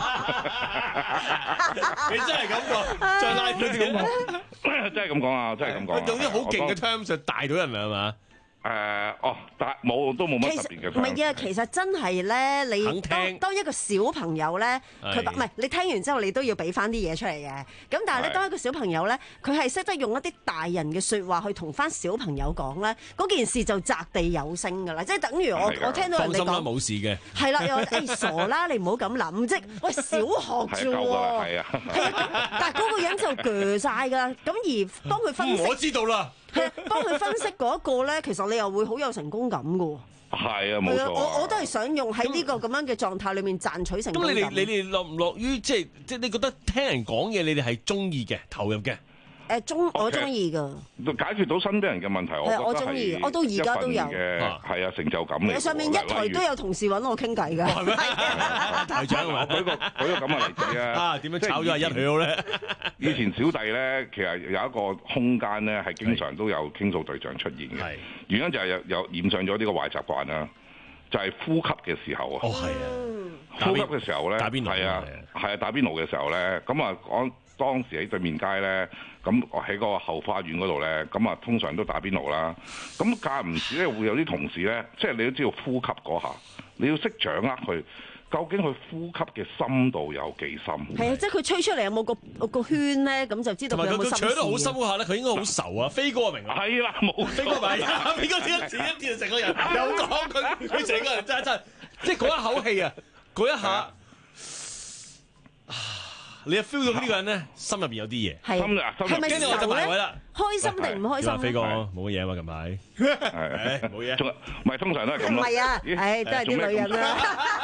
嚟再傾。 你真係咁講，再拉闊啲咁講， 真係咁講啊，真係咁講。 用啲好勁嘅 terms 就帶到人啦，係嘛？ 誒哦，但冇都冇乜特別嘅。 唔係啊，其實真係咧，你當當一個小朋友咧，佢唔係你聽完之後，你都要俾翻啲嘢出嚟嘅。咁但係咧，當一個小朋友咧，佢係識得用一啲大人嘅説話去同翻小朋友講咧，嗰件事就擲地有聲㗎啦。即係等於我我聽到人哋講冇事嘅， 係啦，又誒傻啦，你唔好咁諗，即係喂小學啫喎，係啊，係啊，但係嗰個人就鋸曬㗎。咁而當佢分析， 我知道啦。 係啊，幫佢分析嗰一個咧，其實你又會好有成功感嘅喎。 係啊，冇錯。 我我都係想用喺呢個咁樣嘅狀態裏面賺取成功感。 咁你哋你哋樂唔樂於即係即係你覺得聽人講嘢，你哋係中意嘅、投入嘅？ 誒中我中意㗎， 解決到身邊人嘅問題，我覺得係我到而家都有嘅，係啊成就感嚟。 上面一台都有同事揾我傾偈㗎，係咩？ 台長，我舉個舉個咁嘅例子啊！ 啊，點樣炒咗阿一去好咧？ 以前小弟咧，其實有一個空間咧，係經常都有傾訴對象出現嘅。原因就係有有染上咗呢個壞習慣啦，就係呼吸嘅時候啊。 哦，係啊， 呼吸嘅時候咧， 打邊爐係啊，係啊，打邊爐嘅時候咧，咁啊講。當時喺對面街咧，咁我喺個後花園嗰度咧，咁啊通常都打邊爐啦。咁間唔時咧會有啲同事咧，即係你都知道呼吸嗰下，你要識掌握佢究竟佢呼吸嘅深度有幾深。 係啊，即係佢吹出嚟有冇個個圈咧，咁就知道佢有冇心事。 同埋佢佢吹得好深嗰下咧，佢應該好愁啊！飛哥明啊， 係啦，冇飛哥咪，飛哥點一點一跳成個人，有講佢佢成個人真真，即係嗰一口氣啊，嗰一下。你又 feel 到呢個人咧，心入邊有啲嘢。 係，係咪愁咧？開心定唔開心咧？ 飛哥冇乜嘢啊嘛，近排係冇嘢。 仲唔係通常都係咁咯。 唔係啊，誒都係啲女人啦。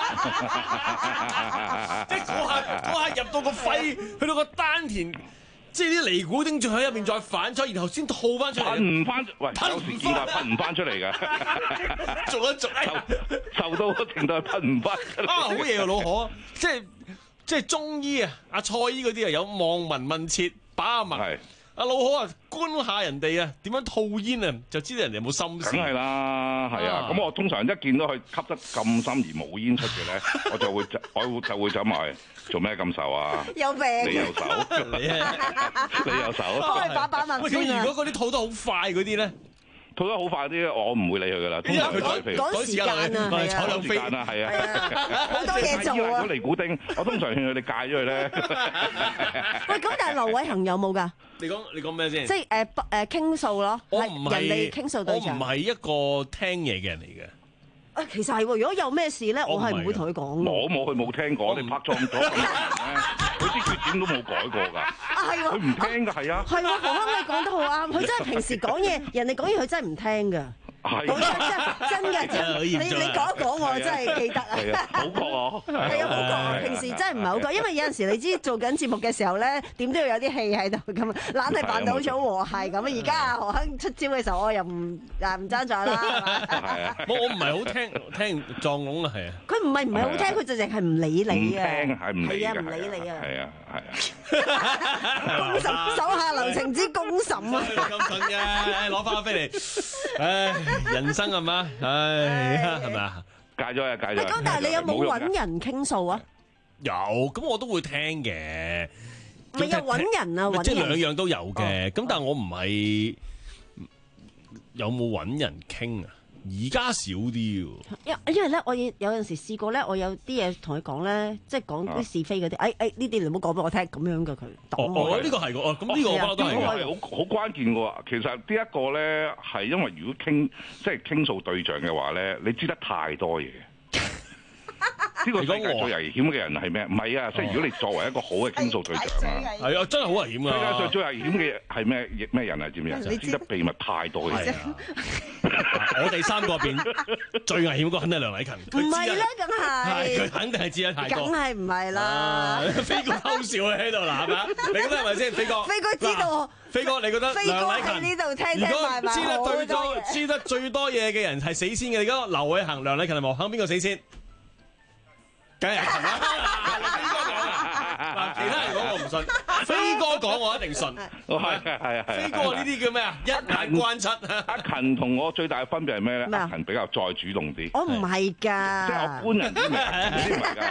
即係嗰下嗰下入到個肺，去到個丹田，即係啲尼古丁仲喺入邊再反出，然後先吐翻出嚟。 噴唔翻，喂，有時見啊，噴唔翻出嚟㗎。 做一做， 受到個程度係噴唔翻。 啊，好嘢啊，老何，即係。即係中醫啊，阿蔡醫嗰啲啊，有望聞問切把脈。係阿老何啊，觀下人哋啊點樣吐煙啊，就知道人哋有冇心思。 梗係啦，係啊。咁我通常一見到佢吸得咁深而冇煙出嘅咧，我就會我會就會走埋做咩咁愁啊？ 有病！ 你有手，你你有手。 幫佢把把脈先啊！ 如果嗰啲吐得好快嗰啲咧？ 吐得好快啲，我唔會理佢噶啦。通常佢趕趕時間啊，係啊， 趕時間啊，係啊， 好多嘢做啊。 如果尼古丁，我通常勸佢哋戒咗佢咧。 喂，咁但係劉偉恒有冇㗎？ 你講你講咩先？ 即係誒誒傾訴咯， 我唔係人哋傾訴對象。 我唔係一個聽嘢嘅人嚟嘅。 啊，其實係喎，如果有咩事咧，我係唔會同佢講。 我冇，佢冇聽過，你拍咗咁多年咧，佢啲缺點都冇改過㗎。啊， 係喎， 佢唔聽㗎，係啊。 係喎，何生你講得好啱，佢真係平時講嘢，人哋講嘢佢真係唔聽㗎。 係真真嘅，你你講一講我真係記得啊！ 係啊，好覺啊！ 係啊，好覺啊！平時真係唔係好覺，因為有陣時你知做緊節目嘅時候咧，點都要有啲氣喺度咁啊，懶係扮到好似好和諧咁啊！而家啊何生出招嘅時候，我又唔啊唔爭在啦，係嘛？ 係啊！ 我我唔係好聽聽撞聾啊，係啊！ 佢唔係唔係好聽，佢就淨係唔理你啊！ 聽係唔理係啊，唔理你啊！ 係啊係啊！公審手下留情之公審啊！ 咁順嘅，攞翻個飛嚟，唉！人生係嘛？唉，係咪啊？ 戒咗啊，戒咗。 咁但係你有冇揾人傾訴啊？ 有，咁我都會聽嘅。 咪有揾人啊，揾人。 即係兩樣都有嘅。咁但係我唔係有冇揾人傾啊？而家少啲喎。 因因為咧，我有陣時試過咧，我有啲嘢同佢講咧，即係講啲是非嗰啲。誒誒，呢啲你唔好講俾我聽，咁樣嘅佢。 哦，呢個係個，哦，咁呢個我覺得都係好好關鍵嘅喎。其實呢一個咧係因為如果傾即係傾訴對象嘅話咧，你知得太多嘢。呢個世界最危險嘅人係咩？唔係啊，即係如果你作為一個好嘅傾訴對象啊， 係啊，真係好危險啊！ 世界上最危險嘅係咩？咩人啊？知唔知啊？知得秘密太多嘅嘢。 我哋三個入邊最危險嗰個肯定係梁禮勤。 唔係啦，梗係。 佢肯定係知得太多。 梗係唔係啦？ 飛哥偷笑喺度啦，係咪啊？你覺得係咪先？飛哥。 飛哥知道。 飛哥，你覺得梁禮勤呢度聽聽埋埋知得最多、知得最多嘢嘅人係死先嘅？你覺得劉偉恒、梁禮勤係冇？肯邊個死先？梗係勤啦！飛哥講啊，嗱，其他人講我唔信，飛哥講我一定信。 係係係。 飛哥呢啲叫咩啊？一眼關七。 阿勤同我最大嘅分別係咩咧？阿勤比較再主動啲。 我唔係㗎。 即係我官人啲唔係㗎。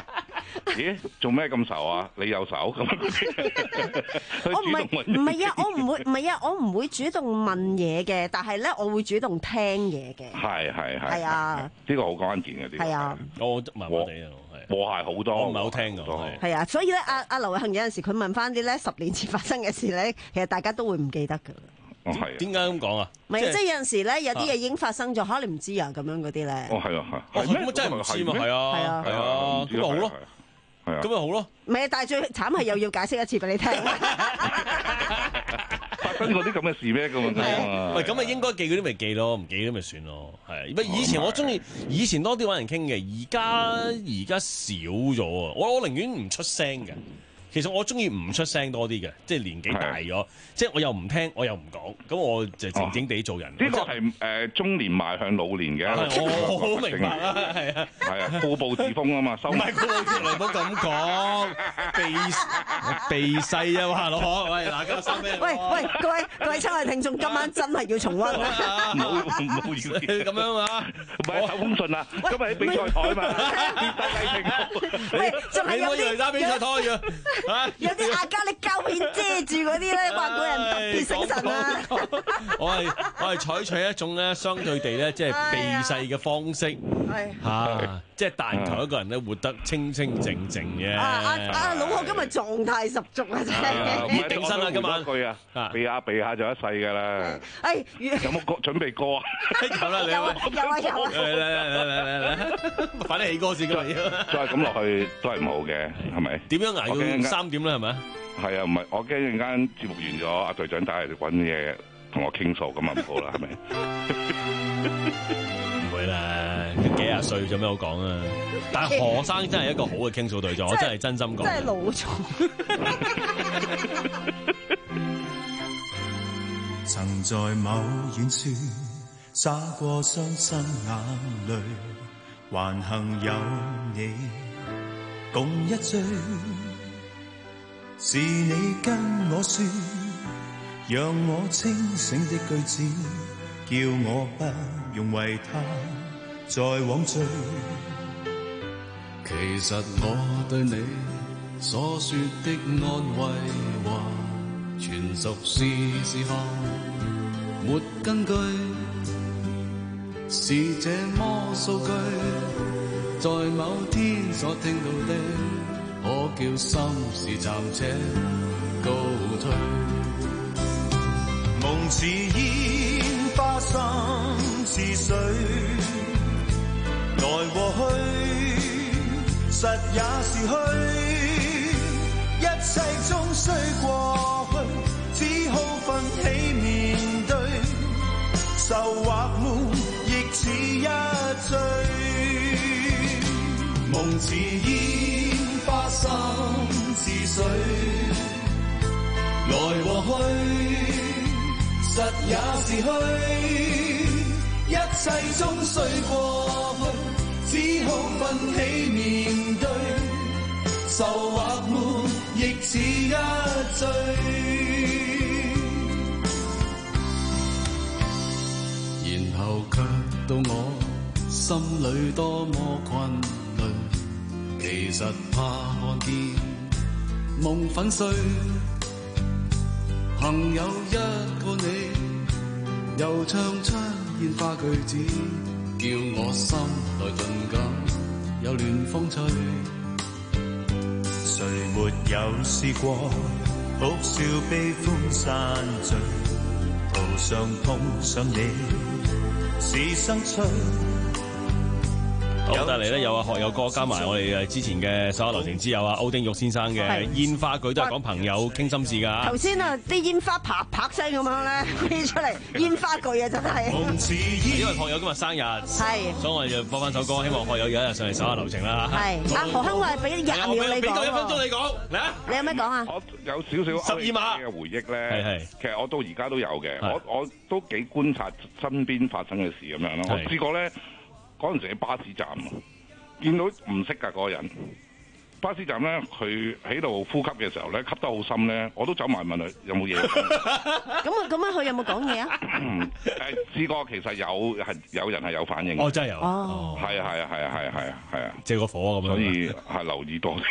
咦，做咩咁愁啊？你有愁咁？ 我唔係唔係啊，我唔會唔係啊，我唔會主動問嘢嘅，但係咧，我會主動聽嘢嘅。 係係係。 係啊， 呢個好關鍵嘅呢個。 係啊， 我麻麻地啊， 和諧好多。 我唔係好聽㗎。 係啊，所以咧，阿阿劉偉恒有陣時佢問翻啲咧十年前發生嘅事咧，其實大家都會唔記得㗎。 哦，係。 點解咁講啊？ 唔係，即係有陣時咧，有啲嘢已經發生咗，可能你唔知啊，咁樣嗰啲咧。 哦，係啊，係。 哦，咁真係唔知嘛？係啊， 係啊， 係啊，咁咪好咯。 係啊， 咁咪好咯。 唔係，但係最慘係又要解釋一次俾你聽。 發生過啲咁嘅事咩？咁啊， 喂，咁啊應該記嗰啲咪記咯，唔記嗰啲咪算咯。係，不以前我中意，以前多啲揾人傾嘅，而家而家少咗啊！我我寧願唔出聲嘅。其實我中意唔出聲多啲嘅，即係年紀大咗，即係我又唔聽，我又唔講，咁我就靜靜地做人。 呢個係誒中年邁向老年嘅。 我好明白啦，係啊， 係啊，固步自封啊嘛，收。 唔係固步自封，唔好咁講，避避世啊嘛，老何。喂，嗱，今日收咩？ 喂喂，各位各位親愛聽眾，今晚真係要重溫啊！ 冇冇意思咁樣啊？ 唔係手風順啊，今日喺比賽台嘛，跌低低停。 喂，仲係有啲你以為打比賽台嘅？ 有啲亞加力膠片遮住嗰啲咧，話個人特別醒神啊！ 我係我係採取一種咧相對地咧，即係避世嘅方式嚇，即係但求一個人咧活得清清靜靜嘅。 啊啊啊！老何今日狀態十足啊，真係定身啦今晚。 句啊，避下避下就一世㗎啦。 誒， 有冇歌準備歌啊？ 有啦，你有啊有啊有啊！ 嚟嚟嚟嚟嚟嚟，快啲起歌先㗎嘛！ 再咁落去都係唔好嘅，係咪？ 點樣捱到三點咧？係咪啊？ 係啊，唔係我驚陣間節目完咗，阿隊長打嚟揾嘢同我傾訴，咁啊唔好啦，係咪？ 唔會啦，幾廿歲有咩好講啊？但係何生真係一個好嘅傾訴對象，我真係真心講。 真係老咗。 曾在某遠處灑過傷心眼淚，還幸有你共一醉。是你跟我說，讓我清醒的句子，叫我不用為他再枉醉。 其實我對你所說的安慰話，全屬是事後沒根據，是這麼數據，在某天所聽到的，可叫心事暫且告退。 夢似煙花心似水，來和去實也是虛，一切終須過去，只好奮起面對，愁或悶亦似一醉。夢似煙花心似水，來和去實也是虛，一切終須過去，只好奮起面對，愁或悶亦似一醉。 然後卻到我心裏多麼困累，其實怕看見夢粉碎，幸有一個你，又唱出煙花句子，叫我心內頓感有暖風吹。 誰沒有試過哭笑悲歡散聚，途上碰上你是生趣。 好，帶嚟咧有啊學友歌，加埋我哋誒之前嘅手下留情之友啊，歐丁玉先生嘅煙花句都係講朋友傾心事㗎。 頭先啊，啲煙花啪啪聲咁樣咧飛出嚟，煙花句啊真係。 因為學友今日生日，係，所以我哋就播翻首歌，希望學友有一日上嚟手下留情啦。 係，阿何亨話俾廿秒你講， 俾多一分鐘你講，嚟啊！ 你有咩講啊？ 我有少少十二碼嘅回憶咧，係係，其實我到而家都有嘅，我我都幾觀察身邊發生嘅事咁樣咯。我試過咧。嗰陣時喺巴士站啊，見到唔識㗎嗰個人， 巴士站咧，佢喺度呼吸嘅時候咧，吸得好深咧，我都走埋問佢有冇嘢。 咁啊，咁啊，佢有冇講嘢啊？ 誒，試過其實有係有人係有反應。 哦，真係有。 哦， 係啊，係啊，係啊，係啊，係啊，係啊， 借個火咁樣。 所以係留意多啲。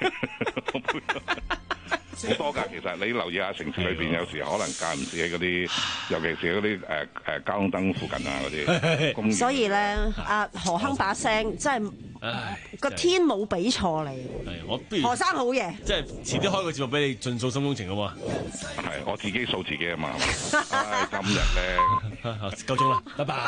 好多㗎，其實你留意下城市裏邊，有時可能間唔時喺嗰啲，尤其是嗰啲誒誒交通燈附近啊嗰啲公園。 所以咧，阿何亨把聲真係個天冇俾錯你。 係我不如何生好嘢， 即係遲啲開個節目俾你盡訴心中情好嘛？ 係我自己訴自己啊嘛。唉，今日咧夠鐘啦，拜拜。